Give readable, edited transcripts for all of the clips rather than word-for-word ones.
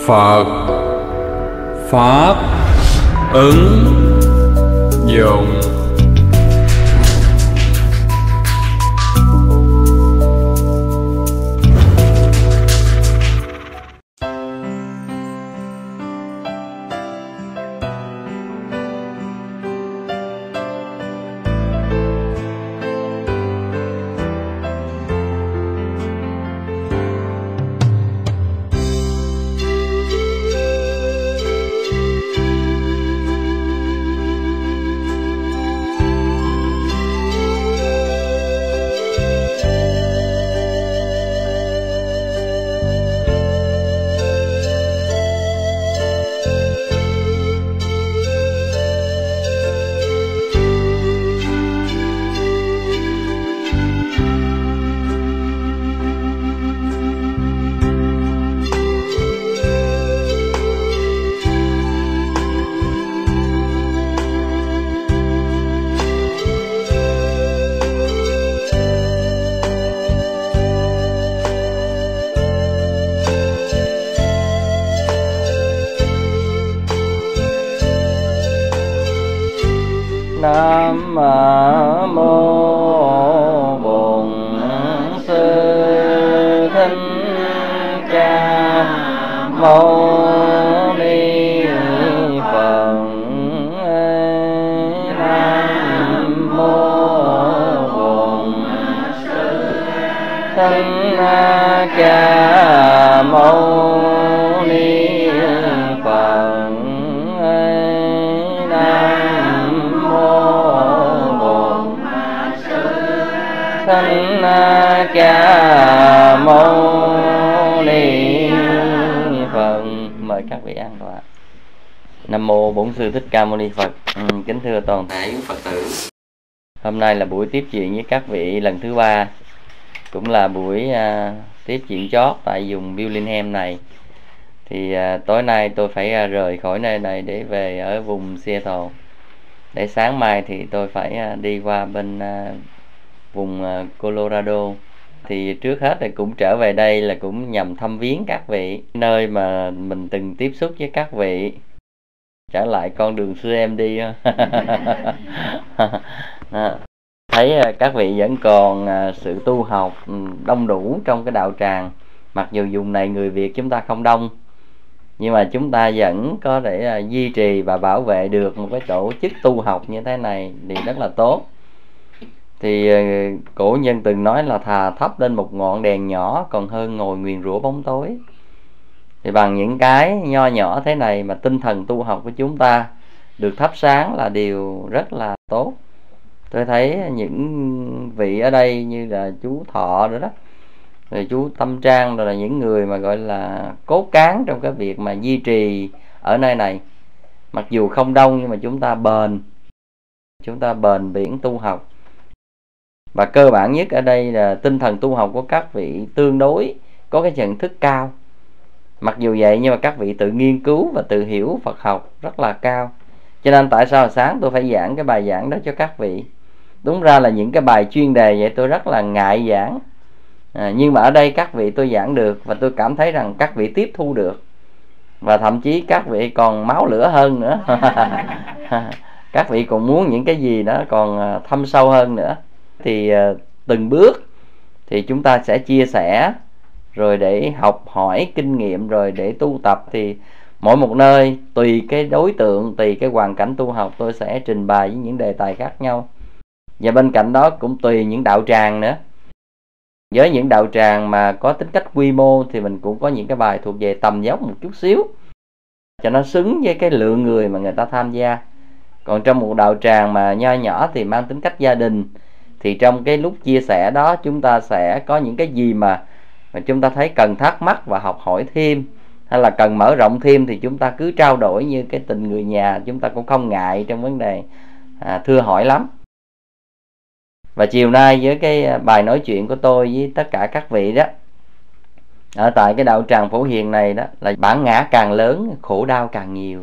Phật Pháp ứng dụng. Nam mô Bổn Sư Thích Ca Mâu Ni Phật. Nam mô Bổn Sư Thích Ca Mâu Ni Phật. Thích Ca Mâu Ni Phật. Mời các vị an tọa. Nam mô Bổn Sư Thích Ca Mâu Ni Phật. Kính thưa toàn thể Phật tử, hôm nay là buổi tiếp chuyện với các vị lần thứ 3, cũng là buổi tiếp chuyện chót tại vùng Birmingham này. Thì tối nay tôi phải rời khỏi nơi này để về ở vùng Seattle, để sáng mai thì tôi phải đi qua bên vùng Colorado. Thì trước hết thì cũng trở về đây là cũng nhằm thăm viếng các vị, nơi mà mình từng tiếp xúc với các vị, trở lại con đường xưa em đi. Thấy các vị vẫn còn sự tu học đông đủ trong cái đạo tràng. Mặc dù vùng này người Việt chúng ta không đông, nhưng mà chúng ta vẫn có thể duy trì và bảo vệ được một cái tổ chức tu học như thế này thì rất là tốt. Thì cổ nhân từng nói là thà thắp lên một ngọn đèn nhỏ còn hơn ngồi nguyền rủa bóng tối. Thì bằng những cái nho nhỏ thế này mà tinh thần tu học của chúng ta được thắp sáng là điều rất là tốt. Tôi thấy những vị ở đây như là chú Thọ rồi đó, rồi chú Tâm Trang, rồi là những người mà gọi là cốt cán trong cái việc mà duy trì ở nơi này. Mặc dù không đông nhưng mà chúng ta bền biển tu học. Và cơ bản nhất ở đây là tinh thần tu học của các vị tương đối có cái nhận thức cao. Mặc dù vậy nhưng mà các vị tự nghiên cứu và tự hiểu Phật học rất là cao. Cho nên tại sao sáng tôi phải giảng cái bài giảng đó cho các vị. Đúng ra là những cái bài chuyên đề vậy tôi rất là ngại giảng, nhưng mà ở đây các vị tôi giảng được, và tôi cảm thấy rằng các vị tiếp thu được, và thậm chí các vị còn máu lửa hơn nữa. Các vị còn muốn những cái gì đó còn thâm sâu hơn nữa. Thì từng bước thì chúng ta sẽ chia sẻ, rồi để học hỏi kinh nghiệm, rồi để tu tập. Thì mỗi một nơi tùy cái đối tượng, tùy cái hoàn cảnh tu học, tôi sẽ trình bày với những đề tài khác nhau. Và bên cạnh đó cũng tùy những đạo tràng nữa. Với những đạo tràng mà có tính cách quy mô thì mình cũng có những cái bài thuộc về tầm vóc một chút xíu, cho nó xứng với cái lượng người mà người ta tham gia. Còn trong một đạo tràng mà nho nhỏ thì mang tính cách gia đình, thì trong cái lúc chia sẻ đó chúng ta sẽ có những cái gì mà chúng ta thấy cần thắc mắc và học hỏi thêm, hay là cần mở rộng thêm, thì chúng ta cứ trao đổi như cái tình người nhà. Chúng ta cũng không ngại trong vấn đề thưa hỏi lắm. Và chiều nay với cái bài nói chuyện của tôi với tất cả các vị đó, ở tại cái đạo tràng Phổ Hiền này đó, là bản ngã càng lớn khổ đau càng nhiều.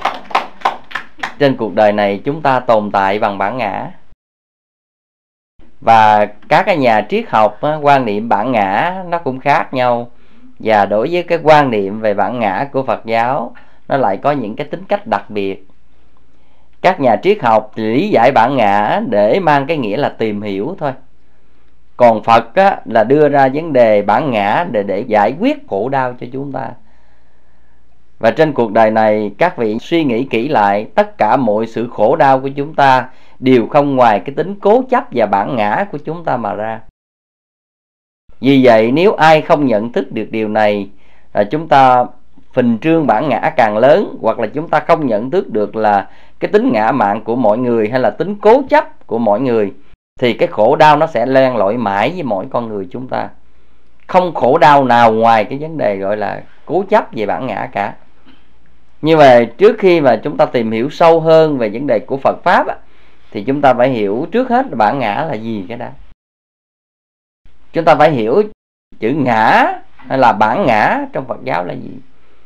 Trên cuộc đời này chúng ta tồn tại bằng bản ngã. Và các cái nhà triết học quan niệm bản ngã nó cũng khác nhau. Và đối với cái quan niệm về bản ngã của Phật giáo, nó lại có những cái tính cách đặc biệt. Các nhà triết học lý giải bản ngã để mang cái nghĩa là tìm hiểu thôi. Còn Phật là đưa ra vấn đề bản ngã để giải quyết khổ đau cho chúng ta. Và trên cuộc đời này, các vị suy nghĩ kỹ lại, tất cả mọi sự khổ đau của chúng ta đều không ngoài cái tính cố chấp và bản ngã của chúng ta mà ra. Vì vậy, nếu ai không nhận thức được điều này, là chúng ta phình trương bản ngã càng lớn, hoặc là chúng ta không nhận thức được là cái tính ngã mạn của mọi người hay là tính cố chấp của mọi người, thì cái khổ đau nó sẽ len lỏi mãi với mỗi con người chúng ta. Không khổ đau nào ngoài cái vấn đề gọi là cố chấp về bản ngã cả. Như vậy, trước khi mà chúng ta tìm hiểu sâu hơn về vấn đề của Phật Pháp thì chúng ta phải hiểu trước hết bản ngã là gì cái đã. Chúng ta phải hiểu chữ ngã hay là bản ngã trong Phật giáo là gì.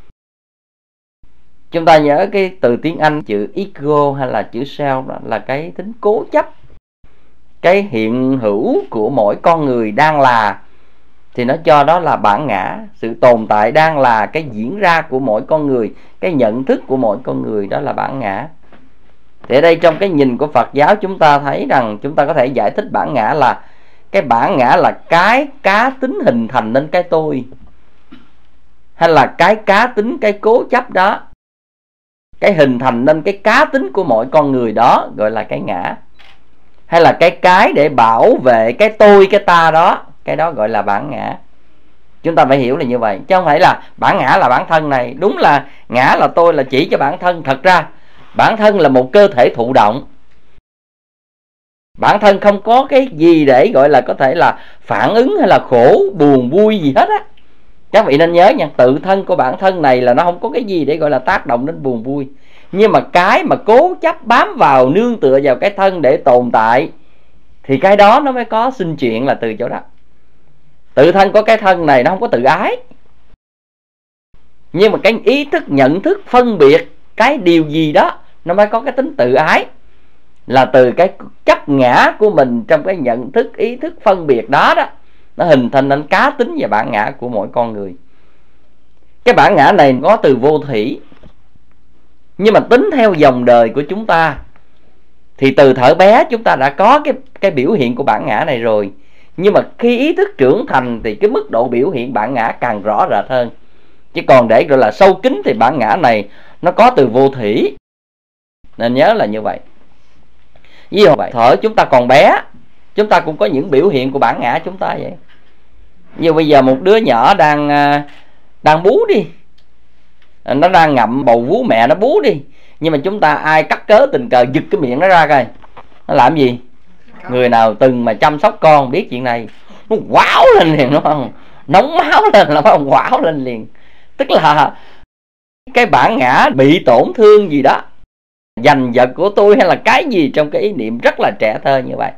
Chúng ta nhớ cái từ tiếng Anh chữ ego hay là chữ self, đó là cái tính cố chấp. Cái hiện hữu của mỗi con người đang là, thì nó cho đó là bản ngã. Sự tồn tại đang là cái diễn ra của mỗi con người, cái nhận thức của mỗi con người, đó là bản ngã. Thì ở đây trong cái nhìn của Phật giáo, chúng ta thấy rằng chúng ta có thể giải thích bản ngã là cái bản ngã là cái cá tính hình thành nên cái tôi, hay là cái cá tính, cái cố chấp đó, cái hình thành nên cái cá tính của mỗi con người đó gọi là cái ngã. Hay là cái để bảo vệ cái tôi, cái ta đó, cái đó gọi là bản ngã. Chúng ta phải hiểu là như vậy, chứ không phải là bản ngã là bản thân này. Đúng là ngã là tôi, là chỉ cho bản thân. Thật ra bản thân là một cơ thể thụ động. Bản thân không có cái gì để gọi là có thể là phản ứng hay là khổ, buồn, vui gì hết á. Các vị nên nhớ nha, tự thân của bản thân này là nó không có cái gì để gọi là tác động đến buồn vui. Nhưng mà cái mà cố chấp bám vào, nương tựa vào cái thân để tồn tại, thì cái đó nó mới có sinh chuyện là từ chỗ đó. Tự thân có cái thân này nó không có tự ái. Nhưng mà cái ý thức, nhận thức, phân biệt cái điều gì đó nó mới có cái tính tự ái. Là từ cái chấp ngã của mình trong cái nhận thức, ý thức, phân biệt đó đó, nó hình thành nên cá tính và bản ngã của mỗi con người. Cái bản ngã này có từ vô thủy. Nhưng mà tính theo dòng đời của chúng ta, thì từ thuở bé chúng ta đã có cái biểu hiện của bản ngã này rồi. Nhưng mà khi ý thức trưởng thành thì cái mức độ biểu hiện bản ngã càng rõ rệt hơn. Chứ còn để gọi là sâu kín thì bản ngã này nó có từ vô thủy. Nên nhớ là như vậy. Ví dụ vậy, thuở chúng ta còn bé, chúng ta cũng có những biểu hiện của bản ngã chúng ta vậy. Như bây giờ một đứa nhỏ đang bú đi, nó đang ngậm bầu vú mẹ nó bú đi, nhưng mà chúng ta ai cắt cớ tình cờ giật cái miệng nó ra coi, nó làm gì? Người nào từng mà chăm sóc con biết chuyện này, nó quáo lên liền, đúng không? Nóng máu lên là nó quáo lên liền. Tức là cái bản ngã bị tổn thương gì đó, giành giật của tôi hay là cái gì trong cái ý niệm rất là trẻ thơ như vậy.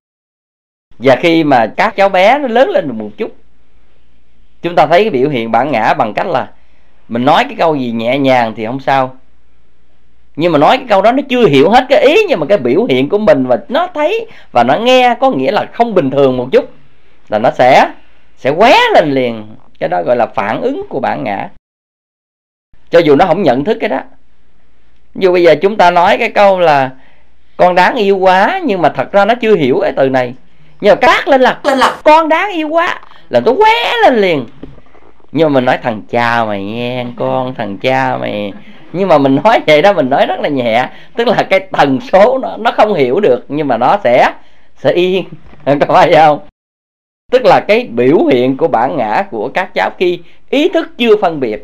Và khi mà các cháu bé nó lớn lên được một chút, chúng ta thấy cái biểu hiện bản ngã bằng cách là mình nói cái câu gì nhẹ nhàng thì không sao, nhưng mà nói cái câu đó nó chưa hiểu hết cái ý, nhưng mà cái biểu hiện của mình và nó thấy và nó nghe có nghĩa là không bình thường một chút, là nó sẽ qué lên liền. Cái đó gọi là phản ứng của bản ngã, cho dù nó không nhận thức cái đó. Dù bây giờ chúng ta nói cái câu là con đáng yêu quá, nhưng mà thật ra nó chưa hiểu cái từ này, nhưng mà cát lên là con đáng yêu quá là nó qué lên liền. Nhưng mà mình nói thằng cha mày nghe con, thằng cha mày, nhưng mà mình nói vậy đó, mình nói rất là nhẹ, tức là cái tần số nó không hiểu được, nhưng mà nó sẽ yên. Có phải không? Tức là cái biểu hiện của bản ngã của các cháu khi ý thức chưa phân biệt.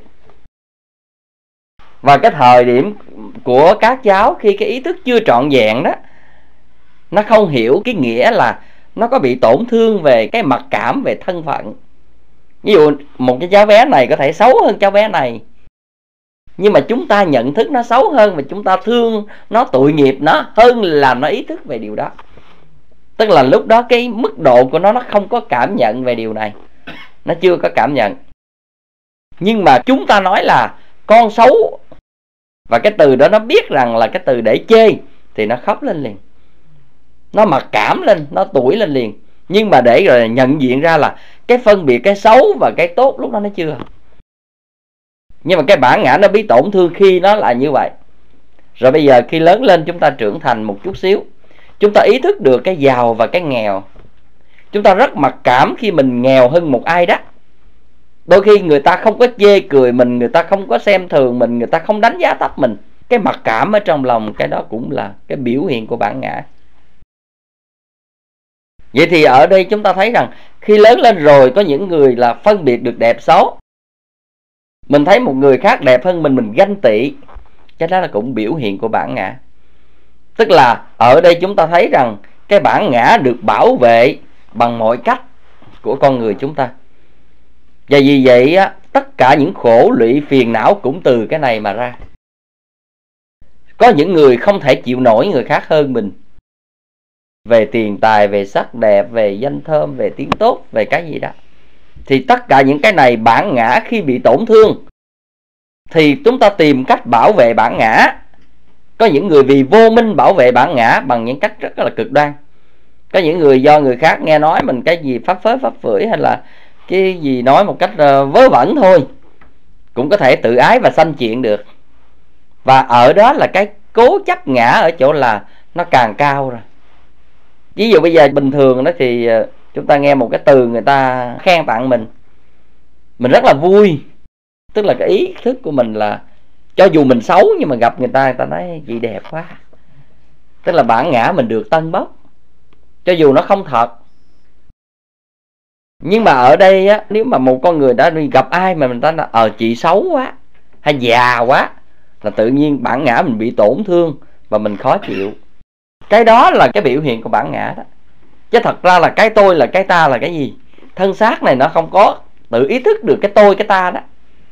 Và cái thời điểm của các cháu khi cái ý thức chưa trọn vẹn đó, nó không hiểu cái nghĩa là nó có bị tổn thương về cái mặc cảm, về thân phận. Ví dụ một cái cháu bé này có thể xấu hơn cháu bé này, nhưng mà chúng ta nhận thức nó xấu hơn và chúng ta thương nó, tội nghiệp nó hơn là nó ý thức về điều đó. Tức là lúc đó cái mức độ của nó không có cảm nhận về điều này, nó chưa có cảm nhận. Nhưng mà chúng ta nói là con xấu, và cái từ đó nó biết rằng là cái từ để chê, thì nó khóc lên liền. nó mặc cảm lên, nó tủi lên liền. Nhưng mà để rồi nhận diện ra là cái phân biệt cái xấu và cái tốt lúc đó nó chưa. Nhưng mà cái bản ngã nó bị tổn thương khi nó là như vậy. Rồi bây giờ khi lớn lên chúng ta trưởng thành một chút xíu, chúng ta ý thức được cái giàu và cái nghèo. Chúng ta rất mặc cảm khi mình nghèo hơn một ai đó. Đôi khi người ta không có chê cười mình, người ta không có xem thường mình, người ta không đánh giá thấp mình. Cái mặc cảm ở trong lòng, cái đó cũng là cái biểu hiện của bản ngã. Vậy thì ở đây chúng ta thấy rằng khi lớn lên rồi, có những người là phân biệt được đẹp xấu. Mình thấy một người khác đẹp hơn mình ganh tị. Cái đó là cũng biểu hiện của bản ngã. Tức là ở đây chúng ta thấy rằng cái bản ngã được bảo vệ bằng mọi cách của con người chúng ta. Và vì vậy tất cả những khổ lụy phiền não cũng từ cái này mà ra. Có những người không thể chịu nổi người khác hơn mình, về tiền tài, về sắc đẹp, về danh thơm, về tiếng tốt, về cái gì đó. Thì tất cả những cái này bản ngã khi bị tổn thương thì chúng ta tìm cách bảo vệ bản ngã. Có những người vì vô minh bảo vệ bản ngã bằng những cách rất là cực đoan. Có những người do người khác nghe nói mình cái gì pháp phớ pháp phưởi, hay là cái gì nói một cách vớ vẩn thôi, cũng có thể tự ái và sanh chuyện được. Và ở đó là cái cố chấp ngã ở chỗ là nó càng cao rồi. Ví dụ bây giờ bình thường đó thì chúng ta nghe một cái từ người ta khen tặng mình rất là vui. Tức là cái ý thức của mình là cho dù mình xấu nhưng mà gặp người ta nói chị đẹp quá. Tức là bản ngã mình được tâng bốc, cho dù nó không thật. Nhưng mà ở đây á, nếu mà một con người đã đi gặp ai mà mình ta nói chị xấu quá hay già quá, là tự nhiên bản ngã mình bị tổn thương và mình khó chịu. Cái đó là cái biểu hiện của bản ngã đó. Chứ thật ra là cái tôi, là cái ta là cái gì? Thân xác này nó không có tự ý thức được cái tôi, cái ta đó.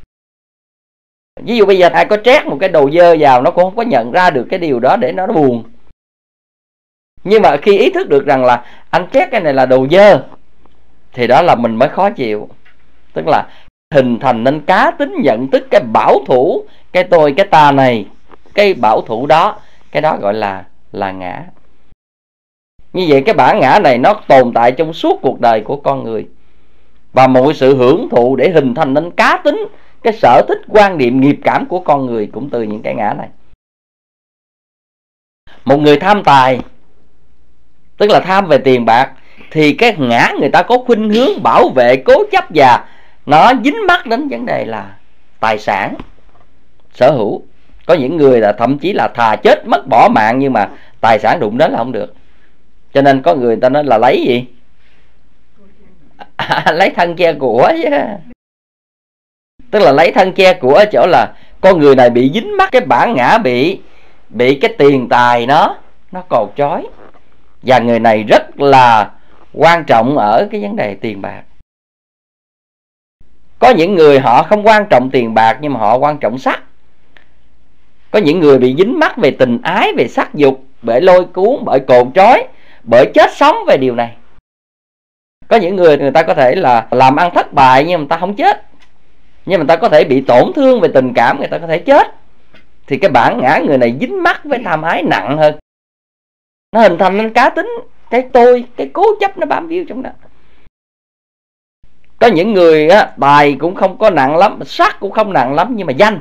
Ví dụ bây giờ ai có trét một cái đồ dơ vào, nó cũng không có nhận ra được cái điều đó để nó buồn. Nhưng mà khi ý thức được rằng là anh trét cái này là đồ dơ, thì đó là mình mới khó chịu. Tức là hình thành nên cá tính nhận thức, cái bảo thủ, cái tôi, cái ta này, cái bảo thủ đó, cái đó gọi là ngã. Như vậy cái bản ngã này nó tồn tại trong suốt cuộc đời của con người. Và mọi sự hưởng thụ để hình thành nên cá tính, cái sở thích, quan niệm, nghiệp cảm của con người cũng từ những cái ngã này. Một người tham tài, tức là tham về tiền bạc, thì cái ngã người ta có khuynh hướng bảo vệ, cố chấp, và nó dính mắc đến vấn đề là tài sản, sở hữu. Có những người là thậm chí là thà chết mất bỏ mạng, nhưng mà tài sản đụng đến là không được. Cho nên có người ta nói là lấy gì? Lấy thân che của chứ. Tức là lấy thân che của ở chỗ là con người này bị dính mắc cái bản ngã, bị cái tiền tài nó cột trói. Và người này rất là quan trọng ở cái vấn đề tiền bạc. Có những người họ không quan trọng tiền bạc, nhưng mà họ quan trọng sắc. Có những người bị dính mắc về tình ái, về sắc dục, bởi lôi cuốn, bởi cột trói, bởi chết sống về điều này. Có những người ta có thể là làm ăn thất bại nhưng mà người ta không chết, nhưng mà người ta có thể bị tổn thương về tình cảm, người ta có thể chết. Thì cái bản ngã người này dính mắc với tham ái nặng hơn. Nó hình thành nên cá tính, cái tôi, cái cố chấp nó bám víu trong đó. Có những người tài cũng không có nặng lắm, sắc cũng không nặng lắm, nhưng mà danh,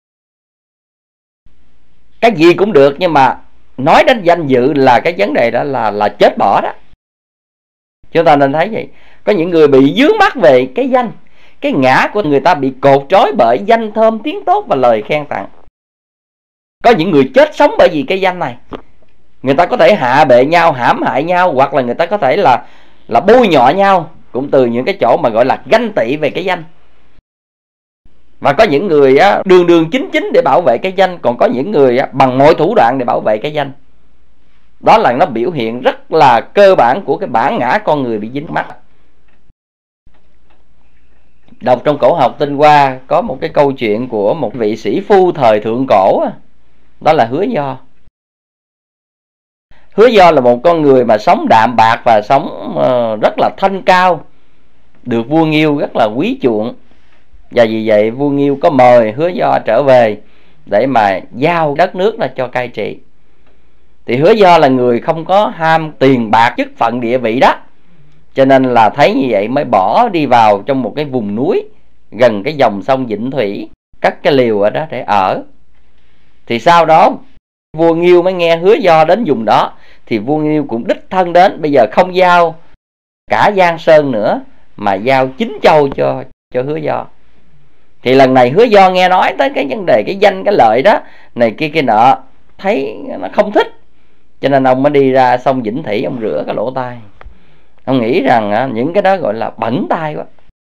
cái gì cũng được, nhưng mà nói đến danh dự là cái vấn đề đó là chết bỏ đó. Chúng ta nên thấy vậy. Có những người bị dướng mắc về cái danh, cái ngã của người ta bị cột trói bởi danh thơm, tiếng tốt và lời khen tặng. Có những người chết sống bởi vì cái danh này. Người ta có thể hạ bệ nhau, hãm hại nhau, hoặc là người ta có thể là bôi nhọ nhau, cũng từ những cái chỗ mà gọi là ganh tị về cái danh. Và có những người đường chính để bảo vệ cái danh, còn có những người bằng mọi thủ đoạn để bảo vệ cái danh. Đó là nó biểu hiện rất là cơ bản của cái bản ngã con người bị dính mắc. Đọc trong cổ học Tinh Hoa có một cái câu chuyện của một vị sĩ phu thời thượng cổ, đó là Hứa Do. Hứa Do là một con người mà sống đạm bạc và sống rất là thanh cao, được vua Nghiêu rất là quý chuộng. Và vì vậy vua Nghiêu có mời Hứa Do trở về để mà giao đất nước ra cho cai trị. Thì Hứa Do là người không có ham tiền bạc chức phận địa vị đó, cho nên là thấy như vậy mới bỏ đi vào trong một cái vùng núi gần cái dòng sông Vĩnh Thủy, cất cái liều ở đó để ở. Thì sau đó vua Nghiêu mới nghe Hứa Do đến vùng đó, thì vua Nghiêu cũng đích thân đến. Bây giờ không giao cả Giang Sơn nữa, mà giao 9 châu cho Hứa Do. Thì lần này Hứa Do nghe nói tới cái vấn đề cái danh cái lợi đó, này kia nọ, thấy nó không thích, cho nên ông mới đi ra sông Vĩnh Thủy, ông rửa cái lỗ tai. Ông nghĩ rằng những cái đó gọi là bẩn tai quá.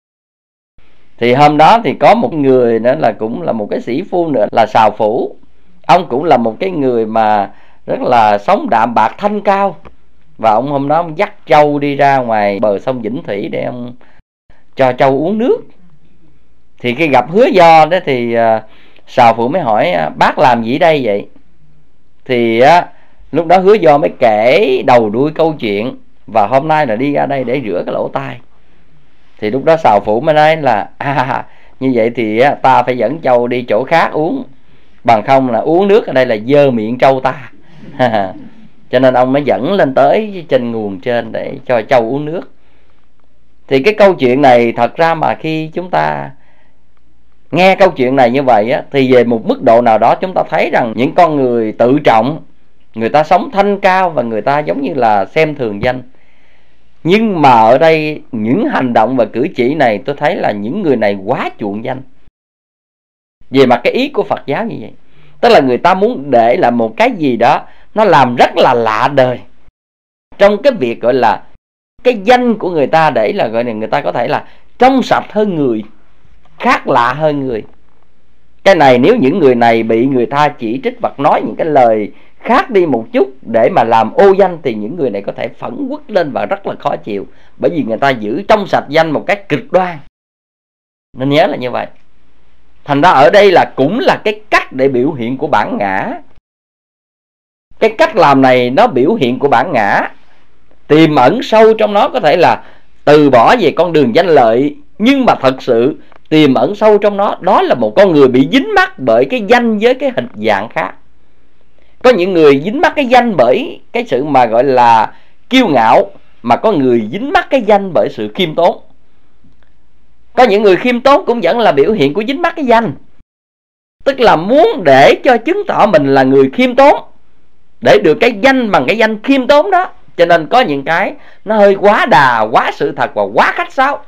Thì hôm đó thì có một người nữa là cũng là một cái sĩ phu nữa là Sào Phủ. Ông cũng là một cái người mà rất là sống đạm bạc thanh cao. Và ông hôm đó ông dắt trâu đi ra ngoài bờ sông Vĩnh Thủy để ông cho trâu uống nước. Thì khi gặp Hứa Do đó thì Sào Phủ mới hỏi: bác làm gì đây vậy? Thì lúc đó Hứa Do mới kể đầu đuôi câu chuyện, và hôm nay là đi ra đây để rửa cái lỗ tai. Thì lúc đó Sào Phủ mới nói là như vậy thì ta phải dẫn trâu đi chỗ khác uống, bằng không là uống nước ở đây là dơ miệng trâu ta. Cho nên ông mới dẫn lên tới trên nguồn trên để cho trâu uống nước. Thì cái câu chuyện này thật ra mà khi chúng ta nghe câu chuyện này như vậy thì về một mức độ nào đó chúng ta thấy rằng những con người tự trọng, người ta sống thanh cao và người ta giống như là xem thường danh. Nhưng mà ở đây những hành động và cử chỉ này tôi thấy là những người này quá chuộng danh. Về mặt cái ý của Phật giáo như vậy, tức là người ta muốn để là một cái gì đó nó làm rất là lạ đời trong cái việc gọi là cái danh của người ta, để là gọi là người ta có thể là trong sạch hơn người, khác lạ hơn người. Cái này nếu những người này bị người ta chỉ trích hoặc nói những cái lời khác đi một chút để mà làm ô danh, thì những người này có thể phẫn uất lên và rất là khó chịu, bởi vì người ta giữ trong sạch danh một cách cực đoan. Nên nhớ là như vậy. Thành ra ở đây là cũng là cái cách để biểu hiện của bản ngã. Cái cách làm này nó biểu hiện của bản ngã, tiềm ẩn sâu trong nó có thể là từ bỏ về con đường danh lợi, nhưng mà thật sự tiềm ẩn sâu trong nó đó là một con người bị dính mắc bởi cái danh với cái hình dạng khác. Có những người dính mắc cái danh bởi cái sự mà gọi là kiêu ngạo, mà có người dính mắc cái danh bởi sự khiêm tốn. Có những người khiêm tốn cũng vẫn là biểu hiện của dính mắc cái danh, tức là muốn để cho chứng tỏ mình là người khiêm tốn, để được cái danh bằng cái danh khiêm tốn đó. Cho nên có những cái nó hơi quá đà, quá sự thật và quá khách sáo.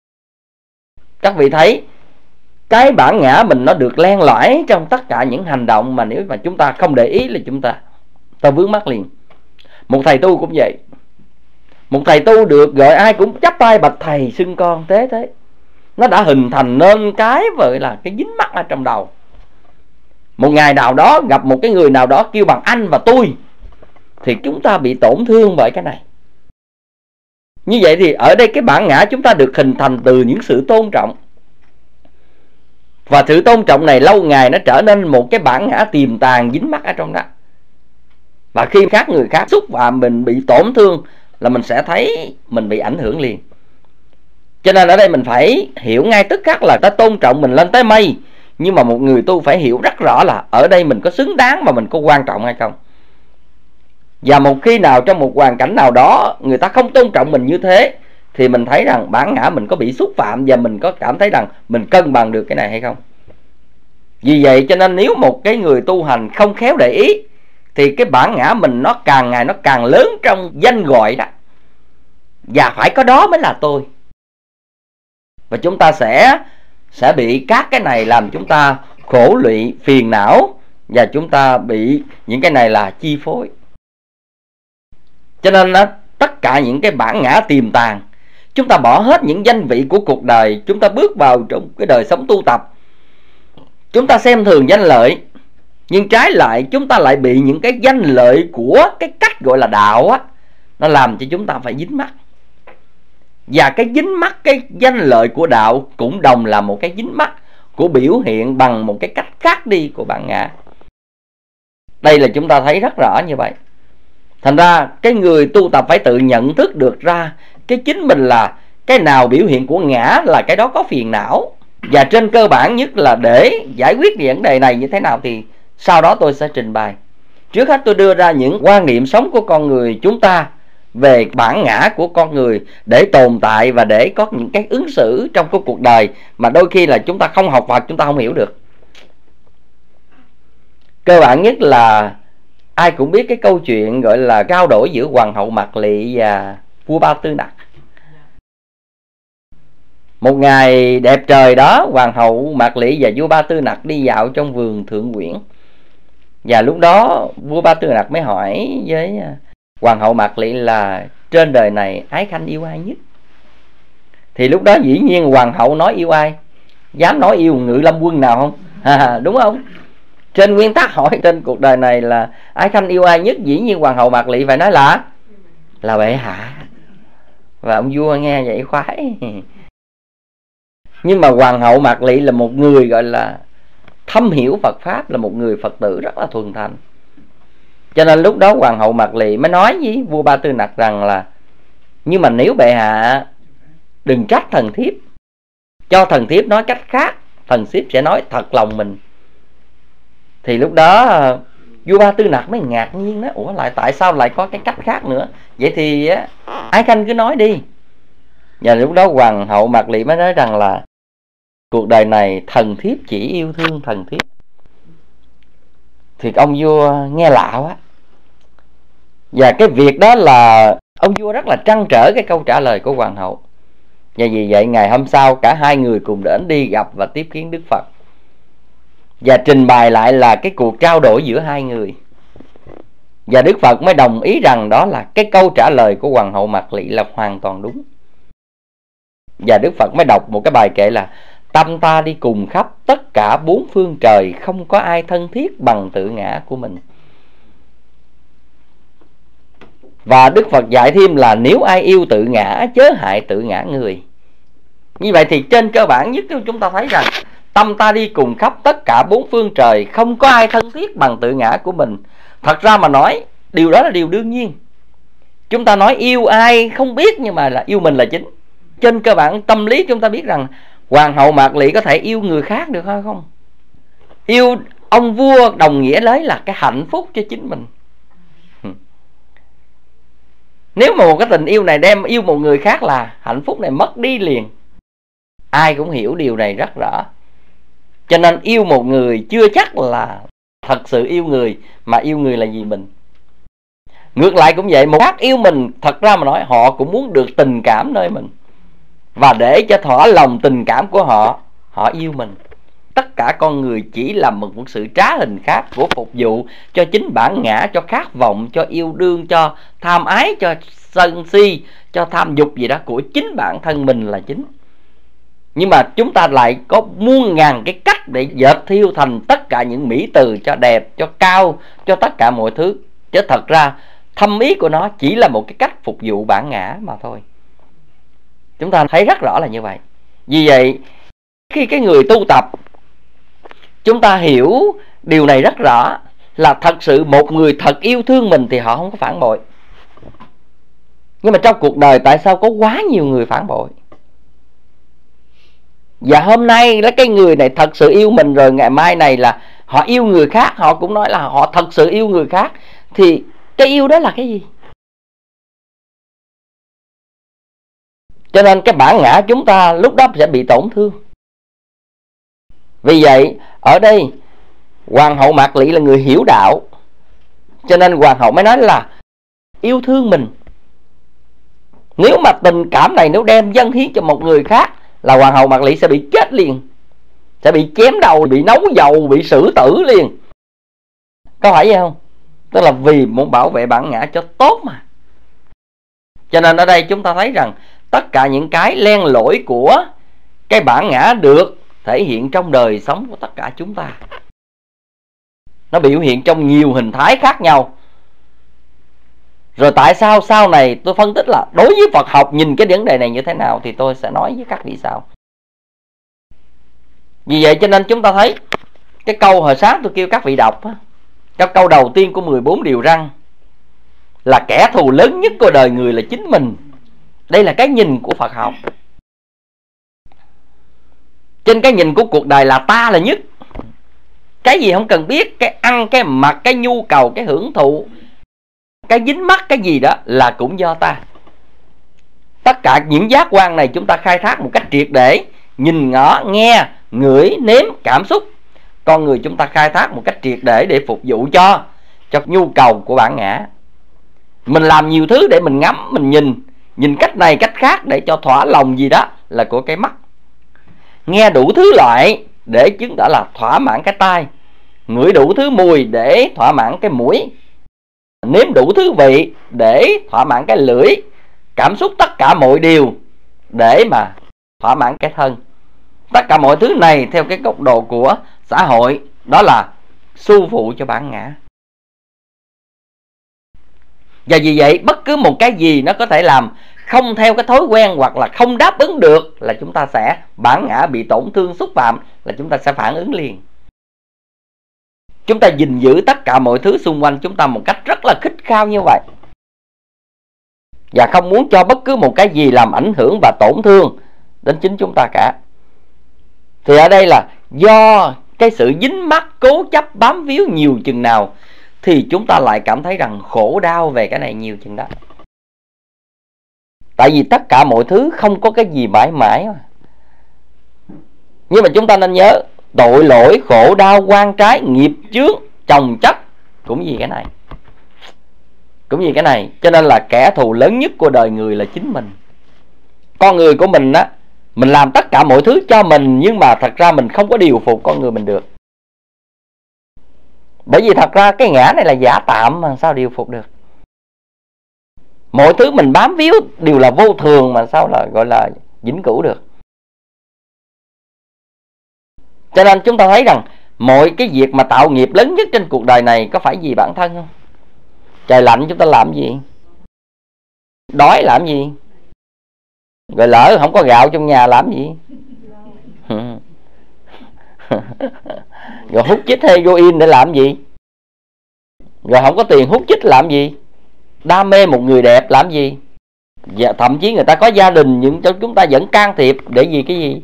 Các vị thấy cái bản ngã mình nó được len lỏi trong tất cả những hành động mà nếu mà chúng ta không để ý là chúng ta vướng mắc liền. Một thầy tu cũng vậy. Một thầy tu được gọi ai cũng chắp tay bạch thầy xưng con thế. Nó đã hình thành nên cái gọi là cái dính mắc ở trong đầu. Một ngày nào đó gặp một cái người nào đó kêu bằng anh và tôi, thì chúng ta bị tổn thương bởi cái này. Như vậy thì ở đây cái bản ngã chúng ta được hình thành từ những sự tôn trọng. Và sự tôn trọng này lâu ngày nó trở nên một cái bản ngã tiềm tàng dính mắc ở trong đó. Và khi người khác xúc phạm mình, bị tổn thương là mình sẽ thấy mình bị ảnh hưởng liền. Cho nên ở đây mình phải hiểu ngay tức khắc là ta tôn trọng mình lên tới mây, nhưng mà một người tu phải hiểu rất rõ là ở đây mình có xứng đáng và mình có quan trọng hay không. Và một khi nào trong một hoàn cảnh nào đó người ta không tôn trọng mình như thế, thì mình thấy rằng bản ngã mình có bị xúc phạm, và mình có cảm thấy rằng mình cân bằng được cái này hay không. Vì vậy cho nên nếu một cái người tu hành không khéo để ý, thì cái bản ngã mình nó càng ngày nó càng lớn trong danh gọi đó, và phải có đó mới là tôi. Và chúng ta sẽ bị các cái này làm chúng ta khổ lụy, phiền não, và chúng ta bị những cái này là chi phối. Cho nên tất cả những cái bản ngã tiềm tàng, chúng ta bỏ hết những danh vị của cuộc đời, chúng ta bước vào trong cái đời sống tu tập, chúng ta xem thường danh lợi, nhưng trái lại chúng ta lại bị những cái danh lợi của cái cách gọi là đạo á, nó làm cho chúng ta phải dính mắc. Và cái dính mắc cái danh lợi của đạo cũng đồng là một cái dính mắc của biểu hiện bằng một cái cách khác đi của bản ngã. Đây là chúng ta thấy rất rõ như vậy. Thành ra cái người tu tập phải tự nhận thức được ra cái chính mình là cái nào biểu hiện của ngã là cái đó có phiền não. Và trên cơ bản nhất là để giải quyết vấn đề này như thế nào thì sau đó tôi sẽ trình bày. Trước hết tôi đưa ra những quan niệm sống của con người chúng ta về bản ngã của con người để tồn tại và để có những cái ứng xử trong cái cuộc đời mà đôi khi là chúng ta không học Phật chúng ta không hiểu được. Cơ bản nhất là ai cũng biết cái câu chuyện gọi là trao đổi giữa hoàng hậu Mạc Lị và vua Ba Tư Nặc. Một ngày đẹp trời đó, hoàng hậu Mạc Lị và vua Ba Tư Nặc đi dạo trong vườn Thượng Quyển. Và lúc đó vua Ba Tư Nặc mới hỏi với hoàng hậu Mạc Lị là trên đời này ái khanh yêu ai nhất? Thì lúc đó dĩ nhiên hoàng hậu nói yêu ai? Dám nói yêu Ngự Lâm Quân nào không? Đúng không? Trên nguyên tắc hỏi trên cuộc đời này là ái khanh yêu ai nhất, dĩ nhiên hoàng hậu Mạc Lị phải nói là bệ hạ. Và ông vua nghe vậy khoái. Nhưng mà hoàng hậu Mạc Lị là một người gọi là thâm hiểu Phật Pháp, là một người Phật tử rất là thuần thành. Cho nên lúc đó hoàng hậu Mạc Lị mới nói với vua Ba Tư Nặc rằng là nhưng mà nếu bệ hạ đừng trách thần thiếp, cho thần thiếp nói cách khác, thần thiếp sẽ nói thật lòng mình. Thì lúc đó vua Ba Tư Nặc mới ngạc nhiên đó, ủa lại tại sao lại có cái cách khác nữa? Vậy thì ái khanh cứ nói đi. Và lúc đó hoàng hậu Mạc Lị mới nói rằng là cuộc đời này thần thiếp chỉ yêu thương thần thiếp. Thì ông vua nghe lạ quá. Và cái việc đó là ông vua rất là trăn trở cái câu trả lời của hoàng hậu. Và vì vậy ngày hôm sau cả hai người cùng đến đi gặp và tiếp kiến Đức Phật, và trình bày lại là cái cuộc trao đổi giữa hai người. Và Đức Phật mới đồng ý rằng đó là cái câu trả lời của hoàng hậu Mạc Lị là hoàn toàn đúng. Và Đức Phật mới đọc một cái bài kệ là tâm ta đi cùng khắp tất cả bốn phương trời, không có ai thân thiết bằng tự ngã của mình. Và Đức Phật dạy thêm là nếu ai yêu tự ngã chớ hại tự ngã người. Như vậy thì trên cơ bản nhất chúng ta thấy rằng tâm ta đi cùng khắp tất cả bốn phương trời, không có ai thân thiết bằng tự ngã của mình. Thật ra mà nói điều đó là điều đương nhiên. Chúng ta nói yêu ai không biết, nhưng mà là yêu mình là chính. Trên cơ bản tâm lý chúng ta biết rằng hoàng hậu Mạc Lị có thể yêu người khác được hay không? Yêu ông vua đồng nghĩa lấy là cái hạnh phúc cho chính mình. Nếu mà một cái tình yêu này đem yêu một người khác là hạnh phúc này mất đi liền. Ai cũng hiểu điều này rất rõ. Cho nên yêu một người chưa chắc là thật sự yêu người, mà yêu người là vì mình. Ngược lại cũng vậy, một khác yêu mình, thật ra mà nói họ cũng muốn được tình cảm nơi mình. Và để cho thỏa lòng tình cảm của họ, họ yêu mình. Tất cả con người chỉ là một sự trá hình khác của phục vụ cho chính bản ngã, cho khát vọng, cho yêu đương, cho tham ái, cho sân si, cho tham dục gì đó của chính bản thân mình là chính. Nhưng mà chúng ta lại có muôn ngàn cái cách để dệt thiêu thành tất cả những mỹ từ cho đẹp, cho cao, cho tất cả mọi thứ. Chứ thật ra thâm ý của nó chỉ là một cái cách phục vụ bản ngã mà thôi. Chúng ta thấy rất rõ là như vậy. Vì vậy khi cái người tu tập, chúng ta hiểu điều này rất rõ, là thật sự một người thật yêu thương mình thì họ không có phản bội. Nhưng mà trong cuộc đời tại sao có quá nhiều người phản bội? Và hôm nay là cái người này thật sự yêu mình rồi, ngày mai này là họ yêu người khác, họ cũng nói là họ thật sự yêu người khác. Thì cái yêu đó là cái gì? Cho nên cái bản ngã chúng ta lúc đó sẽ bị tổn thương. Vì vậy ở đây hoàng hậu Mạc Lị là người hiểu đạo, cho nên hoàng hậu mới nói là yêu thương mình. Nếu mà tình cảm này nếu đem dâng hiến cho một người khác là hoàng hậu Mạc Lị sẽ bị chết liền, sẽ bị chém đầu, bị nấu dầu, bị xử tử liền. Có phải vậy không? Tức là vì muốn bảo vệ bản ngã cho tốt mà. Cho nên ở đây chúng ta thấy rằng tất cả những cái len lỏi của cái bản ngã được thể hiện trong đời sống của tất cả chúng ta. Nó biểu hiện trong nhiều hình thái khác nhau. Rồi tại sao sau này tôi phân tích là đối với Phật học nhìn cái vấn đề này như thế nào thì tôi sẽ nói với các vị sau. Vì vậy cho nên chúng ta thấy cái câu hồi sáng tôi kêu các vị đọc á, cái câu đầu tiên của 14 điều răn là kẻ thù lớn nhất của đời người là chính mình. Đây là cái nhìn của Phật học. Trên cái nhìn của cuộc đời là ta là nhất. Cái gì không cần biết, cái ăn, cái mặc, cái nhu cầu, cái hưởng thụ, cái dính mắc cái gì đó là cũng do ta. Tất cả những giác quan này chúng ta khai thác một cách triệt để, nhìn ngó, nghe, ngửi, nếm, cảm xúc. Con người chúng ta khai thác một cách triệt để phục vụ cho nhu cầu của bản ngã. Mình làm nhiều thứ để mình ngắm, mình nhìn cách này cách khác để cho thỏa lòng gì đó là của cái mắt. Nghe đủ thứ loại để chứng tỏ là thỏa mãn cái tai. Ngửi đủ thứ mùi để thỏa mãn cái mũi. Nếm đủ thứ vị để thỏa mãn cái lưỡi. Cảm xúc tất cả mọi điều để mà thỏa mãn cái thân. Tất cả mọi thứ này theo cái góc độ của xã hội đó là su phụ cho bản ngã. Và vì vậy bất cứ một cái gì nó có thể làm không theo cái thói quen hoặc là không đáp ứng được là chúng ta sẽ, bản ngã bị tổn thương xúc phạm là chúng ta sẽ phản ứng liền. Chúng ta gìn giữ tất cả mọi thứ xung quanh chúng ta một cách rất là khít khao như vậy, và không muốn cho bất cứ một cái gì làm ảnh hưởng và tổn thương đến chính chúng ta cả. Thì ở đây là do cái sự dính mắc, cố chấp, bám víu nhiều chừng nào thì chúng ta lại cảm thấy rằng khổ đau về cái này nhiều chừng đó. Tại vì tất cả mọi thứ không có cái gì mãi mãi mà. Nhưng mà chúng ta nên nhớ, tội lỗi, khổ đau, oan trái, nghiệp chướng, chồng chất cũng vì cái này. Cũng vì cái này. Cho nên là kẻ thù lớn nhất của đời người là chính mình. Con người của mình á, mình làm tất cả mọi thứ cho mình, nhưng mà thật ra mình không có điều phục con người mình được. Bởi vì thật ra cái ngã này là giả tạm mà sao điều phục được. Mọi thứ mình bám víu đều là vô thường mà sao là gọi là vĩnh cửu được. Cho nên chúng ta thấy rằng mọi cái việc mà tạo nghiệp lớn nhất trên cuộc đời này có phải vì bản thân không? Trời lạnh chúng ta làm gì? Đói làm gì? Rồi lỡ không có gạo trong nhà làm gì? Rồi hút chích heroin để làm gì? Rồi không có tiền hút chích làm gì? Đam mê một người đẹp làm gì? Và thậm chí người ta có gia đình nhưng chúng ta vẫn can thiệp để vì cái gì?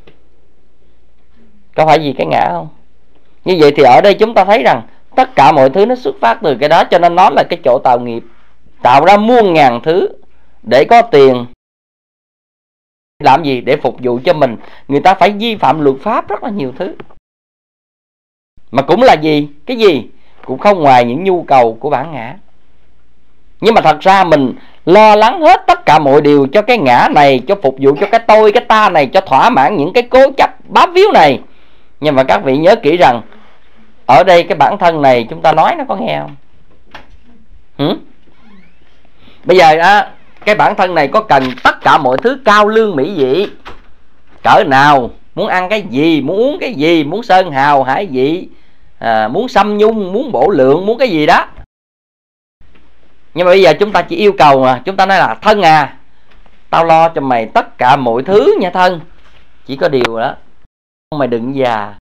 Có phải vì cái ngã không? Như vậy thì ở đây chúng ta thấy rằng tất cả mọi thứ nó xuất phát từ cái đó. Cho nên nó là cái chỗ tạo nghiệp, tạo ra muôn ngàn thứ để có tiền. Làm gì? Để phục vụ cho mình. Người ta phải vi phạm luật pháp rất là nhiều thứ, mà cũng là gì? Cái gì? Cũng không ngoài những nhu cầu của bản ngã. Nhưng mà thật ra mình lo lắng hết tất cả mọi điều cho cái ngã này, cho phục vụ cho cái tôi, cái ta này, cho thỏa mãn những cái cố chấp bám víu này. Nhưng mà các vị nhớ kỹ rằng ở đây cái bản thân này chúng ta nói nó có nghe không? Bây giờ cái bản thân này có cần tất cả mọi thứ cao lương mỹ vị cỡ nào, muốn ăn cái gì, muốn uống cái gì, muốn sơn hào hải vị, muốn xăm nhung, muốn bổ lượng, muốn cái gì đó. Nhưng mà bây giờ chúng ta chỉ yêu cầu mà chúng ta nói là thân à, tao lo cho mày tất cả mọi thứ nha thân. Chỉ có điều đó, mày đừng già.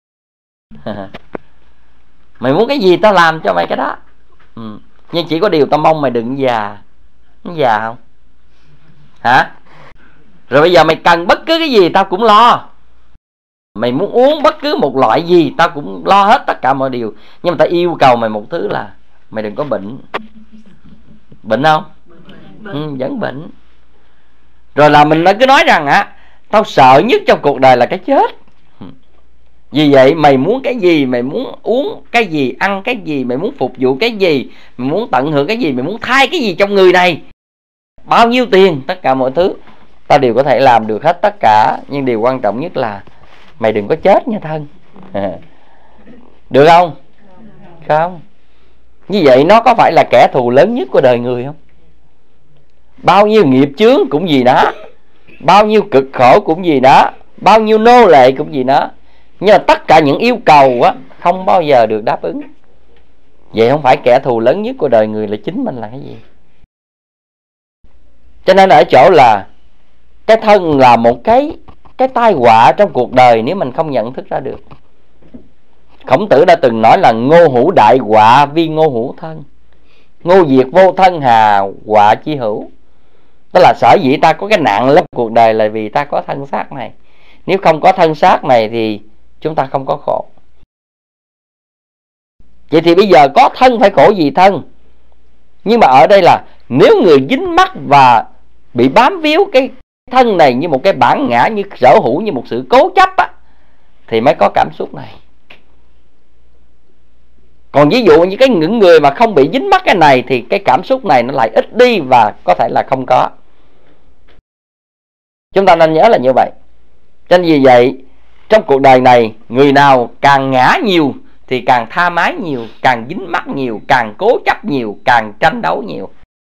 Mày muốn cái gì tao làm cho mày cái đó. Nhưng chỉ có điều tao mong mày đừng già. Nó già không? Hả? Rồi bây giờ mày cần bất cứ cái gì tao cũng lo. Mày muốn uống bất cứ một loại gì tao cũng lo hết tất cả mọi điều. Nhưng mà tao yêu cầu mày một thứ là mày đừng có bệnh. Bệnh không? Vẫn bệnh. Rồi là mình đã cứ nói rằng tao sợ nhất trong cuộc đời là cái chết. Vì vậy mày muốn cái gì, mày muốn uống cái gì, ăn cái gì, mày muốn phục vụ cái gì, mày muốn tận hưởng cái gì, mày muốn thay cái gì trong người này, bao nhiêu tiền, tất cả mọi thứ tao đều có thể làm được hết tất cả. Nhưng điều quan trọng nhất là mày đừng có chết nha thân. Được không? Không. Như vậy nó có phải là kẻ thù lớn nhất của đời người không? Bao nhiêu nghiệp chướng cũng vì nó, bao nhiêu cực khổ cũng vì nó, bao nhiêu nô lệ cũng vì nó. Nhưng mà tất cả những yêu cầu không bao giờ được đáp ứng. Vậy không phải kẻ thù lớn nhất của đời người là chính mình là cái gì? Cho nên ở chỗ là cái thân là một cái tai họa trong cuộc đời nếu mình không nhận thức ra được. Khổng Tử đã từng nói là ngô hữu đại họa vi ngô hữu thân, ngô diệt vô thân hà họa chi hữu. Tức là sở dĩ ta có cái nạn lắm cuộc đời là vì ta có thân xác này. Nếu không có thân xác này thì chúng ta không có khổ. Vậy thì bây giờ có thân phải khổ vì thân. Nhưng mà ở đây là nếu người dính mắc và bị bám víu cái thân này như một cái bản ngã, như sở hữu, như một sự cố chấp á, thì mới có cảm xúc này. Còn ví dụ như những người mà không bị dính mắc cái này thì cái cảm xúc này nó lại ít đi và có thể là không có. Chúng ta nên nhớ là như vậy. Cho nên vì vậy, trong cuộc đời này, người nào càng ngã nhiều thì càng tha mái nhiều, càng dính mắc nhiều, càng cố chấp nhiều, càng tranh đấu nhiều.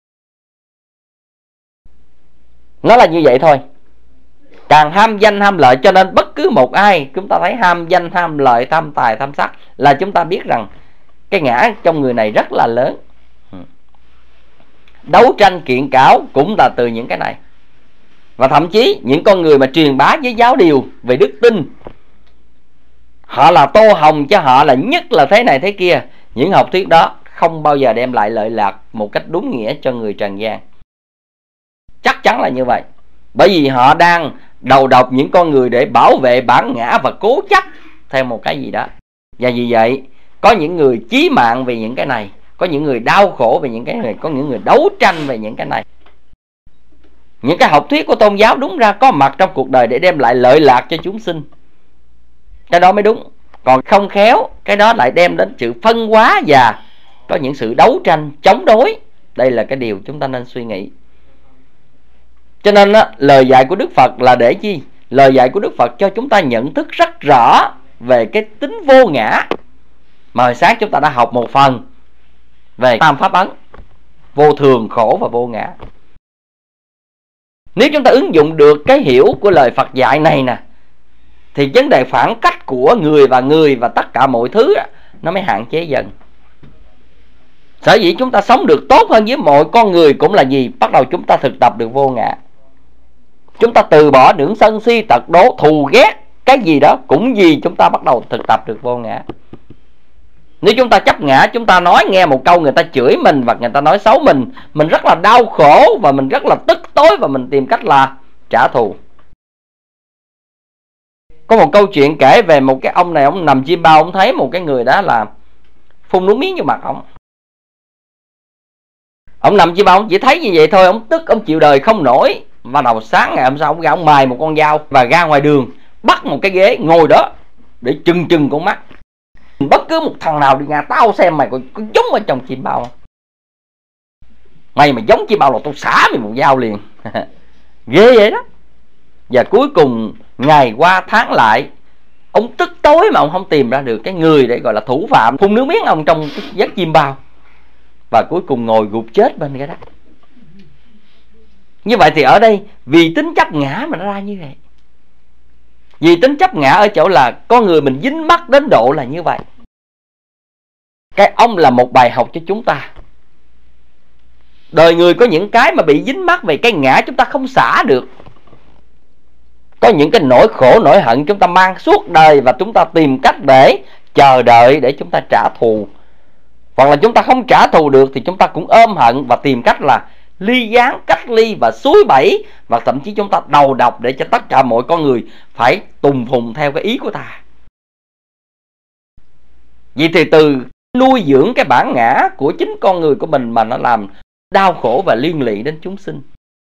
Nó là như vậy thôi. Càng ham danh ham lợi, cho nên bất cứ một ai chúng ta thấy ham danh ham lợi, tham tài tham sắc là chúng ta biết rằng cái ngã trong người này rất là lớn. Đấu tranh kiện cảo cũng là từ những cái này. Và thậm chí những con người mà truyền bá với giáo điều về đức tin, họ là tô hồng cho họ là nhất là thế này thế kia, những học thuyết đó không bao giờ đem lại lợi lạc một cách đúng nghĩa cho người trần gian. Chắc chắn là như vậy. Bởi vì họ đang đầu độc những con người để bảo vệ bản ngã và cố chấp theo một cái gì đó. Và vì vậy có những người chí mạng về những cái này, có những người đau khổ về những cái này, có những người đấu tranh về những cái này. Những cái học thuyết của tôn giáo đúng ra có mặt trong cuộc đời để đem lại lợi lạc cho chúng sinh, cái đó mới đúng. Còn không khéo, cái đó lại đem đến sự phân hóa và có những sự đấu tranh, chống đối. Đây là cái điều chúng ta nên suy nghĩ. Cho nên lời dạy của Đức Phật là để chi? Lời dạy của Đức Phật cho chúng ta nhận thức rất rõ về cái tính vô ngã. Mà hồi sáng chúng ta đã học một phần về tam pháp ấn: vô thường, khổ và vô ngã. Nếu chúng ta ứng dụng được cái hiểu của lời Phật dạy này nè, thì vấn đề phản cách của người và tất cả mọi thứ nó mới hạn chế dần. Sở dĩ chúng ta sống được tốt hơn với mọi con người cũng là gì? Bắt đầu chúng ta thực tập được vô ngã. Chúng ta từ bỏ nưởng sân si tật đố thù ghét cái gì đó cũng vì chúng ta bắt đầu thực tập được vô ngã. Nếu chúng ta chấp ngã, chúng ta nói nghe một câu người ta chửi mình và người ta nói xấu mình rất là đau khổ và mình rất là tức tối và mình tìm cách là trả thù. Có một câu chuyện kể về một cái ông này, ông nằm chim bao, ông thấy một cái người đó là phun nước miếng vô mặt ông. Ông nằm chim bao, ông chỉ thấy như vậy thôi, ông tức, ông chịu đời không nổi. Và đầu sáng ngày hôm sau, ông ra ông mài một con dao và ra ngoài đường bắt một cái ghế ngồi đó để chừng con mắt. Bất cứ một thằng nào đi nhà tao xem mày có giống ở trong chim bao không? Mày mà giống chim bao là tao xả mày một dao liền. Ghê vậy đó. Và cuối cùng ngày qua tháng lại, ông tức tối mà ông không tìm ra được cái người để gọi là thủ phạm phun nước miếng ông trong cái giấc chim bao. Và cuối cùng ngồi gục chết bên cái đất. Như vậy thì ở đây vì tính chấp ngã mà nó ra như vậy. Vì tính chấp ngã ở chỗ là con người mình dính mắc đến độ là như vậy. Cái ông là một bài học cho chúng ta. Đời người có những cái mà bị dính mắc về cái ngã chúng ta không xả được. Có những cái nỗi khổ, nỗi hận chúng ta mang suốt đời và chúng ta tìm cách để chờ đợi để chúng ta trả thù. Hoặc là chúng ta không trả thù được thì chúng ta cũng ôm hận và tìm cách là ly gián, cách ly và xúi bẫy. Và thậm chí chúng ta đầu độc để cho tất cả mọi con người phải tùng phùng theo cái ý của ta. Vậy thì từ nuôi dưỡng cái bản ngã của chính con người của mình mà nó làm đau khổ và liên lụy đến chúng sinh.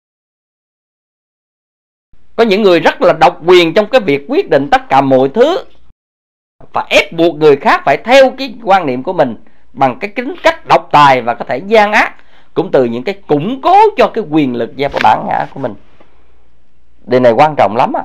Có những người rất là độc quyền trong cái việc quyết định tất cả mọi thứ và ép buộc người khác phải theo cái quan niệm của mình bằng cái tính cách độc tài và có thể gian ác, cũng từ những cái củng cố cho cái quyền lực và bản ngã của mình. Điều này quan trọng lắm á.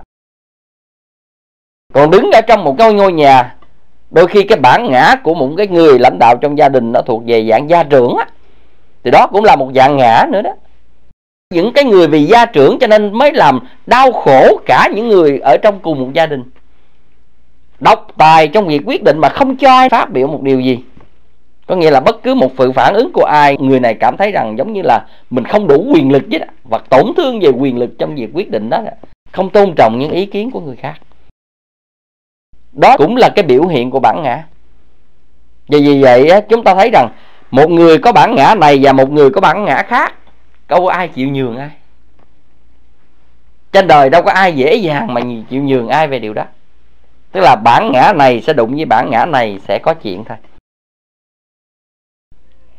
Còn đứng ở trong một cái ngôi nhà, đôi khi cái bản ngã của một cái người lãnh đạo trong gia đình nó thuộc về dạng gia trưởng á, thì đó cũng là một dạng ngã nữa đó. Những cái người vì gia trưởng cho nên mới làm đau khổ cả những người ở trong cùng một gia đình. Độc tài trong việc quyết định mà không cho ai phát biểu một điều gì. Có nghĩa là bất cứ một sự phản ứng của ai, người này cảm thấy rằng giống như là mình không đủ quyền lực chứ đó, và tổn thương về quyền lực trong việc quyết định đó, không tôn trọng những ý kiến của người khác. Đó cũng là cái biểu hiện của bản ngã. Vì vậy chúng ta thấy rằng một người có bản ngã này và một người có bản ngã khác, đâu có ai chịu nhường ai. Trên đời đâu có ai dễ dàng mà chịu nhường ai về điều đó. Tức là bản ngã này sẽ đụng với bản ngã này sẽ có chuyện thôi.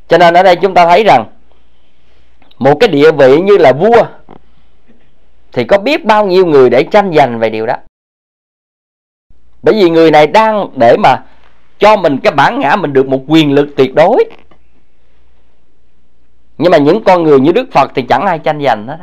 Cho nên ở đây chúng ta thấy rằng một cái địa vị như là vua thì có biết bao nhiêu người để tranh giành về điều đó. Bởi vì người này đang để mà cho mình cái bản ngã mình được một quyền lực tuyệt đối. Nhưng mà những con người như Đức Phật thì chẳng ai tranh giành hết.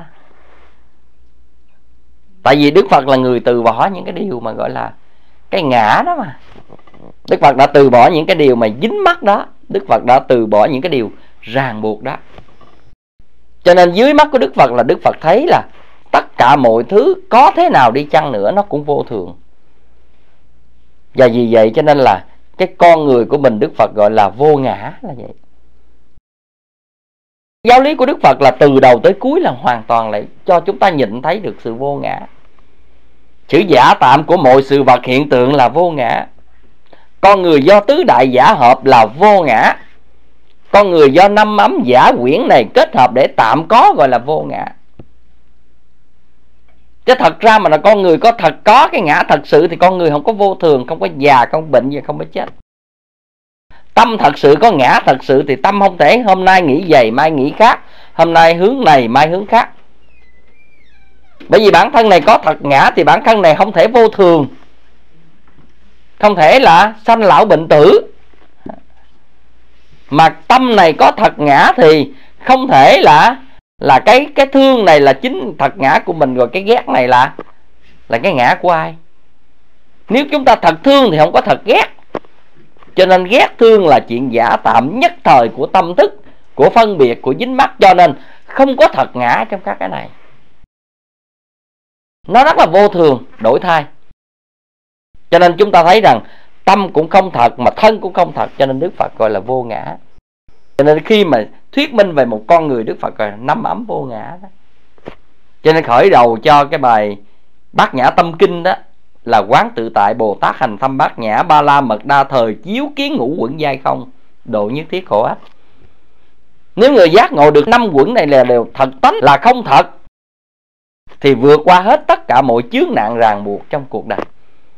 Tại vì Đức Phật là người từ bỏ những cái điều mà gọi là cái ngã đó mà. Đức Phật đã từ bỏ những cái điều mà dính mắc đó. Đức Phật đã từ bỏ những cái điều ràng buộc đó. Cho nên dưới mắt của Đức Phật là Đức Phật thấy là tất cả mọi thứ có thế nào đi chăng nữa nó cũng vô thường. Và vì vậy cho nên là cái con người của mình Đức Phật gọi là vô ngã là vậy. Giáo lý của Đức Phật là từ đầu tới cuối là hoàn toàn lại cho chúng ta nhìn thấy được sự vô ngã. Sự giả tạm của mọi sự vật hiện tượng là vô ngã. Con người do tứ đại giả hợp là vô ngã. Con người do năm ấm giả quyển này kết hợp để tạm có gọi là vô ngã. Chứ thật ra mà là con người có thật có cái ngã thật sự thì con người không có vô thường, không có già, không bệnh và không có chết. Tâm thật sự có ngã thật sự thì tâm không thể hôm nay nghĩ vậy mai nghĩ khác, hôm nay hướng này mai hướng khác. Bởi vì bản thân này có thật ngã thì bản thân này không thể vô thường, không thể là sanh lão bệnh tử. Mà tâm này có thật ngã thì không thể là cái thương này là chính thật ngã của mình, rồi cái ghét này là cái ngã của ai. Nếu chúng ta thật thương thì không có thật ghét. Cho nên ghét thương là chuyện giả tạm nhất thời của tâm thức, của phân biệt, của dính mắc. Cho nên không có thật ngã trong các cái này. Nó rất là vô thường, đổi thay. Cho nên chúng ta thấy rằng tâm cũng không thật mà thân cũng không thật. Cho nên Đức Phật gọi là vô ngã. Cho nên khi mà thuyết minh về một con người, Đức Phật gọi là năm ấm vô ngã đó. Cho nên khởi đầu cho cái bài Bát Nhã Tâm Kinh đó là quán tự tại Bồ Tát hành thâm bát nhã, ba la mật đa thời chiếu kiến ngũ quẩn giai không, độ nhất thiết khổ ách. Nếu người giác ngộ được 5 quẩn này là đều thật tánh là không thật thì vượt qua hết tất cả mọi chướng nạn ràng buộc trong cuộc đời.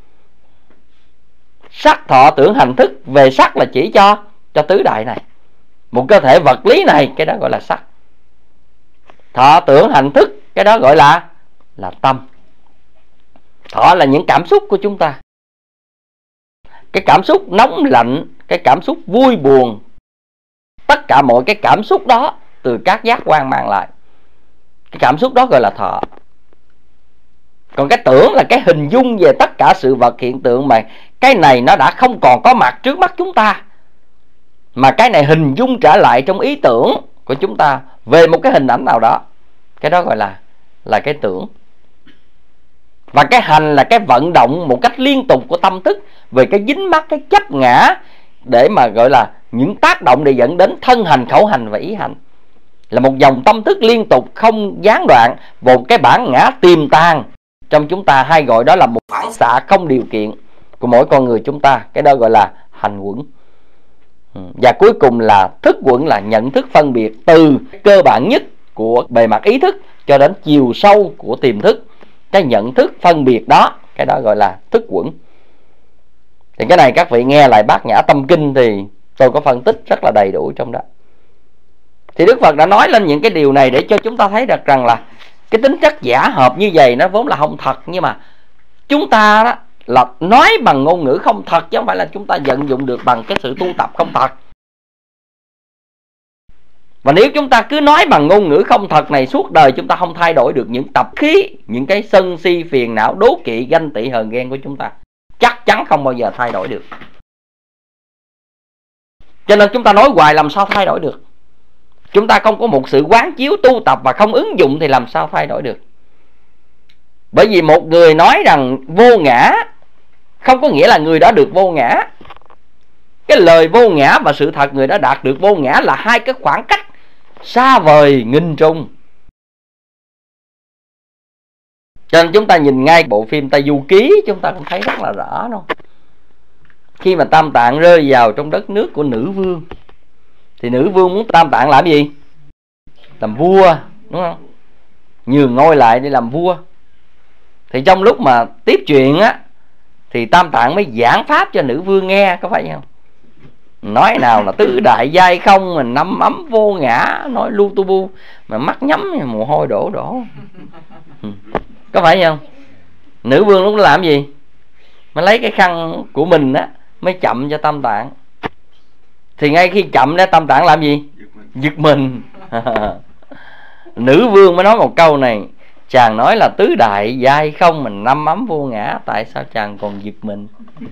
Sắc thọ tưởng hành thức, về sắc là chỉ cho tứ đại này, một cơ thể vật lý này, cái đó gọi là sắc. Thọ tưởng hành thức, cái đó gọi là tâm. Thọ là những cảm xúc của chúng ta, cái cảm xúc nóng lạnh, cái cảm xúc vui buồn, tất cả mọi cái cảm xúc đó từ các giác quan mang lại, cái cảm xúc đó gọi là thọ. Còn cái tưởng là cái hình dung về tất cả sự vật hiện tượng mà cái này nó đã không còn có mặt trước mắt chúng ta, mà cái này hình dung trở lại trong ý tưởng của chúng ta về một cái hình ảnh nào đó, cái đó gọi là cái tưởng. Và cái hành là cái vận động một cách liên tục của tâm thức về cái dính mắc, cái chấp ngã, để mà gọi là những tác động để dẫn đến thân hành, khẩu hành và ý hành. Là một dòng tâm thức liên tục không gián đoạn, một cái bản ngã tiềm tàng trong chúng ta, hay gọi đó là một phản xạ không điều kiện của mỗi con người chúng ta. Cái đó gọi là hành quẩn. Và cuối cùng là thức quẩn, là nhận thức phân biệt từ cơ bản nhất của bề mặt ý thức cho đến chiều sâu của tiềm thức. Cái nhận thức phân biệt đó, cái đó gọi là thức quẩn. Thì cái này các vị nghe lại Bát Nhã Tâm Kinh thì tôi có phân tích rất là đầy đủ trong đó. Thì Đức Phật đã nói lên những cái điều này để cho chúng ta thấy được rằng là cái tính chất giả hợp như vậy nó vốn là không thật. Nhưng mà chúng ta đó là nói bằng ngôn ngữ không thật, chứ không phải là chúng ta vận dụng được bằng cái sự tu tập không thật. Và nếu chúng ta cứ nói bằng ngôn ngữ không thật này suốt đời, chúng ta không thay đổi được những tập khí, những cái sân si phiền não, đố kỵ, ganh tị, hờn ghen của chúng ta, chắc chắn không bao giờ thay đổi được. Cho nên chúng ta nói hoài làm sao thay đổi được. Chúng ta không có một sự quán chiếu tu tập và không ứng dụng thì làm sao thay đổi được. Bởi vì một người nói rằng vô ngã không có nghĩa là người đó được vô ngã. Cái lời vô ngã và sự thật người đã đạt được vô ngã là hai cái khoảng cách xa vời nghìn trùng. Cho nên chúng ta nhìn ngay bộ phim Tây Du Ký, chúng ta cũng thấy rất là rõ đâu. Khi mà Tam Tạng rơi vào trong đất nước của nữ vương thì nữ vương muốn Tam Tạng làm gì? Làm vua, đúng không? Nhường ngôi lại để làm vua. Thì trong lúc mà tiếp chuyện á thì Tam Tạng mới giảng pháp cho nữ vương nghe, có phải không? Nói nào là tứ đại giai không, mà năm ấm vô ngã, nói lu tu bu, mà mắt nhắm mồ hôi đổ. Có phải không? Nữ vương lúc đó làm gì? Mới lấy cái khăn của mình á, mới chậm cho Tam Tạng. Thì ngay khi chậm đó, Tam Tạng làm gì? Giật mình. Nữ vương mới nói một câu này: chàng nói là tứ đại giai không, mình năm ấm vô ngã, tại sao chàng còn giật mình?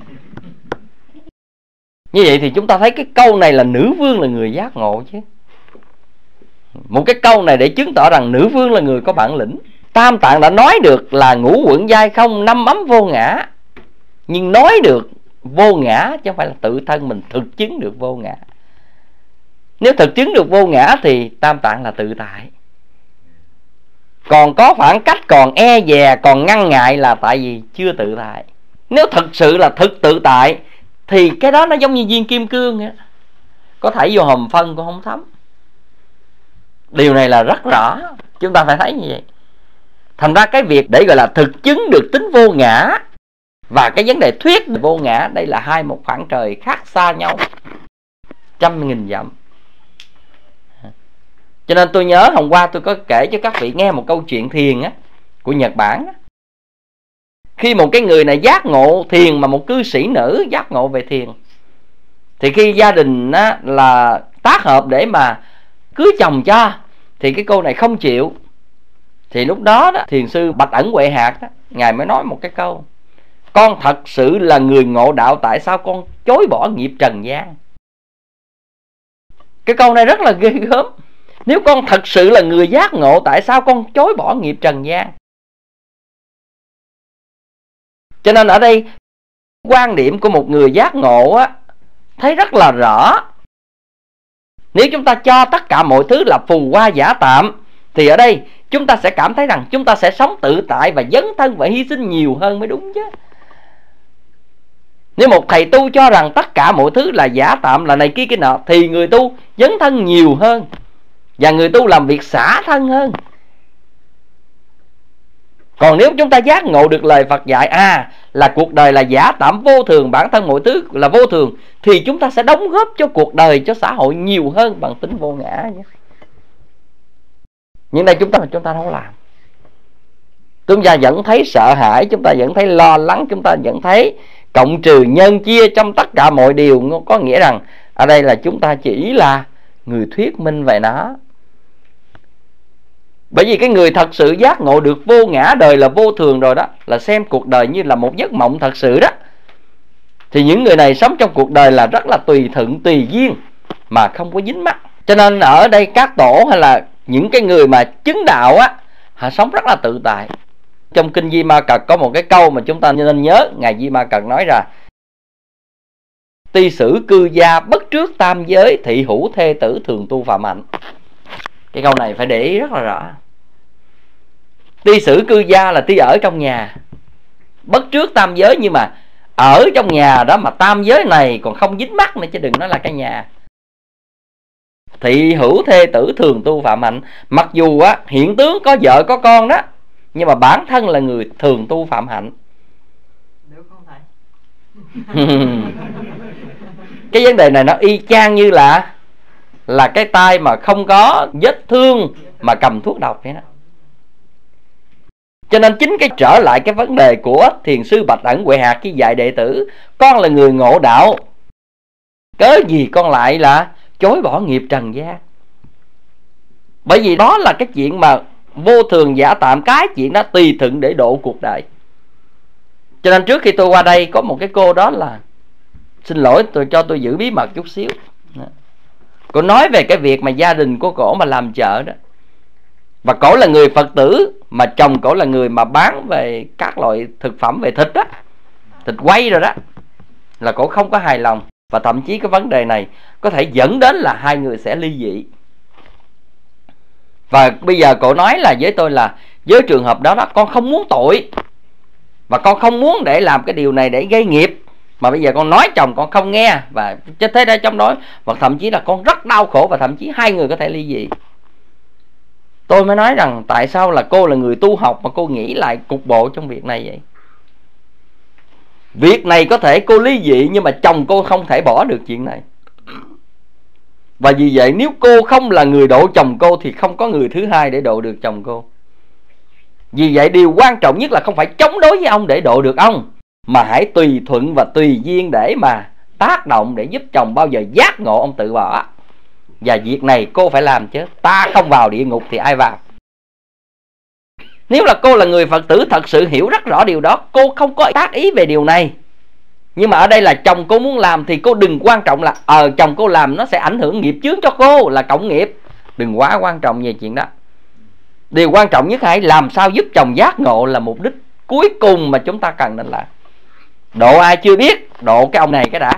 Như vậy thì chúng ta thấy cái câu này là nữ vương là người giác ngộ chứ. Một cái câu này để chứng tỏ rằng nữ vương là người có bản lĩnh. Tam Tạng đã nói được là ngũ uẩn giai không, năm ấm vô ngã, nhưng nói được vô ngã chứ không phải là tự thân mình thực chứng được vô ngã. Nếu thực chứng được vô ngã thì Tam Tạng là tự tại. Còn có khoảng cách, còn e dè, còn ngăn ngại là tại vì chưa tự tại. Nếu thực sự là thực tự tại thì cái đó nó giống như viên kim cương vậy. Có thảy vô hòm phân cũng không thấm. Điều này là rất rõ, chúng ta phải thấy như vậy. Thành ra cái việc để gọi là thực chứng được tính vô ngã và cái vấn đề thuyết vô ngã, đây là hai một khoảng trời khác xa nhau 100.000 dặm. Cho nên tôi nhớ hôm qua tôi có kể cho các vị nghe một câu chuyện thiền á, của Nhật Bản á. Khi một cái người này giác ngộ thiền, mà một cư sĩ nữ giác ngộ về thiền, thì khi gia đình á, là tác hợp để mà cưới chồng cho, thì cái cô này không chịu. Thì lúc đó, thiền sư Bạch Ẩn Huệ Hạc đó, ngài mới nói một cái câu: con thật sự là người ngộ đạo, tại sao con chối bỏ nghiệp trần gian? Cái câu này rất là ghê gớm. Nếu con thật sự là người giác ngộ, tại sao con chối bỏ nghiệp trần gian? Cho nên ở đây quan điểm của một người giác ngộ á, thấy rất là rõ. Nếu chúng ta cho tất cả mọi thứ là phù hoa giả tạm, thì ở đây chúng ta sẽ cảm thấy rằng chúng ta sẽ sống tự tại và dấn thân và hy sinh nhiều hơn mới đúng chứ. Nếu một thầy tu cho rằng tất cả mọi thứ là giả tạm, là này kia cái nọ, thì người tu dấn thân nhiều hơn, và người tu làm việc xả thân hơn. Còn nếu chúng ta giác ngộ được lời Phật dạy là cuộc đời là giả tạm vô thường, bản thân mọi thứ là vô thường, thì chúng ta sẽ đóng góp cho cuộc đời, cho xã hội nhiều hơn bằng tính vô ngã nhé. Nhưng đây chúng ta đâu làm. Chúng ta vẫn thấy sợ hãi, chúng ta vẫn thấy lo lắng, chúng ta vẫn thấy cộng trừ nhân chia trong tất cả mọi điều. Có nghĩa rằng ở đây là chúng ta chỉ là người thuyết minh về nó. Bởi vì cái người thật sự giác ngộ được vô ngã, đời là vô thường rồi đó, là xem cuộc đời như là một giấc mộng thật sự đó, thì những người này sống trong cuộc đời là rất là tùy thuận, tùy duyên, mà không có dính mắc. Cho nên ở đây các tổ hay là những cái người mà chứng đạo á, họ sống rất là tự tại. Trong kinh Di Ma Cật có một cái câu mà chúng ta nên nhớ. Ngài Di Ma Cật nói ra: ti sử cư gia bất trước tam giới, thị hữu thê tử thường tu phạm hạnh. Cái câu này phải để ý rất là rõ. Ti sử cư gia là ti ở trong nhà, bất trước tam giới, nhưng mà ở trong nhà đó mà tam giới này còn không dính mắc nữa, chứ đừng nói là cái nhà. Thị hữu thê tử thường tu phạm hạnh. Mặc dù á, hiện tướng có vợ có con đó, nhưng mà bản thân là người thường tu phạm hạnh. Được không thầy? Cái vấn đề này nó y chang như là cái tay mà không có vết thương mà cầm thuốc độc vậy đó. Cho nên chính cái trở lại cái vấn đề của thiền sư Bạch Ẩn Huệ Hạc khi dạy đệ tử: con là người ngộ đạo, cớ gì con lại là chối bỏ nghiệp trần gian? Bởi vì đó là cái chuyện mà vô thường giả tạm, cái chuyện đó tùy thuận để độ cuộc đời. Cho nên trước khi tôi qua đây có một cái cô đó là, xin lỗi cho tôi giữ bí mật chút xíu. Cô nói về cái việc mà gia đình của cổ mà làm chợ đó, và cổ là người Phật tử, mà chồng cổ là người mà bán về các loại thực phẩm về thịt đó, thịt quay rồi đó, là cổ không có hài lòng. Và thậm chí cái vấn đề này có thể dẫn đến là hai người sẽ ly dị. Và bây giờ cổ nói là với tôi là với trường hợp đó con không muốn tội, và con không muốn để làm cái điều này để gây nghiệp, mà bây giờ con nói chồng con không nghe, và chứ thế đây trong đó, và thậm chí là con rất đau khổ, và thậm chí hai người có thể ly dị. Tôi mới nói rằng tại sao là cô là người tu học mà cô nghĩ lại cục bộ trong việc này vậy? Việc này có thể cô ly dị, nhưng mà chồng cô không thể bỏ được chuyện này. Và vì vậy nếu cô không là người độ chồng cô thì không có người thứ hai để độ được chồng cô. Vì vậy điều quan trọng nhất là không phải chống đối với ông để độ được ông, mà hãy tùy thuận và tùy duyên để mà tác động để giúp chồng bao giờ giác ngộ ông tự bỏ. Và việc này cô phải làm chứ. Ta không vào địa ngục thì ai vào? Nếu là cô là người Phật tử thật sự hiểu rất rõ điều đó, cô không có tác ý về điều này. Nhưng mà ở đây là chồng cô muốn làm thì cô đừng quan trọng là chồng cô làm nó sẽ ảnh hưởng nghiệp chướng cho cô là cộng nghiệp. Đừng quá quan trọng về chuyện đó. Điều quan trọng nhất hãy làm sao giúp chồng giác ngộ là mục đích cuối cùng mà chúng ta cần nên làm. Độ ai chưa biết, độ cái ông này cái đã.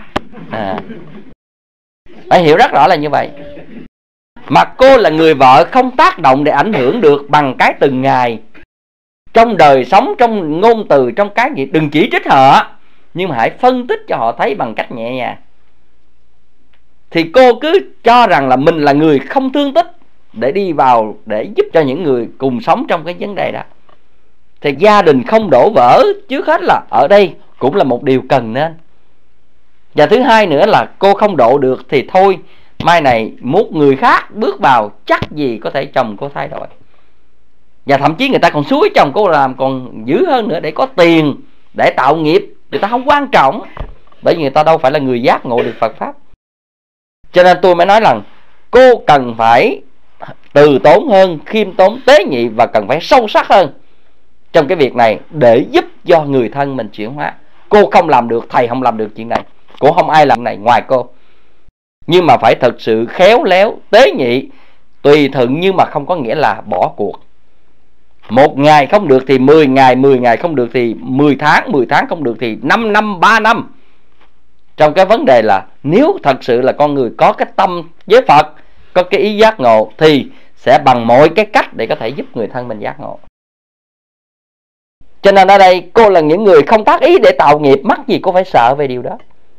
Phải hiểu rất rõ là như vậy. Mà cô là người vợ không tác động để ảnh hưởng được bằng cái từng ngày, trong đời sống, trong ngôn từ, trong cái gì. Đừng chỉ trích họ, nhưng mà hãy phân tích cho họ thấy bằng cách nhẹ nhàng. Thì cô cứ cho rằng là mình là người không thương tích để đi vào để giúp cho những người cùng sống trong cái vấn đề đó. Thì gia đình không đổ vỡ trước hết là ở đây cũng là một điều cần nên. Và thứ hai nữa là cô không độ được thì thôi, mai này một người khác bước vào chắc gì có thể chồng cô thay đổi. Và thậm chí người ta còn xúi chồng cô làm còn dữ hơn nữa để có tiền, để tạo nghiệp. Người ta không quan trọng, bởi vì người ta đâu phải là người giác ngộ được Phật Pháp. Cho nên tôi mới nói rằng cô cần phải từ tốn hơn, khiêm tốn, tế nhị và cần phải sâu sắc hơn trong cái việc này để giúp cho người thân mình chuyển hóa. Cô không làm được, thầy không làm được chuyện này, cũng không ai làm này ngoài cô. Nhưng mà phải thật sự khéo léo, tế nhị, tùy thuận, nhưng mà không có nghĩa là bỏ cuộc. 1 ngày không được thì 10 ngày, 10 ngày không được thì 10 tháng, 10 tháng không được thì 5 năm, 3 năm. Trong cái vấn đề là nếu thật sự là con người có cái tâm với Phật, có cái ý giác ngộ thì sẽ bằng mọi cái cách để có thể giúp người thân mình giác ngộ. Cho nên ở đây cô là những người không tác ý để tạo nghiệp, mắc gì cô phải sợ về điều đó.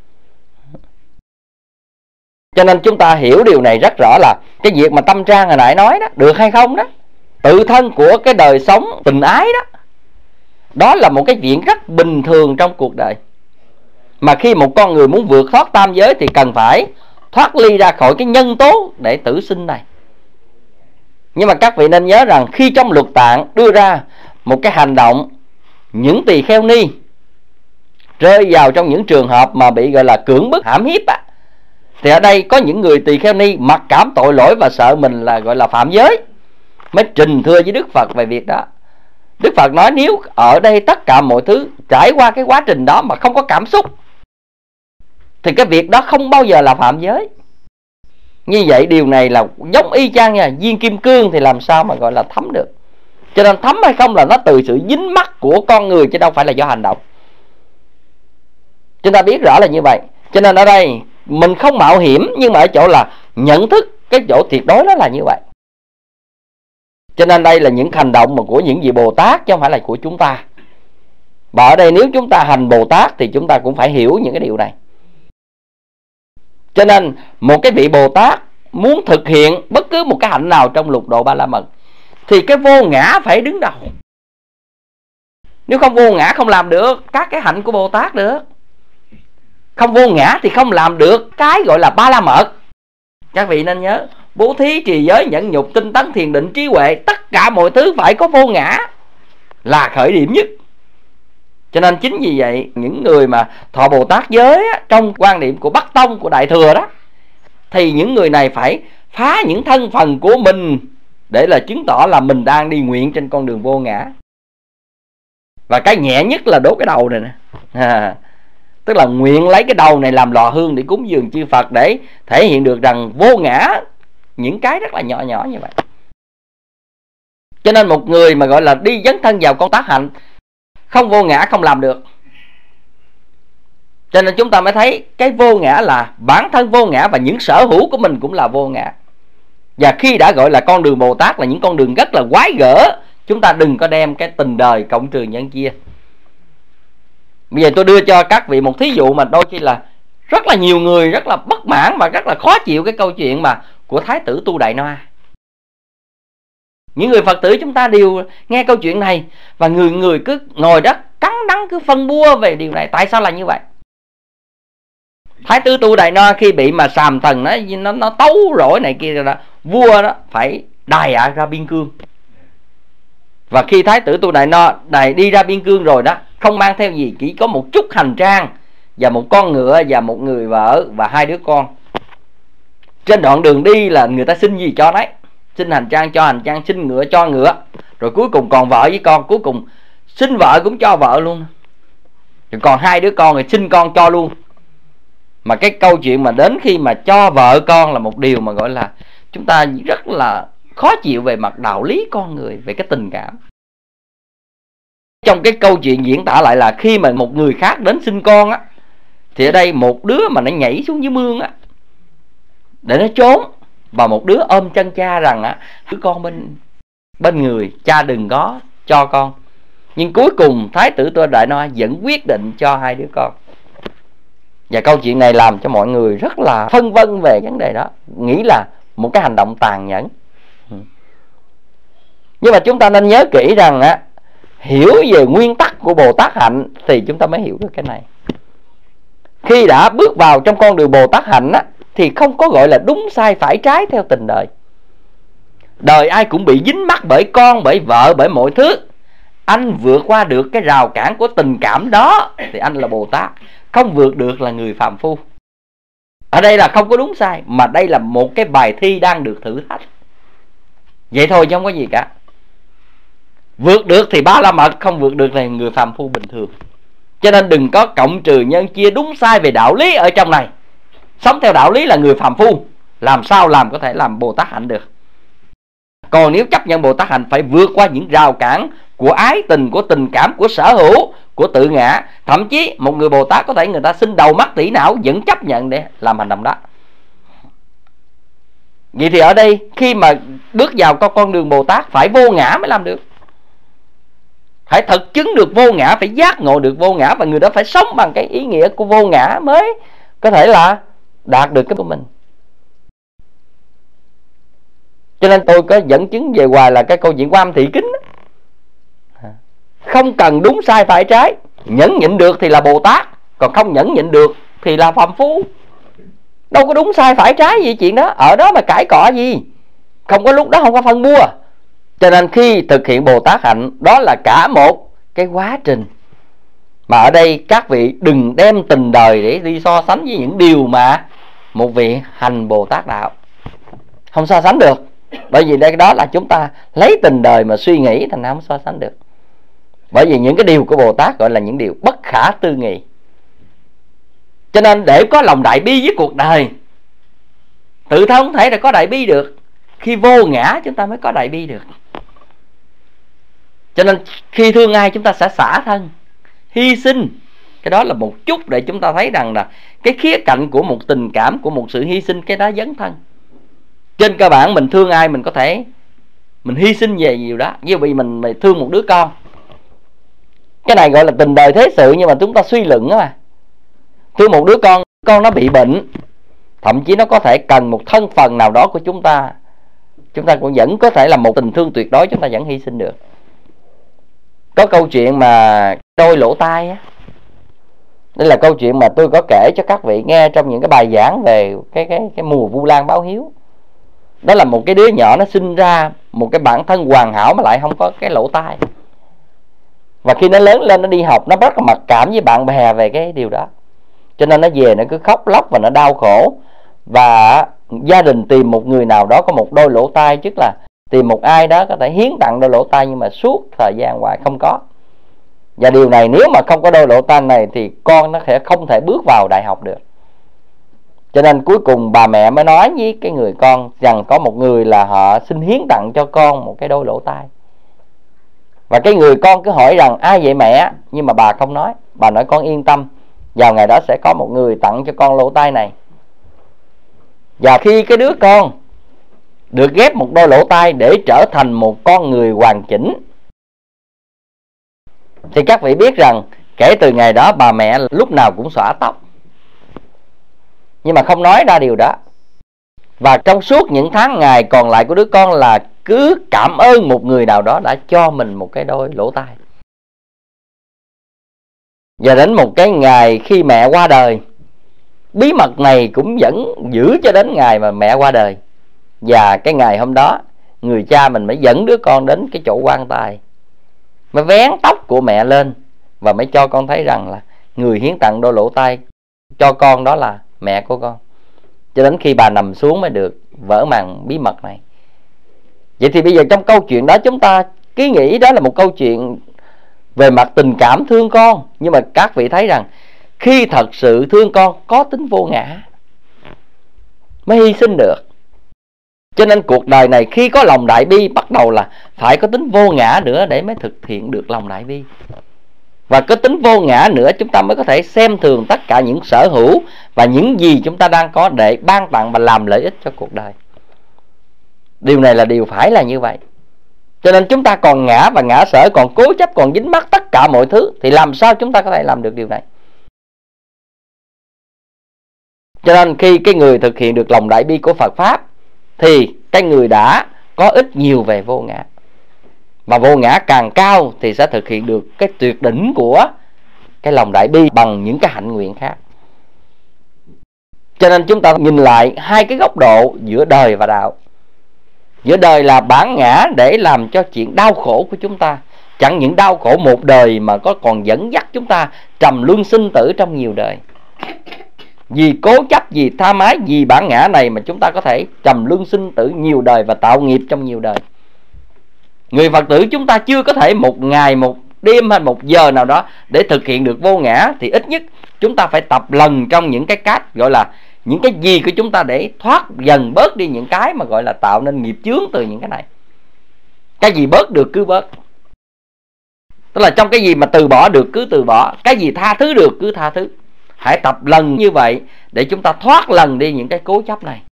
Cho nên chúng ta hiểu điều này rất rõ là cái việc mà Tâm Trang hồi nãy nói đó, được hay không đó, tự thân của cái đời sống tình ái đó, đó là một cái chuyện rất bình thường trong cuộc đời. Mà khi một con người muốn vượt thoát tam giới thì cần phải thoát ly ra khỏi cái nhân tố để tử sinh này. Nhưng mà các vị nên nhớ rằng khi trong luật tạng đưa ra một cái hành động, những tỳ kheo ni rơi vào trong những trường hợp mà bị gọi là cưỡng bức hãm hiếp á, thì ở đây có những người tỳ kheo ni mặc cảm tội lỗi và sợ mình là gọi là phạm giới, mới trình thưa với Đức Phật về việc đó. Đức Phật nói nếu ở đây tất cả mọi thứ trải qua cái quá trình đó mà không có cảm xúc thì cái việc đó không bao giờ là phạm giới. Như vậy điều này là giống y chang nha, viên kim cương thì làm sao mà gọi là thấm được. Cho nên thấm hay không là nó từ sự dính mắc của con người chứ đâu phải là do hành động. Chúng ta biết rõ là như vậy. Cho nên ở đây mình không mạo hiểm, nhưng mà ở chỗ là nhận thức cái chỗ tuyệt đối đó là như vậy. Cho nên đây là những hành động mà của những vị Bồ Tát chứ không phải là của chúng ta. Và ở đây nếu chúng ta hành Bồ Tát thì chúng ta cũng phải hiểu những cái điều này. Cho nên một cái vị Bồ Tát muốn thực hiện bất cứ một cái hạnh nào trong lục độ Ba La Mật thì cái vô ngã phải đứng đầu. Nếu không vô ngã không làm được các cái hạnh của Bồ Tát được. Không vô ngã thì không làm được cái gọi là Ba La Mật. Các vị nên nhớ, bố thí, trì giới, nhẫn nhục, tinh tấn, thiền định, trí huệ, tất cả mọi thứ phải có vô ngã là khởi điểm nhất. Cho nên chính vì vậy những người mà thọ Bồ Tát giới á, trong quan niệm của Bắc Tông, của Đại Thừa đó, thì những người này phải phá những thân phần của mình để là chứng tỏ là mình đang đi nguyện trên con đường vô ngã. Và cái nhẹ nhất là đốt cái đầu này nè, tức là nguyện lấy cái đầu này làm lò hương để cúng dường chư Phật, để thể hiện được rằng vô ngã, những cái rất là nhỏ nhỏ như vậy. Cho nên một người mà gọi là đi dấn thân vào con tác hạnh không vô ngã không làm được. Cho nên chúng ta mới thấy cái vô ngã là bản thân vô ngã và những sở hữu của mình cũng là vô ngã. Và khi đã gọi là con đường Bồ Tát là những con đường rất là quái gở, chúng ta đừng có đem cái tình đời cộng trừ nhân chia. Bây giờ tôi đưa cho các vị một thí dụ mà đôi khi là rất là nhiều người rất là bất mãn và rất là khó chịu cái câu chuyện mà của Thái tử Tu Đại Noa. Những người Phật tử chúng ta đều nghe câu chuyện này và người cứ ngồi đó cắn đắng cứ phân bua về điều này. Tại sao là như vậy? Thái tử Tu Đại No khi bị mà Sàm Thần nó tấu rỗi này kia đó, vua đó phải đày ra biên cương. Và khi Thái tử Tu Đại No đi ra biên cương rồi đó, không mang theo gì, chỉ có một chút hành trang và một con ngựa và một người vợ và 2 đứa con. Trên đoạn đường đi là người ta xin gì cho đấy, xin hành trang cho hành trang, xin ngựa cho ngựa, rồi cuối cùng còn vợ với con, cuối cùng xin vợ cũng cho vợ luôn, rồi còn 2 đứa con rồi xin con cho luôn. Mà cái câu chuyện mà đến khi mà cho vợ con là một điều mà gọi là chúng ta rất là khó chịu về mặt đạo lý con người, về cái tình cảm. Trong cái câu chuyện diễn tả lại là khi mà một người khác đến xin con á, thì ở đây một đứa mà nó nhảy xuống dưới mương á để nó trốn, và một đứa ôm chân cha rằng á, đứa con bên người, cha đừng có cho con. Nhưng cuối cùng Thái tử Tu Đại No vẫn quyết định cho 2 đứa con. Và câu chuyện này làm cho mọi người rất là phân vân về vấn đề đó, nghĩ là một cái hành động tàn nhẫn. Nhưng mà chúng ta nên nhớ kỹ rằng á, hiểu về nguyên tắc của Bồ Tát hạnh thì chúng ta mới hiểu được cái này. Khi đã bước vào trong con đường Bồ Tát hạnh á, thì không có gọi là đúng sai phải trái theo tình đời. Đời ai cũng bị dính mắc bởi con, bởi vợ, bởi mọi thứ. Anh vượt qua được cái rào cản của tình cảm đó thì anh là Bồ Tát. Không vượt được là người phàm phu. Ở đây là không có đúng sai, mà đây là một cái bài thi đang được thử thách. Vậy thôi chứ không có gì cả. Vượt được thì Ba La Mật, không vượt được là người phàm phu bình thường. Cho nên đừng có cộng trừ nhân chia đúng sai về đạo lý ở trong này. Sống theo đạo lý là người phàm phu, làm sao có thể làm Bồ Tát hạnh được. Còn nếu chấp nhận Bồ Tát hạnh phải vượt qua những rào cản của ái tình, của tình cảm, của sở hữu, của tự ngã. Thậm chí một người Bồ Tát có thể người ta xin đầu mắt tỷ não vẫn chấp nhận để làm hành động đó. Vậy thì ở đây khi mà bước vào con đường Bồ Tát phải vô ngã mới làm được. Phải thực chứng được vô ngã, phải giác ngộ được vô ngã, và người đó phải sống bằng cái ý nghĩa của vô ngã mới có thể là đạt được cái của mình. Cho nên tôi có dẫn chứng về hoài là cái câu chuyện của Âm Thị Kính đó. Không cần đúng sai phải trái, nhẫn nhịn được thì là Bồ Tát, còn không nhẫn nhịn được thì là phàm phu. Đâu có đúng sai phải trái gì chuyện đó, ở đó mà cãi cọ gì. Không có lúc đó không có phân bua. Cho nên khi thực hiện Bồ Tát hạnh, đó là cả một cái quá trình. Mà ở đây các vị đừng đem tình đời để đi so sánh với những điều mà một vị hành Bồ Tát đạo. Không so sánh được. Bởi vì đây đó là chúng ta lấy tình đời mà suy nghĩ, thành ra không so sánh được. Bởi vì những cái điều của Bồ Tát gọi là những điều bất khả tư nghị. Cho nên để có lòng đại bi với cuộc đời, tự thân không thể là có đại bi được. Khi vô ngã chúng ta mới có đại bi được. Cho nên khi thương ai chúng ta sẽ xả thân, hy sinh. Cái đó là một chút để chúng ta thấy rằng là cái khía cạnh của một tình cảm, của một sự hy sinh, cái đó dấn thân. Trên cơ bản mình thương ai mình có thể mình hy sinh về nhiều đó. Như vì mình thương một đứa con, cái này gọi là tình đời thế sự, nhưng mà chúng ta suy luận đó mà. Thương một đứa con nó bị bệnh, thậm chí nó có thể cần một thân phần nào đó của chúng ta cũng vẫn có thể là một tình thương tuyệt đối, chúng ta vẫn hy sinh được. Có câu chuyện mà đôi lỗ tai á, đây là câu chuyện mà tôi có kể cho các vị nghe trong những cái bài giảng về cái mùa Vu Lan báo hiếu. Đó là một cái đứa nhỏ nó sinh ra một cái bản thân hoàn hảo mà lại không có cái lỗ tai. Và khi nó lớn lên nó đi học, nó rất là mặc cảm với bạn bè về cái điều đó. Cho nên nó về nó cứ khóc lóc và nó đau khổ. Và gia đình tìm một người nào đó có một đôi lỗ tai, tức là tìm một ai đó có thể hiến tặng đôi lỗ tai, nhưng mà suốt thời gian hoài không có. Và điều này nếu mà không có đôi lỗ tai này thì con nó sẽ không thể bước vào đại học được. Cho nên cuối cùng bà mẹ mới nói với cái người con rằng có một người là họ xin hiến tặng cho con một cái đôi lỗ tai. Và cái người con cứ hỏi rằng ai vậy mẹ? Nhưng mà bà không nói. Bà nói con yên tâm, vào ngày đó sẽ có một người tặng cho con lỗ tai này. Và khi cái đứa con được ghép một đôi lỗ tai để trở thành một con người hoàn chỉnh, thì các vị biết rằng kể từ ngày đó bà mẹ lúc nào cũng xõa tóc, nhưng mà không nói ra điều đó. Và trong suốt những tháng ngày còn lại của đứa con là cứ cảm ơn một người nào đó đã cho mình một cái đôi lỗ tai. Và đến một cái ngày khi mẹ qua đời bí mật này cũng vẫn giữ cho đến ngày mà mẹ qua đời. Và cái ngày hôm đó, người cha mình mới dẫn đứa con đến cái chỗ quan tài, mới vén tóc của mẹ lên và mới cho con thấy rằng là người hiến tặng đôi lỗ tai cho con đó là mẹ của con. Cho đến khi bà nằm xuống mới được vỡ màn bí mật này. Vậy thì bây giờ trong câu chuyện đó chúng ta cứ nghĩ đó là một câu chuyện về mặt tình cảm thương con. Nhưng mà các vị thấy rằng khi thật sự thương con có tính vô ngã mới hy sinh được. Cho nên cuộc đời này khi có lòng đại bi bắt đầu là phải có tính vô ngã nữa để mới thực hiện được lòng đại bi. Và có tính vô ngã nữa chúng ta mới có thể xem thường tất cả những sở hữu và những gì chúng ta đang có để ban tặng và làm lợi ích cho cuộc đời. Điều này là điều phải là như vậy. Cho nên chúng ta còn ngã và ngã sở, còn cố chấp, còn dính mắc tất cả mọi thứ, thì làm sao chúng ta có thể làm được điều này? Cho nên khi cái người thực hiện được lòng đại bi của Phật Pháp thì cái người đã có ít nhiều về vô ngã. Mà vô ngã càng cao thì sẽ thực hiện được cái tuyệt đỉnh của cái lòng đại bi bằng những cái hạnh nguyện khác. Cho nên chúng ta nhìn lại hai cái góc độ giữa đời và đạo. Giữa đời là bản ngã để làm cho chuyện đau khổ của chúng ta, chẳng những đau khổ một đời mà có còn dẫn dắt chúng ta trầm luân sinh tử trong nhiều đời. Vì cố chấp, vì tha mái, vì bản ngã này mà chúng ta có thể trầm luân sinh tử nhiều đời và tạo nghiệp trong nhiều đời. Người Phật tử chúng ta chưa có thể một ngày, một đêm hay một giờ nào đó để thực hiện được vô ngã, thì ít nhất chúng ta phải tập lần trong những cái cách gọi là những cái gì của chúng ta để thoát dần bớt đi những cái mà gọi là tạo nên nghiệp chướng từ những cái này. Cái gì bớt được cứ bớt. Tức là trong cái gì mà từ bỏ được cứ từ bỏ, cái gì tha thứ được cứ tha thứ. Hãy tập lần như vậy để chúng ta thoát lần đi những cái cố chấp này.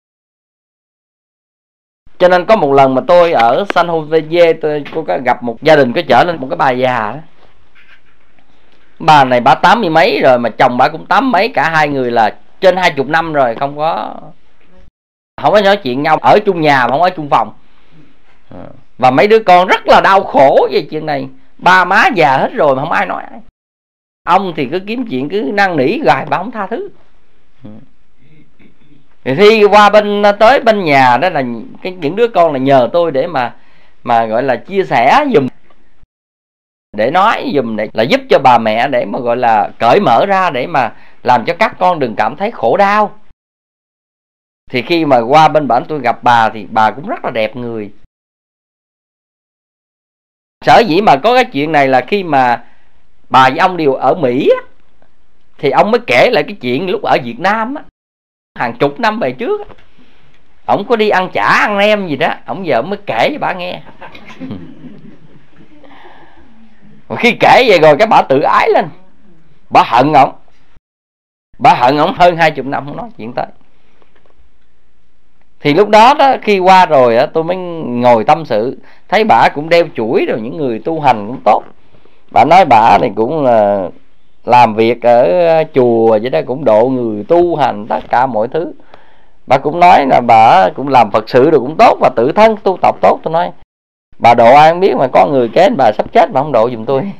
Cho nên có một lần mà tôi ở San Jose, tôi có gặp một gia đình có chở lên một cái bà già đó. Bà này bà 80 mấy rồi mà chồng bà cũng 80 mấy, cả hai người là trên 20 năm rồi, không có nói chuyện nhau, ở chung nhà mà không ở chung phòng. Và mấy đứa con rất là đau khổ về chuyện này. Ba má già hết rồi mà không ai nói ai. Ông thì cứ kiếm chuyện, cứ năn nỉ gài bà không tha thứ. Thì khi qua tới bên nhà đó là những đứa con là nhờ tôi để mà gọi là chia sẻ giùm, để nói giùm, để là giúp cho bà mẹ để mà gọi là cởi mở ra, để mà làm cho các con đừng cảm thấy khổ đau. Thì khi mà qua bên bản tôi gặp bà thì bà cũng rất là đẹp người. Sở dĩ mà có cái chuyện này là khi mà bà với ông đều ở Mỹ á, thì ông mới kể lại cái chuyện lúc ở Việt Nam á, hàng chục năm về trước á, ổng có đi ăn chả ăn nem gì đó, ổng giờ mới kể cho bà nghe. Khi kể vậy rồi cái bà tự ái lên, bà hận ổng. Bà hận ổng hơn 20 năm không nói chuyện tới. Thì lúc đó khi qua rồi tôi mới ngồi tâm sự, thấy bà cũng đeo chuỗi rồi, những người tu hành cũng tốt. Bà nói bà này cũng làm việc ở chùa vậy đó, cũng độ người tu hành tất cả mọi thứ. Bà cũng nói là bà cũng làm Phật sự rồi cũng tốt, và tự thân tu tập tốt. Tôi nói bà độ ai không biết, mà có người kế bà sắp chết mà không độ giùm tôi.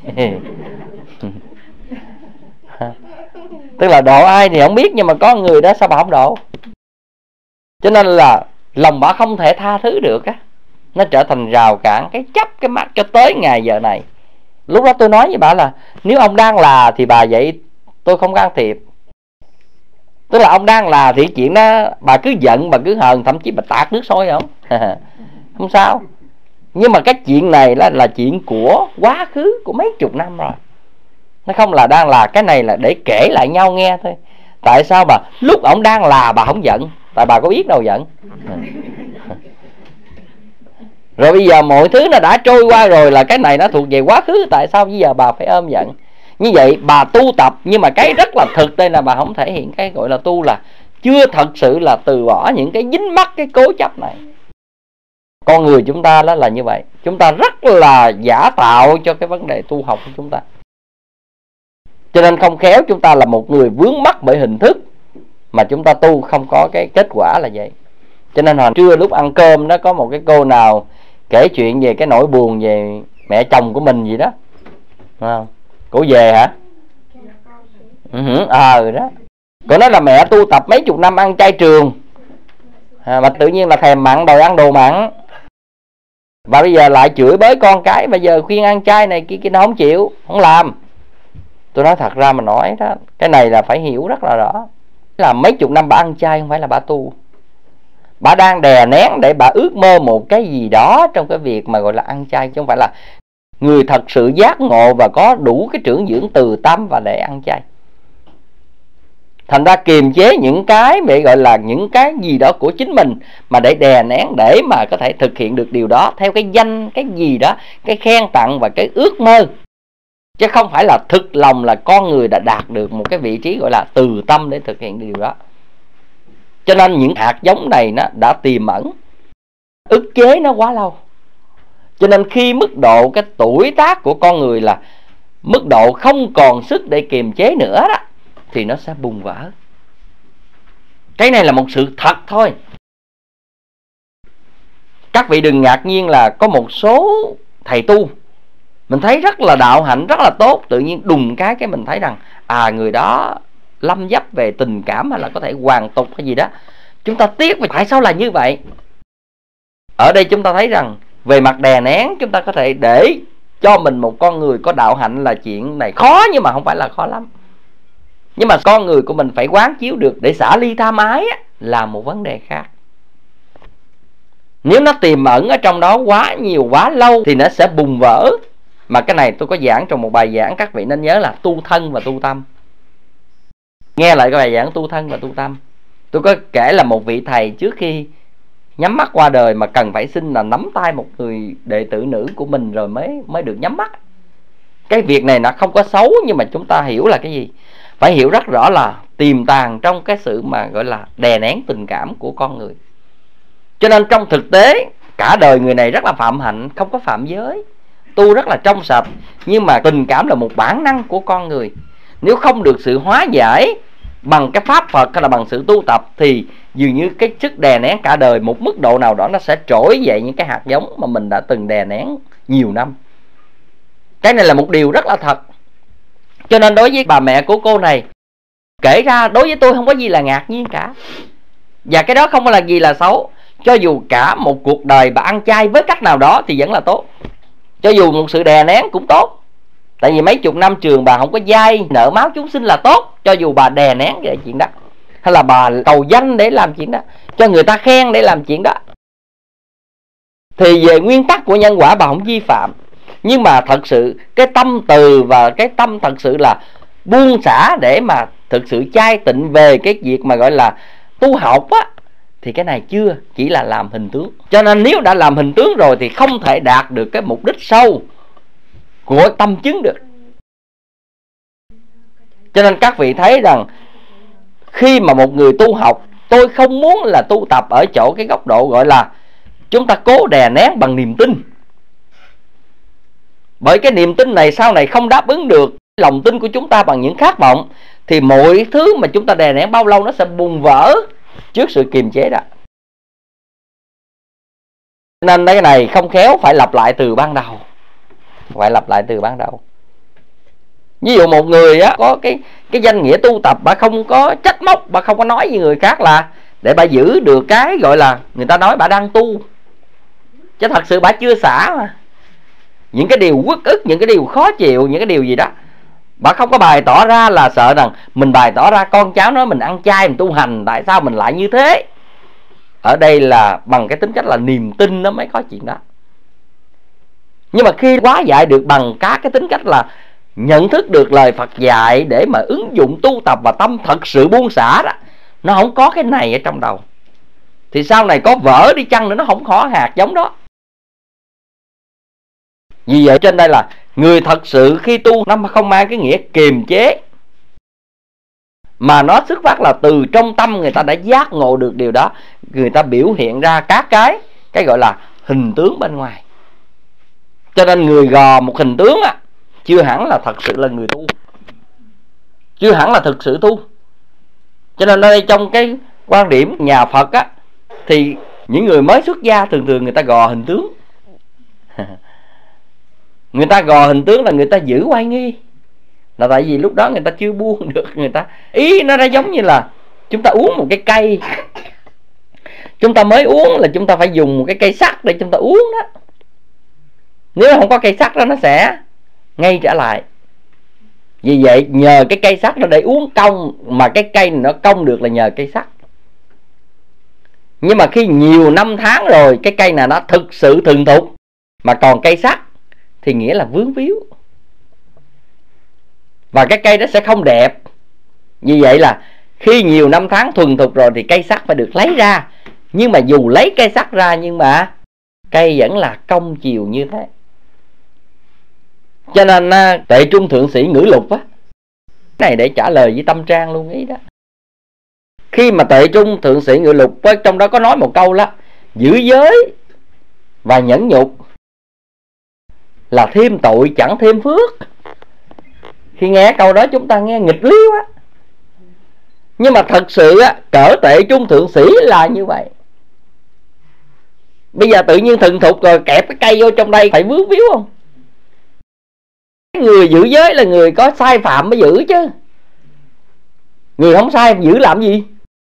Tức là độ ai thì không biết, nhưng mà có người đó sao bà không độ. Cho nên là lòng bà không thể tha thứ được á. Nó trở thành rào cản, cái chấp cái mắt cho tới ngày giờ này. Lúc đó tôi nói với bà là nếu ông đang là thì bà vậy tôi không can thiệp. Tức là ông đang là thì chuyện đó bà cứ giận, bà cứ hờn, thậm chí bà tạt nước sôi không không sao. Nhưng mà cái chuyện này là chuyện của quá khứ, của mấy chục năm rồi. Nó không là đang là, cái này là để kể lại nhau nghe thôi. Tại sao bà lúc ông đang là bà không giận? Tại bà có biết đâu giận. Rồi bây giờ mọi thứ nó đã trôi qua rồi, là cái này nó thuộc về quá khứ, tại sao bây giờ bà phải ôm giận? Như vậy bà tu tập, nhưng mà cái rất là thực đây là bà không thể hiện cái gọi là tu, là chưa thật sự là từ bỏ những cái dính mắc, cái cố chấp này. Con người chúng ta đó là như vậy. Chúng ta rất là giả tạo cho cái vấn đề tu học của chúng ta. Cho nên không khéo chúng ta là một người vướng mắc bởi hình thức, mà chúng ta tu không có cái kết quả là vậy. Cho nên hồi trưa lúc ăn cơm đó, có một cái cô nào kể chuyện về cái nỗi buồn về mẹ chồng của mình gì đó, không? Cô về hả? Đó. Còn nói là mẹ tu tập mấy chục năm ăn chay trường, mà tự nhiên là thèm mặn, đòi ăn đồ mặn, và bây giờ lại chửi bới con cái, bây giờ khuyên ăn chay này kia nó không chịu, không làm. Tôi nói thật ra mà nói đó, cái này là phải hiểu rất là rõ. Là mấy chục năm bà ăn chay không phải là bà tu. Bà đang đè nén để bà ước mơ một cái gì đó trong cái việc mà gọi là ăn chay, chứ không phải là người thật sự giác ngộ và có đủ cái trưởng dưỡng từ tâm và để ăn chay. Thành ra kiềm chế những cái bị gọi là những cái gì đó của chính mình, mà để đè nén để mà có thể thực hiện được điều đó theo cái danh, cái gì đó, cái khen tặng và cái ước mơ, chứ không phải là thực lòng là con người đã đạt được một cái vị trí gọi là từ tâm để thực hiện điều đó. Cho nên những hạt giống này nó đã tiềm ẩn, ức chế nó quá lâu. Cho nên khi mức độ cái tuổi tác của con người là mức độ không còn sức để kiềm chế nữa đó, thì nó sẽ bùng vỡ. Cái này là một sự thật thôi. Các vị đừng ngạc nhiên là có một số thầy tu mình thấy rất là đạo hạnh, rất là tốt, tự nhiên đùng cái mình thấy rằng người đó lâm dấp về tình cảm hay là có thể hoàn tục hay gì đó. Chúng ta tiếc vì tại sao là như vậy. Ở đây chúng ta thấy rằng về mặt đè nén, chúng ta có thể để cho mình một con người có đạo hạnh là chuyện này khó, nhưng mà không phải là khó lắm. Nhưng mà con người của mình phải quán chiếu được để xả ly tham ái á, là một vấn đề khác. Nếu nó tiềm ẩn ở trong đó quá nhiều, quá lâu thì nó sẽ bùng vỡ. Mà cái này tôi có giảng trong một bài giảng, các vị nên nhớ là tu thân và tu tâm. Nghe lại cái bài giảng tu thân và tu tâm. Tôi có kể là một vị thầy trước khi nhắm mắt qua đời mà cần phải xin là nắm tay một người đệ tử nữ của mình rồi mới được nhắm mắt. Cái việc này nó không có xấu, nhưng mà chúng ta hiểu là cái gì? Phải hiểu rất rõ là tiềm tàng trong cái sự mà gọi là đè nén tình cảm của con người. Cho nên trong thực tế cả đời người này rất là phạm hạnh, không có phạm giới, tu rất là trong sạch, nhưng mà tình cảm là một bản năng của con người. Nếu không được sự hóa giải bằng cái pháp Phật hay là bằng sự tu tập thì dường như cái sức đè nén cả đời một mức độ nào đó nó sẽ trỗi dậy những cái hạt giống mà mình đã từng đè nén nhiều năm. Cái này là một điều rất là thật. Cho nên đối với bà mẹ của cô này kể ra, đối với tôi không có gì là ngạc nhiên cả. Và cái đó không có là gì là xấu. Cho dù cả một cuộc đời bà ăn chay với cách nào đó thì vẫn là tốt. Cho dù một sự đè nén cũng tốt. Tại vì mấy chục năm trường bà không có dai nợ máu chúng sinh là tốt. Cho dù bà đè nén về chuyện đó, hay là bà cầu danh để làm chuyện đó, cho người ta khen để làm chuyện đó, thì về nguyên tắc của nhân quả bà không vi phạm. Nhưng mà thật sự cái tâm từ và cái tâm thật sự là buông xả để mà thực sự chai tịnh về cái việc mà gọi là tu học á, thì cái này chưa, chỉ là làm hình tướng. Cho nên nếu đã làm hình tướng rồi thì không thể đạt được cái mục đích sâu của tâm chứng được. Cho nên các vị thấy rằng khi mà một người tu học, tôi không muốn là tu tập ở chỗ cái góc độ gọi là chúng ta cố đè nén bằng niềm tin. Bởi cái niềm tin này sau này không đáp ứng được lòng tin của chúng ta bằng những khát vọng, thì mọi thứ mà chúng ta đè nén bao lâu nó sẽ bùng vỡ trước sự kiềm chế đó. Nên cái này không khéo phải lặp lại từ ban đầu. Phải lặp lại từ ban đầu. Ví dụ một người á, có cái danh nghĩa tu tập, bà không có trách móc, bà không có nói với người khác là để bà giữ được cái gọi là người ta nói bà đang tu, chứ thật sự bà chưa xả mà. Những cái điều uất ức, những cái điều khó chịu, những cái điều gì đó bà không có bày tỏ ra, là sợ rằng mình bày tỏ ra con cháu nói mình ăn chay, mình tu hành, tại sao mình lại như thế. Ở đây là bằng cái tính cách là niềm tin nó mới có chuyện đó. Nhưng mà khi hóa giải được bằng các cái tính cách là nhận thức được lời Phật dạy để mà ứng dụng tu tập và tâm thật sự buông xả đó, nó không có cái này ở trong đầu, thì sau này có vỡ đi chăng nữa nó không có hạt giống đó. Vì vậy trên đây là người thật sự khi tu nó không mang cái nghĩa kiềm chế, mà nó xuất phát là từ trong tâm người ta đã giác ngộ được điều đó, người ta biểu hiện ra các cái gọi là hình tướng bên ngoài. Cho nên người gò một hình tướng á, chưa hẳn là thật sự là người tu, chưa hẳn là thực sự tu. Cho nên ở đây trong cái quan điểm nhà Phật á, thì những người mới xuất gia thường thường người ta gò hình tướng. Người ta gò hình tướng là người ta giữ oai nghi, Là tại vì lúc đó người ta chưa buông được. Người ta ý nó ra giống như là chúng ta uống một cái cây, chúng ta mới uống là chúng ta phải dùng một cái cây sắt để chúng ta uống đó. Nếu không có cây sắt đó nó sẽ ngay trở lại. Vì vậy nhờ cái cây sắt nó để uống cong, mà cái cây này nó cong được là nhờ cây sắt. Nhưng mà khi nhiều năm tháng rồi cái cây này nó thực sự thuần thục mà còn cây sắt thì nghĩa là vướng víu, và cái cây đó sẽ không đẹp. Vì vậy là khi nhiều năm tháng thuần thục rồi thì cây sắt phải được lấy ra. Nhưng mà dù lấy cây sắt ra nhưng mà cây vẫn là cong chiều như thế. Cho nên Tệ Trung Thượng Sĩ Ngữ Lục á, cái này để trả lời với Tâm Trang luôn ý đó. Khi mà Tệ Trung Thượng Sĩ Ngữ Lục á, trong đó có nói một câu đó: giữ giới và nhẫn nhục là thêm tội chẳng thêm phước. Khi nghe câu đó chúng ta nghe nghịch lý quá. Nhưng mà thật sự á, cỡ Tệ Trung Thượng Sĩ là như vậy. Bây giờ tự nhiên thuần thục rồi kẹp cái cây vô trong đây phải vướng víu không? Người giữ giới là người có sai phạm mới giữ chứ. Người không sai giữ làm gì?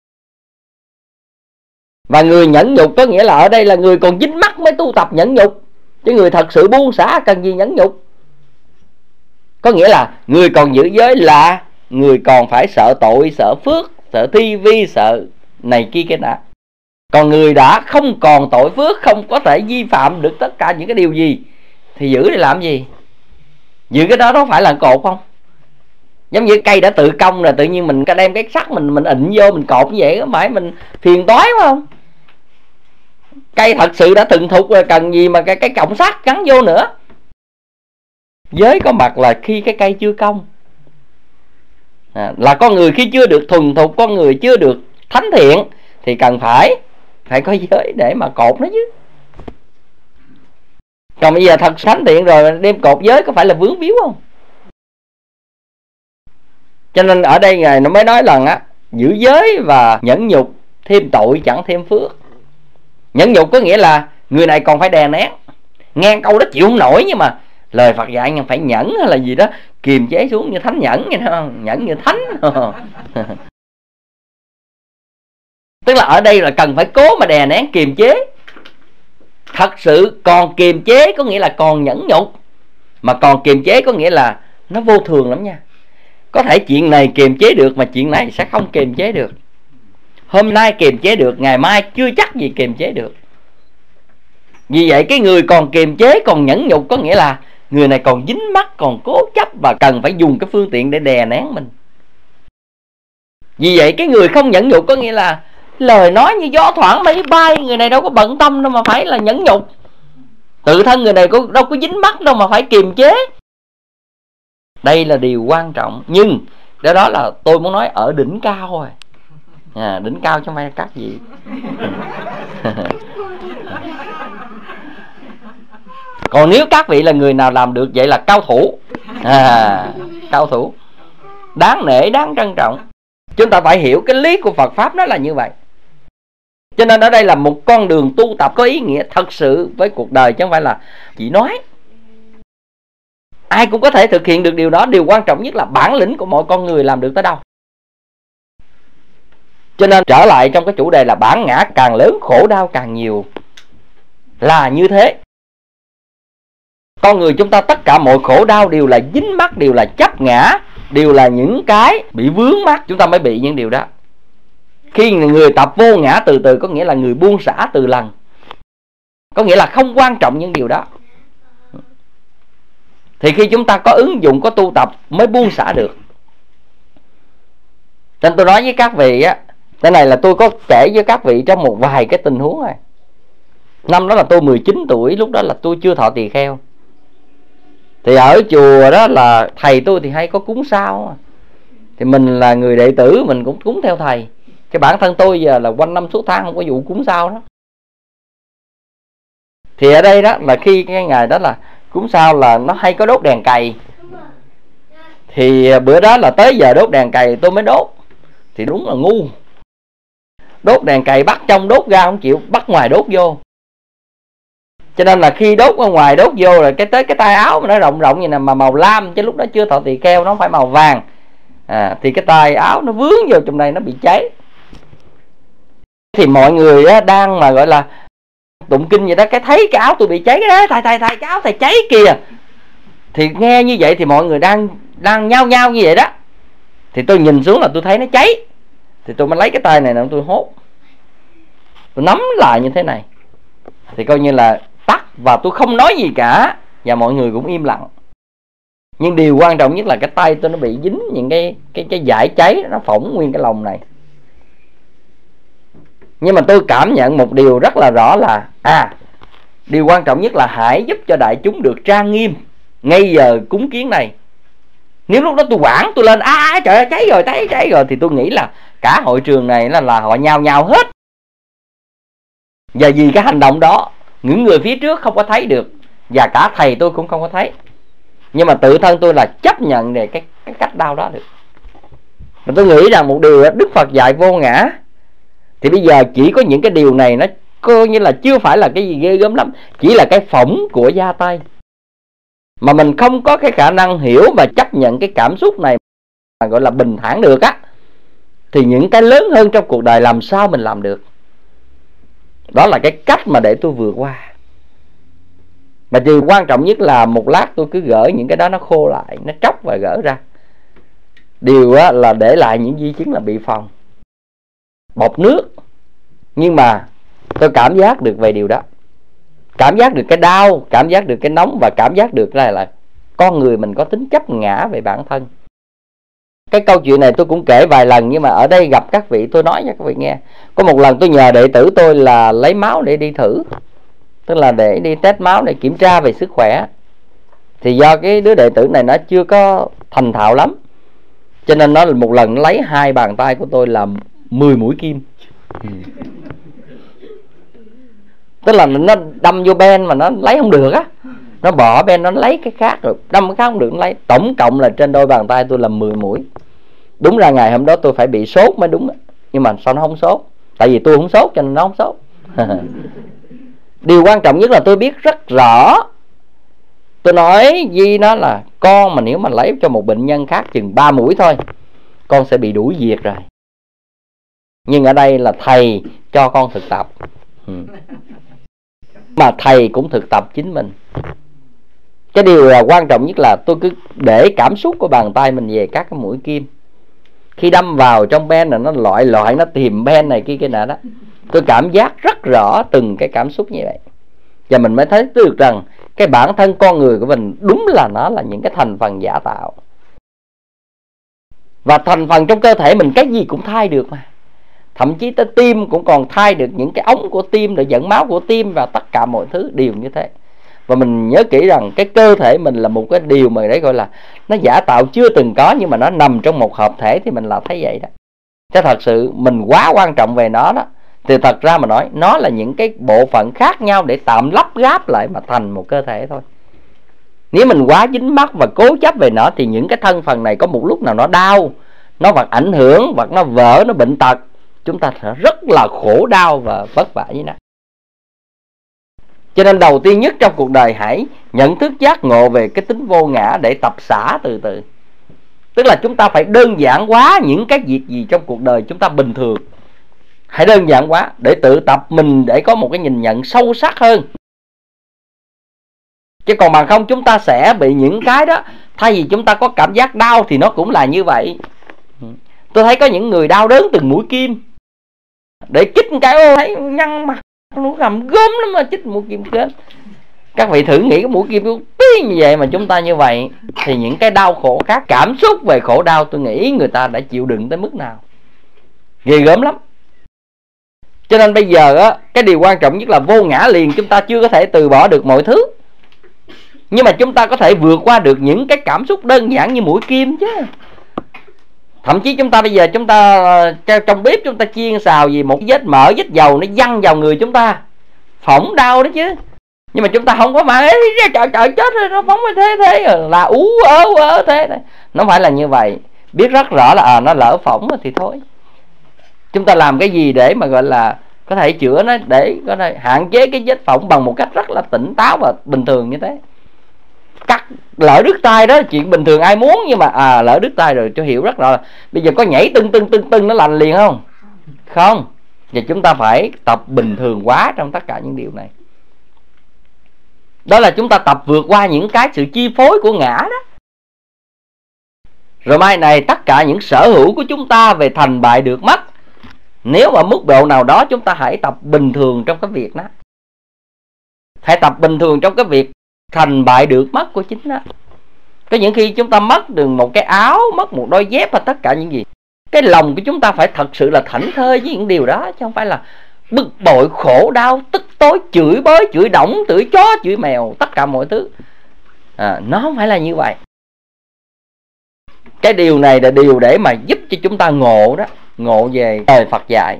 Và người nhẫn nhục có nghĩa là ở đây là người còn dính mắc mới tu tập nhẫn nhục. Chứ người thật sự buông xả cần gì nhẫn nhục. Có nghĩa là người còn giữ giới là người còn phải sợ tội, sợ phước, sợ thi vi, sợ này kia cái nọ. Còn người đã không còn tội phước, không có thể vi phạm được tất cả những cái điều gì thì giữ để làm gì? Giữ cái đó nó phải là cột không? Giống như cây đã tự cong rồi, tự nhiên mình đem cái sắt mình ịnh vô mình cột như vậy, có phải mình phiền toái phải không? Cây thật sự đã thuần thục rồi, cần gì mà cái cọng sắt gắn vô nữa. Giới có mặt là khi cái cây chưa cong, là con người khi chưa được thuần thục, con người chưa được thánh thiện thì cần phải có giới để mà cột nó chứ. Còn bây giờ thật thánh thiện rồi đem cột giới có phải là vướng víu không? Cho nên ở đây Ngài nó mới nói lần á, giữ giới và nhẫn nhục thêm tội chẳng thêm phước. Nhẫn nhục có nghĩa là người này còn phải đè nén. Nghe câu đó chịu không nổi, nhưng mà lời Phật dạy nhưng phải nhẫn hay là gì đó, kiềm chế xuống như thánh nhẫn, nghe không? Nhẫn như thánh. Tức là ở đây là cần phải cố mà đè nén kiềm chế. Thật sự còn kiềm chế có nghĩa là còn nhẫn nhục. Mà còn kiềm chế có nghĩa là nó vô thường lắm nha. Có thể chuyện này kiềm chế được mà chuyện này sẽ không kiềm chế được. Hôm nay kiềm chế được, ngày mai chưa chắc gì kiềm chế được. Vì vậy cái người còn kiềm chế, còn nhẫn nhục có nghĩa là người này còn dính mắc, còn cố chấp và cần phải dùng cái phương tiện để đè nén mình. Vì vậy cái người không nhẫn nhục có nghĩa là lời nói như gió thoảng mây bay, người này đâu có bận tâm đâu mà phải là nhẫn nhục. Tự thân người này đâu có dính mắc đâu mà phải kiềm chế. Đây là điều quan trọng. Nhưng đó là tôi muốn nói ở đỉnh cao rồi. Đỉnh cao chứ không phải các vị. Còn nếu các vị là người nào làm được vậy là cao thủ. Cao thủ đáng nể, đáng trân trọng. Chúng ta phải hiểu cái lý của Phật Pháp nó là như vậy. Cho nên ở đây là một con đường tu tập có ý nghĩa thật sự với cuộc đời, chứ không phải là chỉ nói. Ai cũng có thể thực hiện được điều đó. Điều quan trọng nhất là bản lĩnh của mỗi con người làm được tới đâu. Cho nên trở lại trong cái chủ đề là bản ngã càng lớn khổ đau càng nhiều. Là như thế. Con người chúng ta tất cả mọi khổ đau đều là dính mắc, đều là chấp ngã, đều là những cái bị vướng mắc. Chúng ta mới bị những điều đó. Khi người tập vô ngã từ từ có nghĩa là người buông xả từ lần. Có nghĩa là không quan trọng những điều đó. Thì khi chúng ta có ứng dụng, có tu tập mới buông xả được. Nên tôi nói với các vị á, cái này là tôi có kể với các vị trong một vài cái tình huống này. Năm đó là tôi 19 tuổi, lúc đó là tôi chưa thọ tỳ kheo. Thì ở chùa đó là thầy tôi thì hay có cúng sao. Thì mình là người đệ tử, mình cũng cúng theo thầy. Cái bản thân tôi giờ là quanh năm suốt tháng không có vụ cúng sao đó. Thì ở đây đó là khi cái ngày đó là cúng sao là nó hay có đốt đèn cày. Thì bữa đó là tới giờ đốt đèn cày tôi mới đốt. Thì đúng là ngu. Đốt đèn cày bắt trong đốt ra không chịu, bắt ngoài đốt vô. Cho nên là khi đốt ở ngoài đốt vô rồi tới cái tay áo mà nó rộng rộng như nè, mà màu lam, chứ lúc đó chưa thọ tỳ kheo, nó không phải màu vàng. Thì cái tay áo nó vướng vô trong đây, nó bị cháy. Thì mọi người á, đang mà gọi là tụng kinh vậy đó, cái thấy cái áo tôi bị cháy, cái đó thầy cái áo thầy cháy kìa. Thì nghe như vậy thì mọi người đang nhao nhao như vậy đó. Thì tôi nhìn xuống là tôi thấy nó cháy. Thì tôi mới lấy cái tay này nè, tôi hốt, tôi nắm lại như thế này. Thì coi như là tắt, và tôi không nói gì cả, và mọi người cũng im lặng. Nhưng điều quan trọng nhất là cái tay tôi nó bị dính những cái dải cháy, nó phỏng nguyên cái lồng này. Nhưng mà tôi cảm nhận một điều rất là rõ là điều quan trọng nhất là hãy giúp cho đại chúng được trang nghiêm ngay giờ cúng kiến này. Nếu lúc đó tôi quảng, tôi lên trời ơi cháy rồi, cháy rồi, thì tôi nghĩ là cả hội trường này là họ nhao nhao hết. Và vì cái hành động đó, những người phía trước không có thấy được, và cả thầy tôi cũng không có thấy. Nhưng mà tự thân tôi là chấp nhận về cái cách đau đó được. Mà tôi nghĩ rằng một điều Đức Phật dạy vô ngã. Thì bây giờ chỉ có những cái điều này nó coi như là chưa phải là cái gì ghê gớm lắm, chỉ là cái phỏng của da tay. Mà mình không có cái khả năng hiểu và chấp nhận cái cảm xúc này mà gọi là bình thản được á, thì những cái lớn hơn trong cuộc đời làm sao mình làm được. Đó là cái cách mà để tôi vượt qua. Mà điều quan trọng nhất là một lát tôi cứ gỡ những cái đó nó khô lại, nó tróc và gỡ ra. Điều á, là để lại những di chứng là bị phồng, bọt nước. Nhưng mà tôi cảm giác được về điều đó. Cảm giác được cái đau, cảm giác được cái nóng, và cảm giác được là con người mình có tính chấp ngã về bản thân. Cái câu chuyện này tôi cũng kể vài lần, nhưng mà ở đây gặp các vị tôi nói cho các vị nghe. Có một lần tôi nhờ đệ tử tôi là lấy máu để đi thử, tức là để đi test máu để kiểm tra về sức khỏe. Thì do cái đứa đệ tử này nó chưa có thành thạo lắm, cho nên nó một lần lấy 2 bàn tay của tôi làm 10 mũi kim. Tức là nó đâm vô ben mà nó lấy không được á, nó bỏ ben nó lấy cái khác, rồi đâm cái khác không được nó lấy. Tổng cộng là trên đôi bàn tay tôi là 10 mũi. Đúng ra ngày hôm đó tôi phải bị sốt mới đúng. Nhưng mà sao nó không sốt? Tại vì tôi không sốt cho nên nó không sốt. Điều quan trọng nhất là tôi biết rất rõ. Tôi nói Di nó là con mà nếu mà lấy cho một bệnh nhân khác chừng 3 mũi thôi, con sẽ bị đuổi việc rồi. Nhưng ở đây là thầy cho con thực tập, mà thầy cũng thực tập chính mình. Cái điều là quan trọng nhất là tôi cứ để cảm xúc của bàn tay mình về các cái mũi kim. Khi đâm vào trong ben là nó loại nó tìm ben này kia nọ đó. Tôi cảm giác rất rõ từng cái cảm xúc như vậy. Và mình mới thấy được rằng cái bản thân con người của mình đúng là nó là những cái thành phần giả tạo. Và thành phần trong cơ thể mình cái gì cũng thay được mà. Thậm chí tới tim cũng còn thay được những cái ống của tim để dẫn máu của tim, và tất cả mọi thứ đều như thế. Và mình nhớ kỹ rằng cái cơ thể mình là một cái điều mà để gọi là nó giả tạo chưa từng có, nhưng mà nó nằm trong một hợp thể thì mình là thấy vậy đó. Chứ thật sự mình quá quan trọng về nó đó, thì thật ra mà nói nó là những cái bộ phận khác nhau để tạm lắp ráp lại mà thành một cơ thể thôi. Nếu mình quá dính mắc và cố chấp về nó thì những cái thân phần này có một lúc nào nó đau, nó hoặc ảnh hưởng, hoặc nó vỡ, nó bệnh tật, chúng ta sẽ rất là khổ đau và vất vả với nó. Cho nên đầu tiên nhất trong cuộc đời hãy nhận thức giác ngộ về cái tính vô ngã để tập xả từ từ. Tức là chúng ta phải đơn giản hóa những cái việc gì trong cuộc đời chúng ta bình thường. Hãy đơn giản hóa để tự tập mình để có một cái nhìn nhận sâu sắc hơn. Chứ còn bằng không chúng ta sẽ bị những cái đó, thay vì chúng ta có cảm giác đau thì nó cũng là như vậy. Tôi thấy có những người đau đớn từng mũi kim, để chích một cái thấy nhăn mặt nó cầm gớm lắm mà chích mũi kim kết. Các vị thử nghĩ cái mũi kim tí như vậy mà chúng ta như vậy, thì những cái đau khổ khác, cảm xúc về khổ đau, tôi nghĩ người ta đã chịu đựng tới mức nào. Ghê gớm lắm. Cho nên bây giờ á, cái điều quan trọng nhất là vô ngã liền. Chúng ta chưa có thể từ bỏ được mọi thứ, nhưng mà chúng ta có thể vượt qua được những cái cảm xúc đơn giản như mũi kim chứ. Thậm chí chúng ta bây giờ chúng ta trong bếp chúng ta chiên xào gì, một vết mỡ vết dầu nó văng vào người chúng ta, phỏng đau đó chứ. Nhưng mà chúng ta không có mà trời chết rồi, nó phóng thế là ú ớ thế này. Nó phải là như vậy. Biết rất rõ là nó lỡ phỏng thì thôi. Chúng ta làm cái gì để mà gọi là có thể chữa nó để có thể hạn chế cái vết phỏng bằng một cách rất là tỉnh táo và bình thường như thế. Cắt lỡ đứt tay đó chuyện bình thường ai muốn, nhưng mà lỡ đứt tay rồi cho hiểu rất rõ là bây giờ có nhảy tưng nó lành liền không? Không. Và chúng ta phải tập bình thường quá trong tất cả những điều này. Đó là chúng ta tập vượt qua những cái sự chi phối của ngã đó. Rồi mai này tất cả những sở hữu của chúng ta về thành bại được mất, nếu mà mức độ nào đó chúng ta hãy tập bình thường trong cái việc đó. Hãy tập bình thường trong cái việc thành bại được mất của chính đó. Có những khi chúng ta mất được một cái áo, mất một đôi dép và tất cả những gì, cái lòng của chúng ta phải thật sự là thảnh thơi với những điều đó, chứ không phải là bực bội, khổ đau, tức tối, chửi bới, chửi đổng, chửi chó, chửi mèo, tất cả mọi thứ. Nó không phải là như vậy. Cái điều này là điều để mà giúp cho chúng ta ngộ đó, ngộ về lời Phật dạy.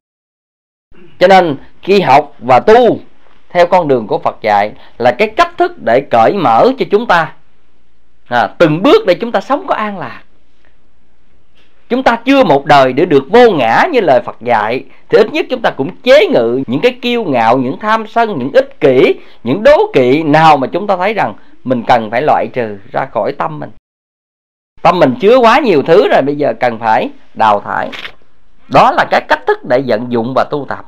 Cho nên khi học và tu theo con đường của Phật dạy là cái cách thức để cởi mở cho chúng ta từng bước để chúng ta sống có an lạc. Chúng ta chưa một đời để được vô ngã như lời Phật dạy, thì ít nhất chúng ta cũng chế ngự những cái kiêu ngạo, những tham sân, những ích kỷ, những đố kỵ nào mà chúng ta thấy rằng mình cần phải loại trừ ra khỏi tâm mình. Tâm mình chứa quá nhiều thứ rồi, bây giờ cần phải đào thải. Đó là cái cách thức để vận dụng và tu tập.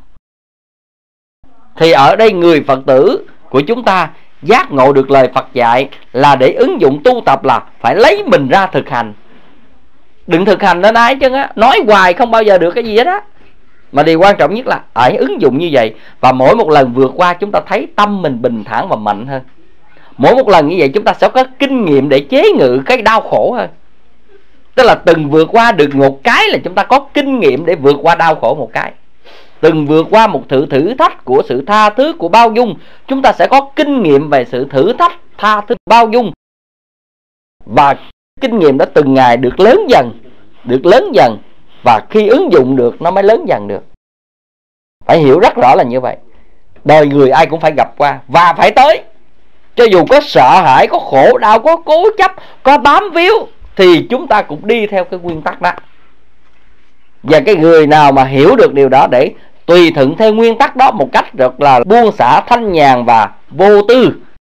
Thì ở đây người Phật tử của chúng ta giác ngộ được lời Phật dạy là để ứng dụng tu tập, là phải lấy mình ra thực hành. Đừng thực hành đến ái chứ á, nói hoài không bao giờ được cái gì hết á. Mà điều quan trọng nhất là phải ứng dụng như vậy. Và mỗi một lần vượt qua chúng ta thấy tâm mình bình thản và mạnh hơn. Mỗi một lần như vậy chúng ta sẽ có kinh nghiệm để chế ngự cái đau khổ hơn. Tức là từng vượt qua được một cái là chúng ta có kinh nghiệm để vượt qua đau khổ một cái. Từng vượt qua một thử thách của sự tha thứ, của bao dung, chúng ta sẽ có kinh nghiệm về sự thử thách, tha thứ, bao dung. Và kinh nghiệm đó từng ngày được lớn dần. Và khi ứng dụng được nó mới lớn dần được. Phải hiểu rất rõ là như vậy. Đời người ai cũng phải gặp qua và phải tới. Cho dù có sợ hãi, có khổ đau, có cố chấp, có bám víu, thì chúng ta cũng đi theo cái nguyên tắc đó. Và cái người nào mà hiểu được điều đó để tùy thuận theo nguyên tắc đó một cách rất là buông xả, thanh nhàn và vô tư,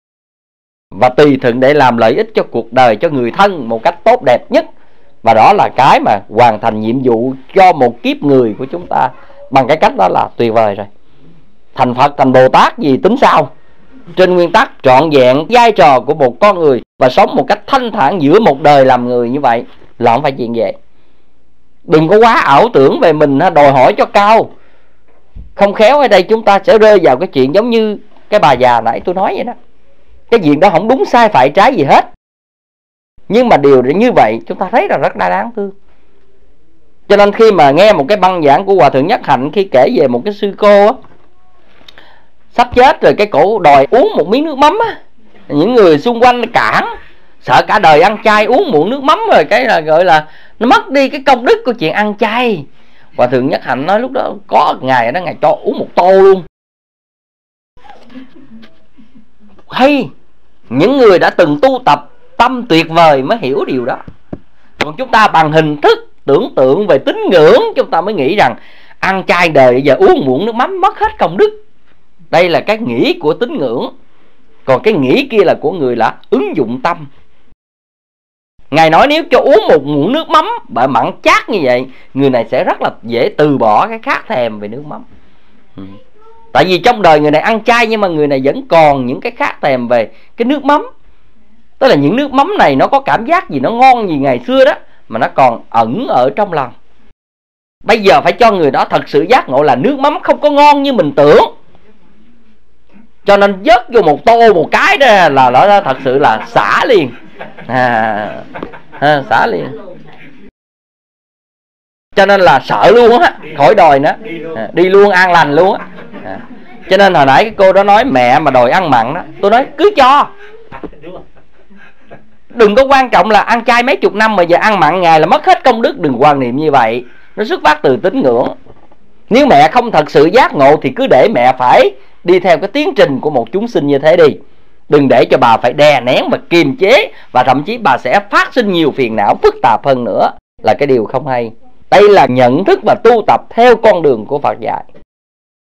và tùy thuận để làm lợi ích cho cuộc đời, cho người thân một cách tốt đẹp nhất. Và đó là cái mà hoàn thành nhiệm vụ cho một kiếp người của chúng ta bằng cái cách đó là tuyệt vời rồi. Thành Phật, thành Bồ Tát gì tính sao? Trên nguyên tắc trọn vẹn vai trò của một con người và sống một cách thanh thản giữa một đời làm người như vậy là không phải chuyện dễ. Đừng có quá ảo tưởng về mình, đòi hỏi cho cao. Không khéo ở đây chúng ta sẽ rơi vào cái chuyện giống như cái bà già nãy tôi nói vậy đó. Cái chuyện đó không đúng sai phải trái gì hết, nhưng mà điều như vậy chúng ta thấy là rất đáng thương. Cho nên khi mà nghe một cái băng giảng của Hòa Thượng Nhất Hạnh, khi kể về một cái sư cô á, sắp chết rồi, cái cổ đòi uống một miếng nước mắm á. Những người xung quanh cản, sợ cả đời ăn chay uống muỗng nước mắm rồi cái là gọi là nó mất đi cái công đức của chuyện ăn chay. Hòa Thượng Nhất Hạnh nói lúc đó có ngày đó ngài cho uống một tô luôn. Hay những người đã từng tu tập tâm tuyệt vời mới hiểu điều đó. Còn chúng ta bằng hình thức tưởng tượng về tín ngưỡng, chúng ta mới nghĩ rằng ăn chay đời giờ uống muỗng nước mắm mất hết công đức. Đây là cái nghĩ của tín ngưỡng. Còn cái nghĩ kia là của người là ứng dụng tâm. Ngài nói nếu cho uống một muỗng nước mắm bởi mặn chát như vậy, người này sẽ rất là dễ từ bỏ cái khát thèm về nước mắm. Tại vì trong đời người này ăn chay, nhưng mà người này vẫn còn những cái khát thèm về cái nước mắm. Tức là những nước mắm này nó có cảm giác gì, nó ngon gì ngày xưa đó, mà nó còn ẩn ở trong lòng. Bây giờ phải cho người đó thật sự giác ngộ là nước mắm không có ngon như mình tưởng. Cho nên vớt vô một tô một cái đó là nó thật sự là xả liền. Xả liền. Cho nên là sợ luôn á, khỏi đòi nữa. Đi luôn an lành luôn á. Cho nên hồi nãy cái cô đó nói mẹ mà đòi ăn mặn đó, tôi nói cứ cho. Đừng có quan trọng là ăn chay mấy chục năm mà giờ ăn mặn ngày là mất hết công đức. Đừng quan niệm như vậy. Nó xuất phát từ tín ngưỡng. Nếu mẹ không thật sự giác ngộ thì cứ để mẹ phải đi theo cái tiến trình của một chúng sinh như thế đi. Đừng để cho bà phải đè nén và kiềm chế, và thậm chí bà sẽ phát sinh nhiều phiền não phức tạp hơn nữa, là cái điều không hay. Đây là nhận thức và tu tập theo con đường của Phật dạy.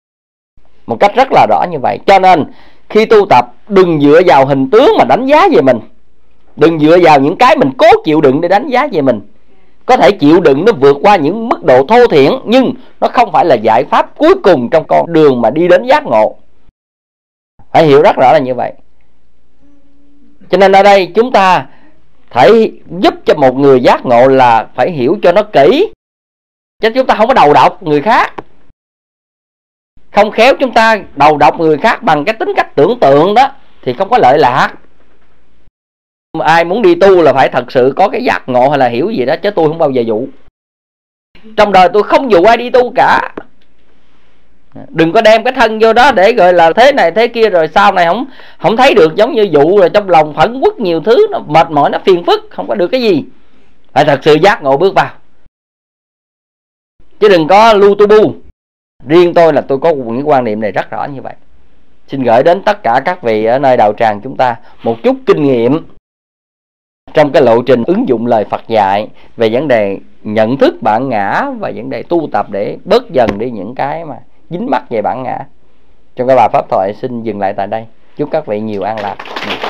một cách rất là rõ như vậy. Cho nên khi tu tập đừng dựa vào hình tướng mà đánh giá về mình, đừng dựa vào những cái mình cố chịu đựng để đánh giá về mình. Có thể chịu đựng nó vượt qua những mức độ thô thiển, nhưng nó không phải là giải pháp cuối cùng trong con đường mà đi đến giác ngộ. Phải hiểu rất rõ là như vậy. Cho nên ở đây chúng ta phải giúp cho một người giác ngộ là phải hiểu cho nó kỹ, chứ chúng ta không có đầu độc người khác. Không khéo chúng ta đầu độc người khác bằng cái tính cách tưởng tượng đó thì không có lợi lạc. Ai muốn đi tu là phải thật sự có cái giác ngộ hay là hiểu gì đó, chứ tôi không bao giờ dụ. Trong đời tôi không dụ ai đi tu cả. Đừng có đem cái thân vô đó để gọi là thế này thế kia, rồi sau này không thấy được, giống như dụ rồi trong lòng phẫn uất nhiều thứ, nó mệt mỏi, nó phiền phức, không có được cái gì. Phải thật sự giác ngộ bước vào, chứ đừng có lu tu bu. Riêng tôi là tôi có những quan niệm này rất rõ như vậy. Xin gửi đến tất cả các vị ở nơi đạo tràng chúng ta một chút kinh nghiệm trong cái lộ trình ứng dụng lời Phật dạy về vấn đề nhận thức bản ngã và vấn đề tu tập để bớt dần đi những cái mà dính mắc về bản ngã. Trong cái bài pháp thoại xin dừng lại tại đây. Chúc các vị nhiều an lạc.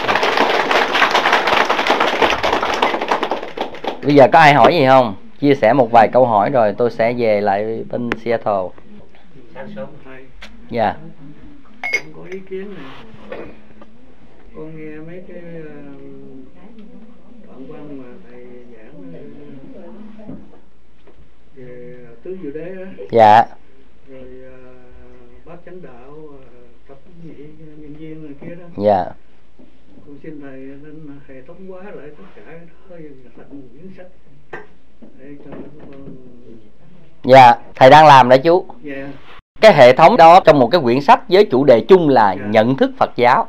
Bây giờ có ai hỏi gì không? Chia sẻ một vài câu hỏi rồi tôi sẽ về lại bên Seattle. Sáng sớm thầy. Dạ. Con có ý kiến này. Con nghe mấy cái đoạn văn mà thầy giảng về tứ diệu đế á. Dạ. Rồi bát chánh đạo, tập nhị nhân viên này kia đó. Dạ. Con xin thầy nên hệ thống hóa lại tất cả đó thành một quyển sách để cho con. Dạ, thầy đang làm đó chú. Dạ. Cái hệ thống đó trong một cái quyển sách với chủ đề chung là nhận thức Phật giáo,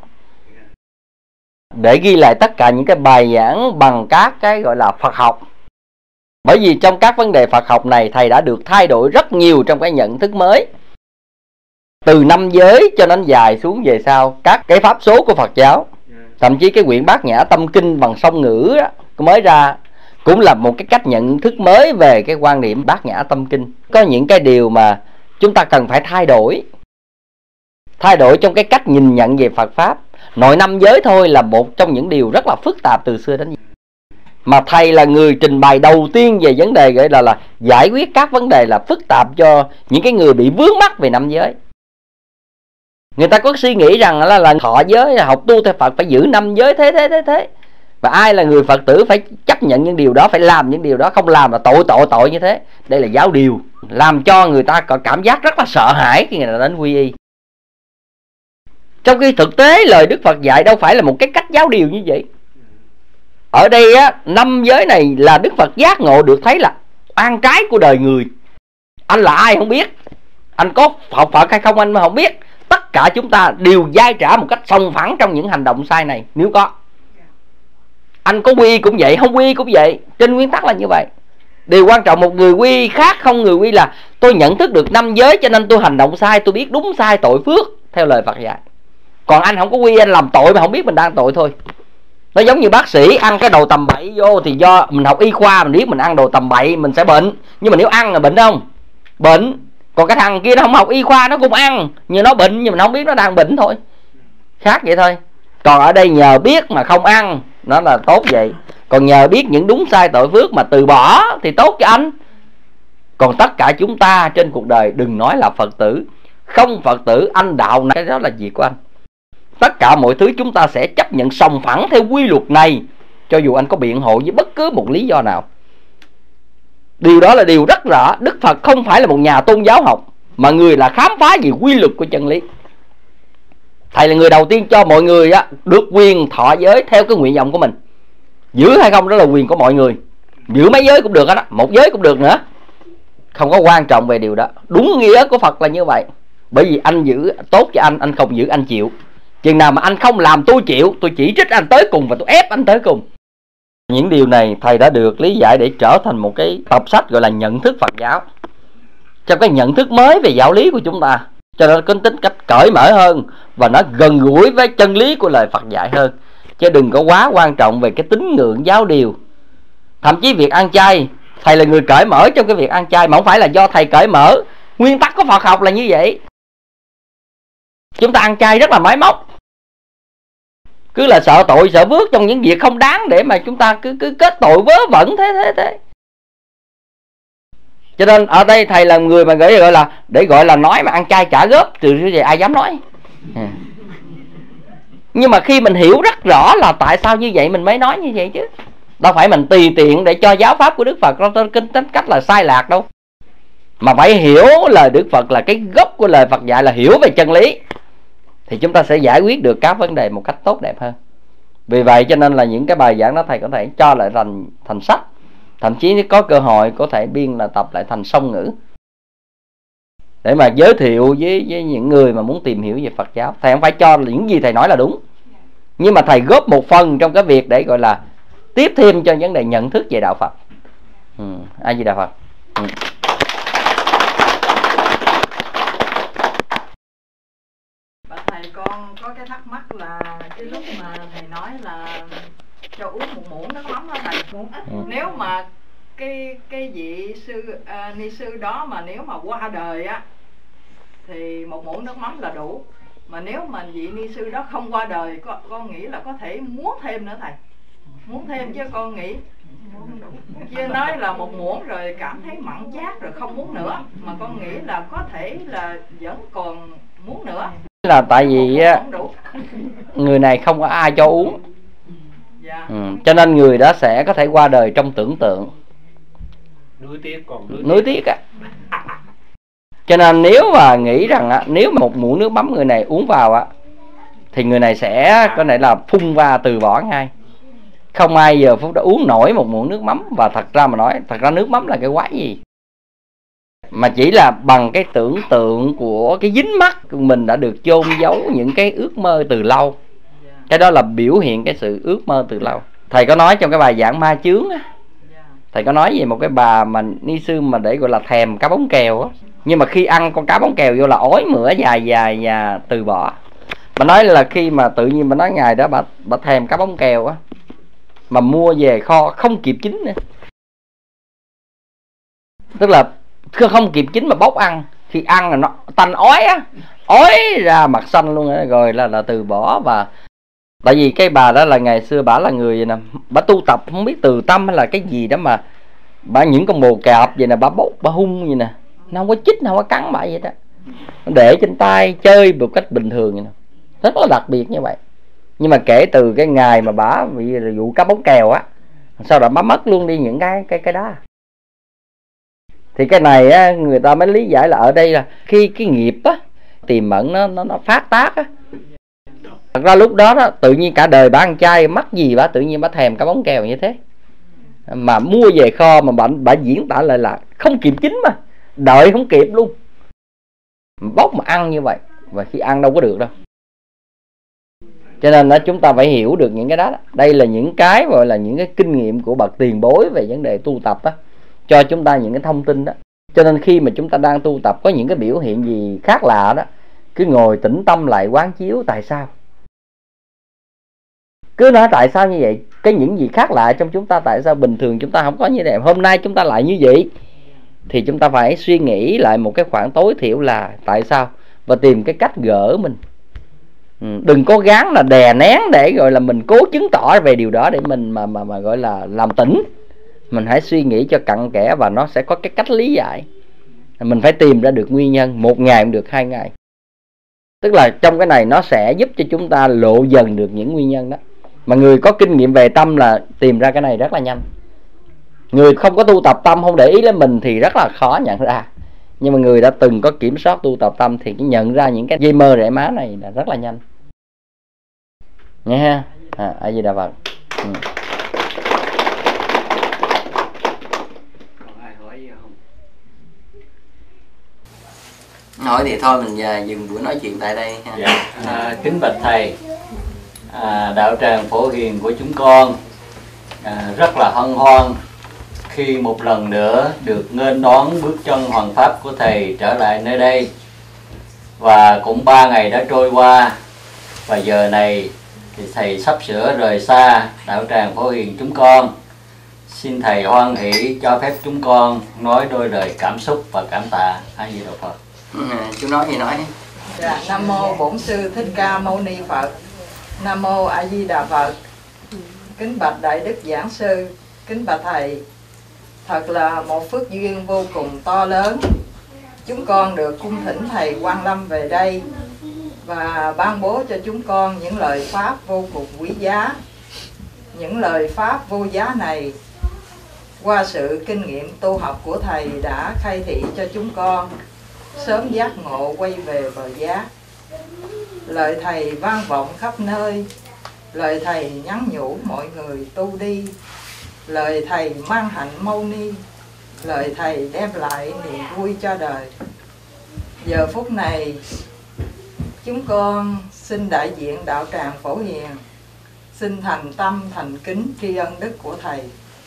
để ghi lại tất cả những cái bài giảng bằng các cái gọi là Phật học. Bởi vì trong các vấn đề Phật học này thầy đã được thay đổi rất nhiều trong cái nhận thức mới, từ năm giới cho đến dài xuống về sau các cái pháp số của Phật giáo. Thậm chí cái quyển Bát Nhã Tâm Kinh bằng song ngữ đó, mới ra cũng là một cái cách nhận thức mới về cái quan điểm Bát Nhã Tâm Kinh. Có những cái điều mà chúng ta cần phải thay đổi trong cái cách nhìn nhận về Phật Pháp. Nội năm giới thôi là một trong những điều rất là phức tạp từ xưa đến giờ, mà thầy là người trình bày đầu tiên về vấn đề gọi là giải quyết các vấn đề là phức tạp cho những cái người bị vướng mắc về năm giới. Người ta có suy nghĩ rằng là thọ giới, học tu theo Phật phải giữ năm giới thế. Và ai là người Phật tử phải chấp nhận những điều đó, phải làm những điều đó, không làm là tội như thế. Đây là giáo điều, làm cho người ta có cảm giác rất là sợ hãi khi người ta đến quy y. Trong khi thực tế lời Đức Phật dạy đâu phải là một cái cách giáo điều như vậy. Ở đây á, năm giới này là Đức Phật giác ngộ được thấy là oan trái của đời người. Anh là ai không biết, anh có học Phật hay không anh mà không biết. Tất cả chúng ta đều dai trả một cách sòng phẳng trong những hành động sai này. Nếu có, anh có quy cũng vậy, không quy cũng vậy. Trên nguyên tắc là như vậy. Điều quan trọng một người quy khác không người quy là tôi nhận thức được năm giới cho nên tôi hành động sai, tôi biết đúng sai tội phước theo lời Phật dạy. Còn anh không có quy, anh làm tội mà không biết mình đang tội thôi. Nó giống như bác sĩ ăn cái đồ tầm bậy vô, thì do mình học y khoa mình biết mình ăn đồ tầm bậy mình sẽ bệnh. Nhưng mà nếu ăn là bệnh không? Bệnh. Còn cái thằng kia nó không học y khoa nó cũng ăn, nhưng nó bệnh nhưng mà nó không biết nó đang bệnh thôi. Khác vậy thôi. Còn ở đây nhờ biết mà không ăn, nó là tốt vậy. Còn nhờ biết những đúng sai tội phước mà từ bỏ thì tốt cho anh. Còn tất cả chúng ta trên cuộc đời, đừng nói là Phật tử, không Phật tử, anh đạo này, cái đó là việc của anh. Tất cả mọi thứ chúng ta sẽ chấp nhận sòng phẳng theo quy luật này, cho dù anh có biện hộ với bất cứ một lý do nào. Điều đó là điều rất rõ. Đức Phật không phải là một nhà tôn giáo học, mà người là khám phá về quy luật của chân lý. Thầy là người đầu tiên cho mọi người á, được quyền thọ giới theo cái nguyện vọng của mình. Giữ hay không đó là quyền của mọi người. Giữ mấy giới cũng được đó, một giới cũng được nữa. Không có quan trọng về điều đó. Đúng nghĩa của Phật là như vậy. Bởi vì anh giữ tốt cho anh không giữ anh chịu. Chừng nào mà anh không làm tôi chịu, tôi chỉ trích anh tới cùng và tôi ép anh tới cùng. Những điều này thầy đã được lý giải để trở thành một cái tập sách gọi là nhận thức Phật giáo, trong cái nhận thức mới về giáo lý của chúng ta, cho nên có tính cách cởi mở hơn và nó gần gũi với chân lý của lời Phật dạy hơn. Chứ đừng có quá quan trọng về cái tín ngưỡng giáo điều. Thậm chí việc ăn chay, thầy là người cởi mở trong cái việc ăn chay, mà không phải là do thầy cởi mở. Nguyên tắc của Phật học là như vậy. Chúng ta ăn chay rất là máy móc, cứ là sợ tội sợ vước trong những việc không đáng để mà chúng ta cứ kết tội vớ vẩn thế. Cho nên ở đây thầy là người mà gọi là nói mà ăn chay trả góp, từ như vậy ai dám nói. Nhưng mà khi mình hiểu rất rõ là tại sao như vậy mình mới nói như vậy chứ, đâu phải mình tùy tiện để cho giáo pháp của Đức Phật nó tính cách là sai lạc đâu, mà phải hiểu lời Đức Phật là cái gốc của lời Phật dạy là hiểu về chân lý, thì chúng ta sẽ giải quyết được các vấn đề một cách tốt đẹp hơn. Vì vậy cho nên là những cái bài giảng đó thầy có thể cho lại thành sách, thậm chí nếu có cơ hội có thể biên là tập lại thành song ngữ để mà giới thiệu với những người mà muốn tìm hiểu về Phật giáo. Thầy không phải cho những gì thầy nói là đúng, nhưng mà thầy góp một phần trong cái việc để gọi là tiếp thêm cho vấn đề nhận thức về đạo Phật. A Di Đà Phật. Thầy con có cái thắc mắc là cái lúc mà thầy nói là cho uống một muỗng nước mắm đó thầy, muỗng ít. Nếu mà cái vị ni sư đó mà nếu mà qua đời á thì một muỗng nước mắm là đủ, mà nếu mà vị ni sư đó không qua đời, con nghĩ là có thể muốn thêm nữa thầy, muốn thêm chứ con nghĩ chứ nói là một muỗng rồi cảm thấy mặn chát rồi không muốn nữa, mà con nghĩ là có thể là vẫn còn muốn nữa, là tại vì người này không có ai cho uống. Cho nên người đó sẽ có thể qua đời trong tưởng tượng, nuối tiếc á. Cho nên nếu mà nghĩ rằng á, nếu mà một muỗng nước mắm người này uống vào á, thì người này sẽ có thể là phun va từ bỏ ngay, không ai giờ phút đó uống nổi một muỗng nước mắm. Và thật ra mà nói, thật ra nước mắm là cái quái gì, mà chỉ là bằng cái tưởng tượng của cái dính mắt của mình đã được chôn giấu những cái ước mơ từ lâu. Cái đó là biểu hiện cái sự ước mơ từ lâu. Thầy có nói trong cái bài giảng ma chướng á, thầy có nói về một cái bà mà ni sư mà để gọi là thèm cá bóng kèo á, nhưng mà khi ăn con cá bóng kèo vô là ói mửa dài và từ bỏ. Mà nói là khi mà tự nhiên mà nói ngày đó bà thèm cá bóng kèo á, mà mua về kho không kịp chín nữa, tức là không kịp chín mà bốc ăn, khi ăn là nó tanh ói á, ói ra mặt xanh luôn á, rồi là từ bỏ. Và tại vì cái bà đó là ngày xưa bà là người vậy nè, bà tu tập không biết từ tâm hay là cái gì đó, mà bà những con bồ cạp vậy nè, bà bốc bà hung vậy nè, nó không có chích, nó không có cắn bà vậy đó, nó để trên tay chơi một cách bình thường vậy nè, rất là đặc biệt như vậy. Nhưng mà kể từ cái ngày mà bà bị vụ cá bóng kèo á, sau đó bà mất luôn đi những cái đó. Thì cái này á, người ta mới lý giải là ở đây là khi cái nghiệp á tiềm ẩn nó phát tác á. Thật ra lúc đó tự nhiên cả đời bà ăn chay, mắc gì bà tự nhiên bà thèm cá bóng kèo như thế, mà mua về kho mà bà diễn tả lại là không kịp chín, mà đợi không kịp luôn, bốc mà ăn như vậy. Và khi ăn đâu có được đâu. Cho nên đó, chúng ta phải hiểu được những cái đó. Đây là những cái gọi là những cái kinh nghiệm của bậc tiền bối về vấn đề tu tập đó, cho chúng ta những cái thông tin đó. Cho nên khi mà chúng ta đang tu tập có những cái biểu hiện gì khác lạ đó, cứ ngồi tĩnh tâm lại quán chiếu tại sao. Cứ nói tại sao như vậy, cái những gì khác lạ trong chúng ta, tại sao bình thường chúng ta không có như vậy, hôm nay chúng ta lại như vậy. Thì chúng ta phải suy nghĩ lại một cái khoảng tối thiểu là tại sao, và tìm cái cách gỡ mình. Đừng cố gắng là đè nén để gọi là mình cố chứng tỏ về điều đó để mình mà gọi là làm tỉnh. Mình hãy suy nghĩ cho cặn kẽ và nó sẽ có cái cách lý giải. Mình phải tìm ra được nguyên nhân, 1 ngày cũng được, 2 ngày. Tức là trong cái này nó sẽ giúp cho chúng ta lộ dần được những nguyên nhân đó. Mà người có kinh nghiệm về tâm là tìm ra cái này rất là nhanh. Người không có tu tập tâm, không để ý đến mình thì rất là khó nhận ra. Nhưng mà người đã từng có kiểm soát tu tập tâm thì nhận ra những cái dây mơ rễ má này là rất là nhanh. Nghe ha? A Di Đà Phật. Hỏi thì thôi mình dừng buổi nói chuyện tại đây ha. Dạ. Kính bạch thầy, đạo tràng Phổ Hiền của chúng con rất là hân hoan khi một lần nữa được nghênh đón bước chân hoàng pháp của thầy trở lại nơi đây. Và cũng 3 ngày đã trôi qua, và giờ này thì thầy sắp sửa rời xa đạo tràng Phổ Hiền chúng con. Xin thầy hoan hỷ cho phép chúng con nói đôi lời cảm xúc và cảm tạ. A Di Đà Phật. Chú nói gì nói. Dạ, Nam mô Bổn Sư Thích Ca Mâu Ni Phật. Nam mô A Di Đà Phật. Kính bạch Đại Đức Giảng Sư, kính bạch Thầy, thật là một phước duyên vô cùng to lớn. Chúng con được cung thỉnh Thầy Quang Lâm về đây và ban bố cho chúng con những lời Pháp vô cùng quý giá. Những lời Pháp vô giá này, qua sự kinh nghiệm tu học của Thầy đã khai thị cho chúng con sớm giác ngộ quay về bờ giác. Lời Thầy vang vọng khắp nơi, lời Thầy nhắn nhủ mọi người tu đi, lời Thầy mang hạnh mâu ni, lời Thầy đem lại niềm vui cho đời. Giờ phút này, chúng con xin đại diện đạo tràng Phổ Hiền xin thành tâm thành kính tri ân đức của Thầy.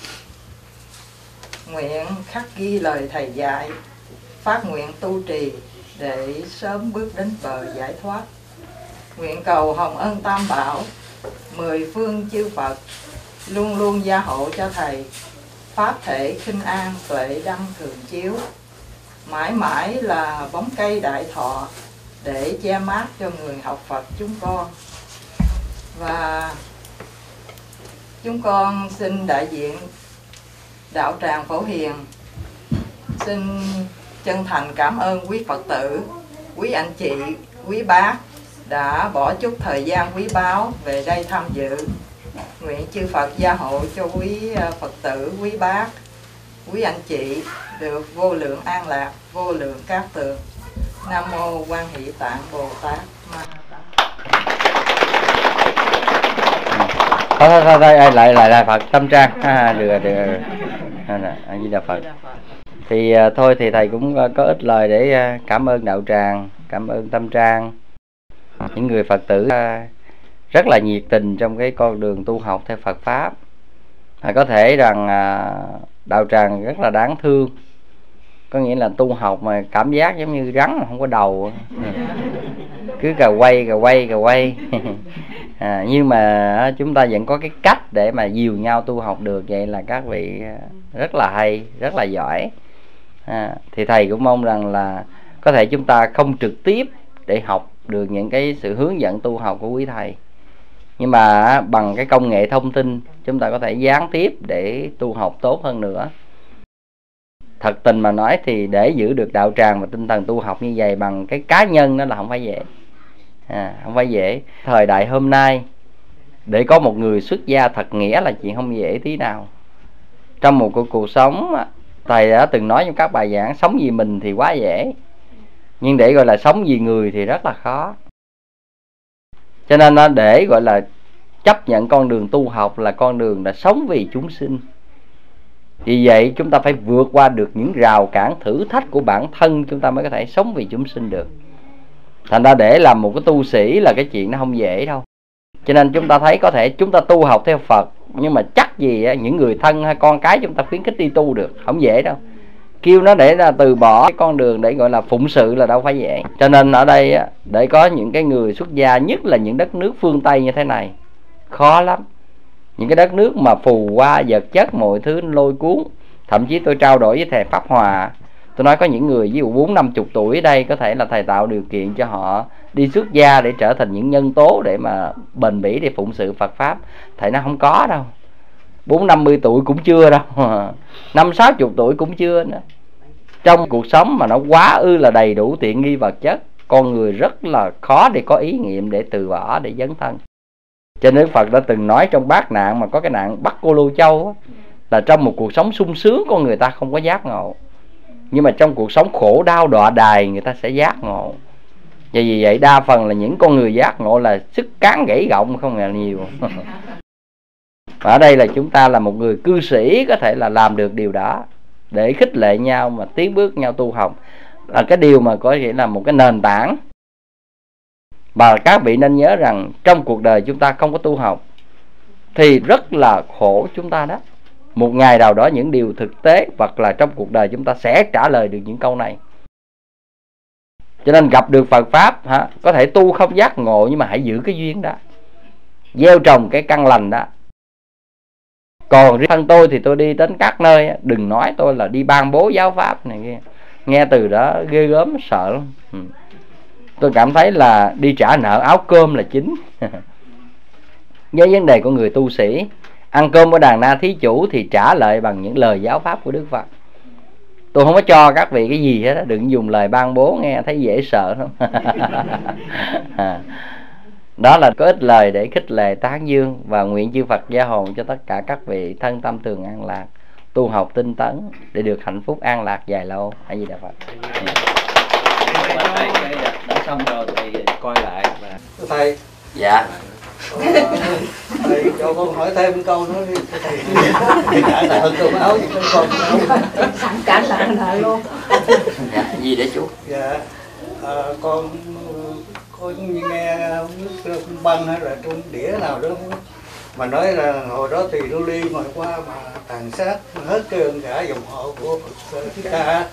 Nguyện khắc ghi lời Thầy dạy, phát nguyện tu trì để sớm bước đến bờ giải thoát. Nguyện cầu hồng ân Tam Bảo, 10 phương chư Phật luôn luôn gia hộ cho Thầy, pháp thể khinh an tuệ đăng thường chiếu, mãi mãi là bóng cây đại thọ để che mát cho người học Phật chúng con. Và chúng con xin đại diện đạo tràng Phổ Hiền xin chân thành cảm ơn quý Phật tử, quý anh chị, quý bác đã bỏ chút thời gian quý báu về đây tham dự. Nguyện chư Phật gia hộ cho quý Phật tử, quý bác, quý anh chị được vô lượng an lạc, vô lượng cát tường. Nam mô Quan Hỷ Tạng Bồ Tát Ma Tát. Thôi lại Phật tâm trang. Được. A Di Đà Phật. Thì thôi thì Thầy cũng có ít lời để cảm ơn đạo tràng, cảm ơn tâm trang, những người Phật tử rất là nhiệt tình trong cái con đường tu học theo Phật Pháp. Có thể rằng đạo tràng rất là đáng thương, có nghĩa là tu học mà cảm giác giống như rắn mà không có đầu, cứ cà quay. Nhưng mà chúng ta vẫn có cái cách để mà dìu nhau tu học được. Vậy là các vị rất là hay, rất là giỏi. Thì Thầy cũng mong rằng là có thể chúng ta không trực tiếp để học được những cái sự hướng dẫn tu học của quý Thầy, nhưng mà bằng cái công nghệ thông tin chúng ta có thể gián tiếp để tu học tốt hơn nữa. Thật tình mà nói thì để giữ được đạo tràng và tinh thần tu học như vậy bằng cái cá nhân đó là không phải dễ. Không phải dễ. Thời đại hôm nay để có một người xuất gia thật nghĩa là chuyện không dễ tí nào. Trong một cuộc sống, Thầy đã từng nói trong các bài giảng, sống vì mình thì quá dễ, nhưng để gọi là sống vì người thì rất là khó. Cho nên để gọi là chấp nhận con đường tu học là con đường là sống vì chúng sinh. Vì vậy chúng ta phải vượt qua được những rào cản thử thách của bản thân, chúng ta mới có thể sống vì chúng sinh được. Thành ra để làm một cái tu sĩ là cái chuyện nó không dễ đâu. Cho nên chúng ta thấy có thể chúng ta tu học theo Phật, nhưng mà chắc gì những người thân hay con cái chúng ta khuyến khích đi tu được, không dễ đâu. Kêu nó để là từ bỏ cái con đường để gọi là phụng sự là đâu phải dễ. Cho nên ở đây để có những cái người xuất gia, nhất là những đất nước phương Tây như thế này, khó lắm. Những cái đất nước mà phù hoa vật chất mọi thứ lôi cuốn. Thậm chí tôi trao đổi với thầy Pháp Hòa, tôi nói có những người ví dụ 40-50 tuổi ở đây, có thể là Thầy tạo điều kiện cho họ đi xuất gia để trở thành những nhân tố để mà bền bỉ để phụng sự Phật Pháp. Thầy nó không có đâu. 40-50 tuổi cũng chưa đâu, 50-60 tuổi cũng chưa nữa. Trong cuộc sống mà nó quá ư là đầy đủ tiện nghi vật chất, con người rất là khó để có ý niệm để từ bỏ, để dấn thân. Cho nên Phật đã từng nói trong bát nạn mà có cái nạn Bắc Cô Lô Châu á, là trong một cuộc sống sung sướng con người ta không có giác ngộ, nhưng mà trong cuộc sống khổ đau đọa đài người ta sẽ giác ngộ. Và vì vậy đa phần là những con người giác ngộ là sức cán gãy gọng không là nhiều. Và ở đây là chúng ta là một người cư sĩ có thể là làm được điều đó, để khích lệ nhau mà tiến bước nhau tu học, là cái điều mà có nghĩa là một cái nền tảng. Và các vị nên nhớ rằng trong cuộc đời chúng ta không có tu học thì rất là khổ chúng ta đó. Một ngày nào đó những điều thực tế hoặc là trong cuộc đời chúng ta sẽ trả lời được những câu này. Cho nên gặp được Phật Pháp có thể tu không giác ngộ, nhưng mà hãy giữ cái duyên đó, gieo trồng cái căn lành đó. Còn riêng thân tôi thì tôi đi đến các nơi, đừng nói tôi là đi ban bố giáo pháp này kia, nghe từ đó ghê gớm sợ lắm. Tôi cảm thấy là đi trả nợ áo cơm là chính. Với vấn đề của người tu sĩ, ăn cơm của đàn na thí chủ thì trả lại bằng những lời giáo pháp của Đức Phật. Tôi không có cho các vị cái gì hết đó. Đừng dùng lời ban bố nghe thấy dễ sợ không? Đó là có ít lời để khích lệ tán dương. Và nguyện chư Phật gia hộ cho tất cả các vị thân tâm thường an lạc, tu học tinh tấn để được hạnh phúc an lạc dài lâu. A Di Đà Phật. Đã xong rồi thì coi lại và Thầy, Dạ. thầy cho con hỏi thêm câu nữa đi. Thầy trả nợ cơm áo gì con Sẵn trả nợ luôn. Dạ, gì để chú? Dạ, con có nghe băng hay là trong đĩa nào đó mà nói là hồi đó Tỳ Lưu Ly ngồi qua mà tàn sát hết trơn cả dòng họ của Phật Thích Ca,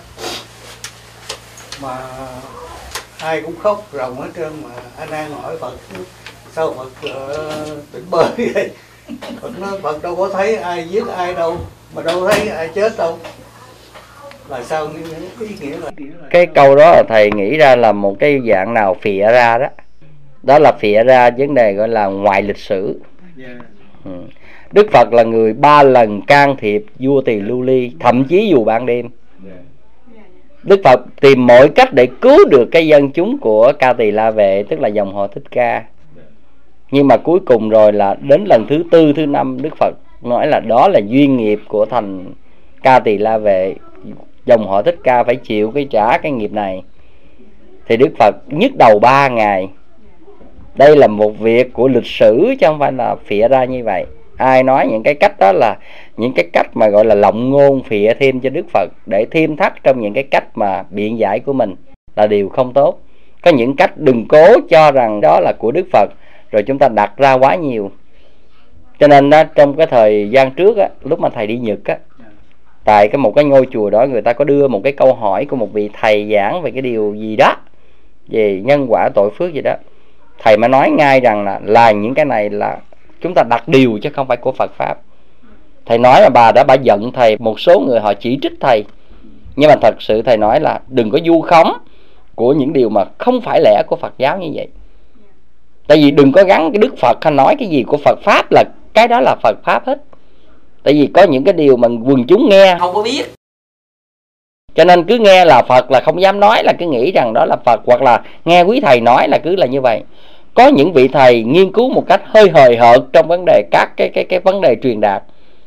mà ai cũng khóc ròng hết trơn, mà anh An hỏi Phật sao Phật tỉnh bơ vậy? Phật nói Phật đâu có thấy ai giết ai đâu, mà đâu thấy ai chết đâu. Là sao, cái ý nghĩa là Cái câu đó là thầy nghĩ ra là một cái dạng nào phịa ra đó. Đó là phịa ra vấn đề gọi là ngoài lịch sử. Đức Phật là người 3 lần can thiệp vua Tỳ Lưu Ly, thậm chí dù ban đêm. Đức Phật tìm mọi cách để cứu được cái dân chúng của Ca Tỳ La Vệ, tức là dòng họ Thích Ca. Nhưng mà cuối cùng rồi là đến lần thứ 4, thứ 5, Đức Phật nói là đó là duyên nghiệp của thành Ca Tỳ La Vệ, dòng họ Thích Ca phải chịu cái trả cái nghiệp này. Thì Đức Phật nhức đầu 3 ngày. Đây là một việc của lịch sử chứ không phải là phịa ra như vậy. Ai nói những cái cách đó là những cái cách mà gọi là lộng ngôn phịa thêm cho Đức Phật để thêm thắt trong những cái cách mà biện giải của mình là điều không tốt. Có những cách đừng cố cho rằng đó là của Đức Phật rồi chúng ta đặt ra quá nhiều. Cho nên đó, trong cái thời gian trước á, lúc mà thầy đi Nhật á, tại một cái ngôi chùa đó người ta có đưa một cái câu hỏi của một vị thầy giảng về cái điều gì đó, về nhân quả tội phước gì đó. Thầy mới nói ngay rằng là những cái này là chúng ta đặt điều chứ không phải của Phật Pháp. Thầy nói là bà giận thầy, một số người họ chỉ trích thầy. Nhưng mà thật sự thầy nói là đừng có vu khống của những điều mà không phải lẽ của Phật giáo như vậy. Tại vì đừng có gắn cái Đức Phật hay nói cái gì của Phật Pháp là cái đó là Phật Pháp hết. Tại vì có những cái điều mà quần chúng nghe không có biết, cho nên cứ nghe là Phật là không dám nói, là cứ nghĩ rằng đó là Phật, hoặc là nghe quý thầy nói là cứ là như vậy. Có những vị thầy nghiên cứu một cách hơi hời hợt trong vấn đề các cái vấn đề truyền đạt,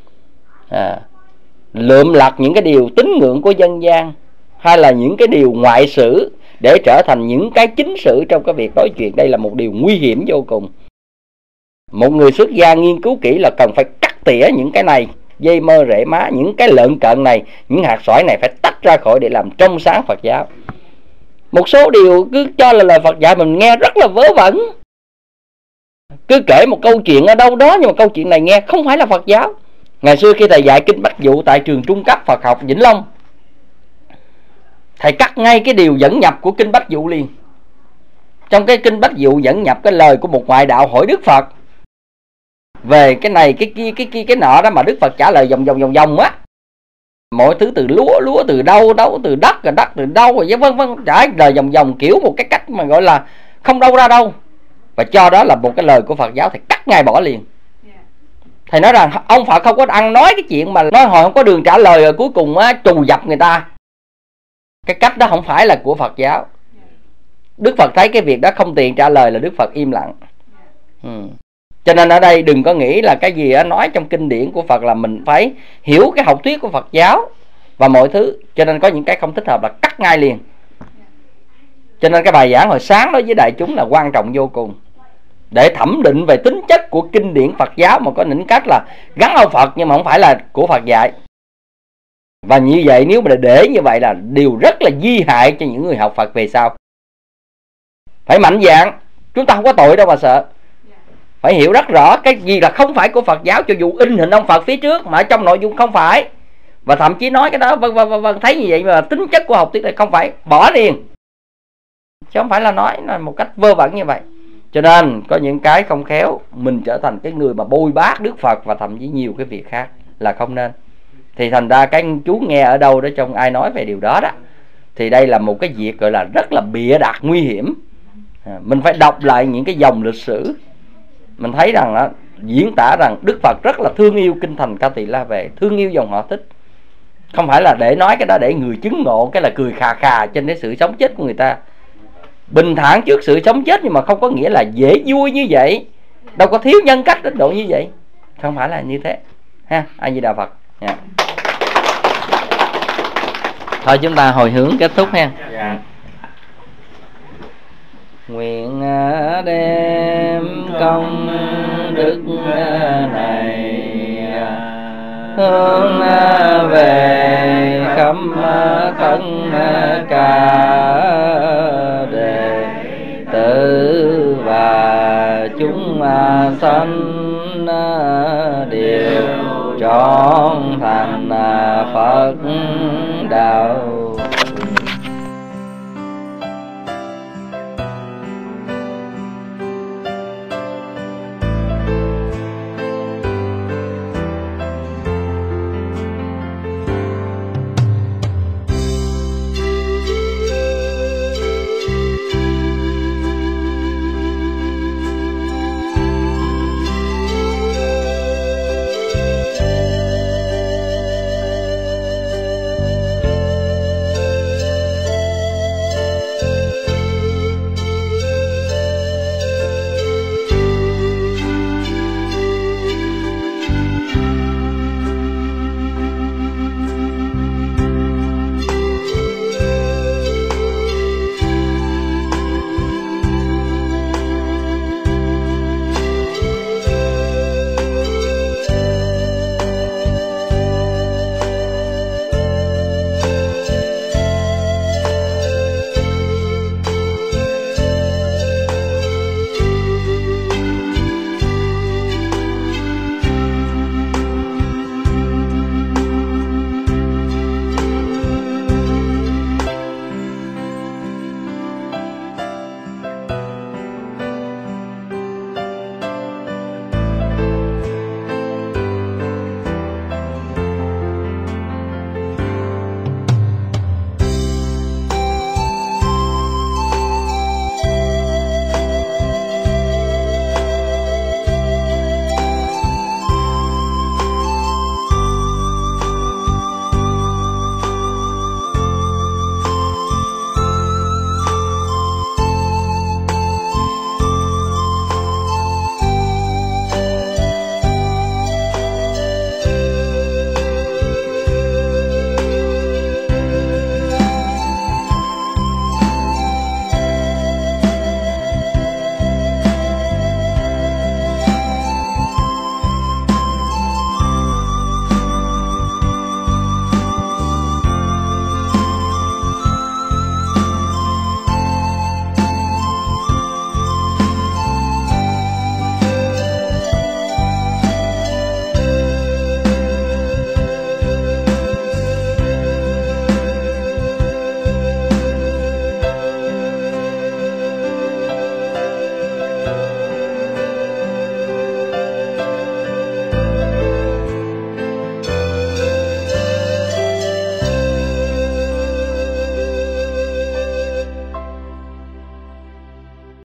lượm lặt những cái điều tín ngưỡng của dân gian hay là những cái điều ngoại sử để trở thành những cái chính sử trong cái việc nói chuyện. Đây là một điều nguy hiểm vô cùng. Một người xuất gia nghiên cứu kỹ là cần phải cắt tỉa những cái này, dây mơ rễ má, những cái lợn cợn này, những hạt sỏi này phải tách ra khỏi để làm trong sáng Phật giáo. Một số điều cứ cho là lời Phật dạy mình nghe rất là vớ vẩn. Cứ kể một câu chuyện ở đâu đó nhưng mà câu chuyện này nghe không phải là Phật giáo. Ngày xưa khi thầy dạy kinh Bách Dụ tại trường trung cấp Phật học Vĩnh Long, thầy cắt ngay cái điều dẫn nhập của kinh Bách Dụ liền. Trong cái kinh Bách Dụ dẫn nhập cái lời của một ngoại đạo hỏi Đức Phật về cái này cái kia cái nọ đó, mà Đức Phật trả lời vòng á. Mọi thứ từ lúa từ đâu từ đất từ đâu rồi vân vân, trả lời vòng kiểu một cái cách mà gọi là không đâu ra đâu, và cho đó là một cái lời của Phật giáo. Thầy cắt ngay bỏ liền. Thầy nói rằng ông Phật không có ăn nói cái chuyện mà nói hồi không có đường trả lời rồi cuối cùng á trù dập người ta. Cái cách đó không phải là của Phật giáo. Đức Phật thấy cái việc đó không tiện trả lời là Đức Phật im lặng. Cho nên ở đây đừng có nghĩ là cái gì đó nói trong kinh điển của Phật là mình phải hiểu cái học thuyết của Phật giáo và mọi thứ. Cho nên có những cái không thích hợp là cắt ngay liền. Cho nên cái bài giảng hồi sáng đó với đại chúng là quan trọng vô cùng, để thẩm định về tính chất của kinh điển Phật giáo mà có những cách là gắn ông Phật nhưng mà không phải là của Phật dạy. Và như vậy nếu mà để như vậy là điều rất là di hại cho những người học Phật về sau. Phải mạnh dạn, chúng ta không có tội đâu mà sợ. Phải hiểu rất rõ cái gì là không phải của Phật giáo, cho dù in hình ông Phật phía trước mà ở trong nội dung không phải. Và thậm chí nói cái đó vân thấy như vậy mà tính chất của học thuyết này không phải, bỏ liền. Chứ không phải là nói là một cách vơ vẩn như vậy. Cho nên có những cái không khéo mình trở thành cái người mà bôi bác Đức Phật và thậm chí nhiều cái việc khác là không nên. Thì thành ra cái chú nghe ở đâu đó trong ai nói về điều đó đó, thì đây là một cái việc gọi là rất là bịa đặt nguy hiểm. Mình phải đọc lại những cái dòng lịch sử, mình thấy rằng đó, diễn tả rằng Đức Phật rất là thương yêu kinh thành Ca Tỳ La Vệ, thương yêu dòng họ Thích. Không phải là để nói cái đó để người chứng ngộ cái là cười khà khà trên cái sự sống chết của người ta. Bình thản trước sự sống chết, nhưng mà không có nghĩa là dễ vui như vậy, đâu có thiếu nhân cách đến độ như vậy, không phải là như thế ha. A Di Đà Phật. Thôi chúng ta hồi hướng kết thúc ha. Nguyện đem công đức này hướng về khắp tất cả đệ tử và chúng sanh đều trọn thành Phật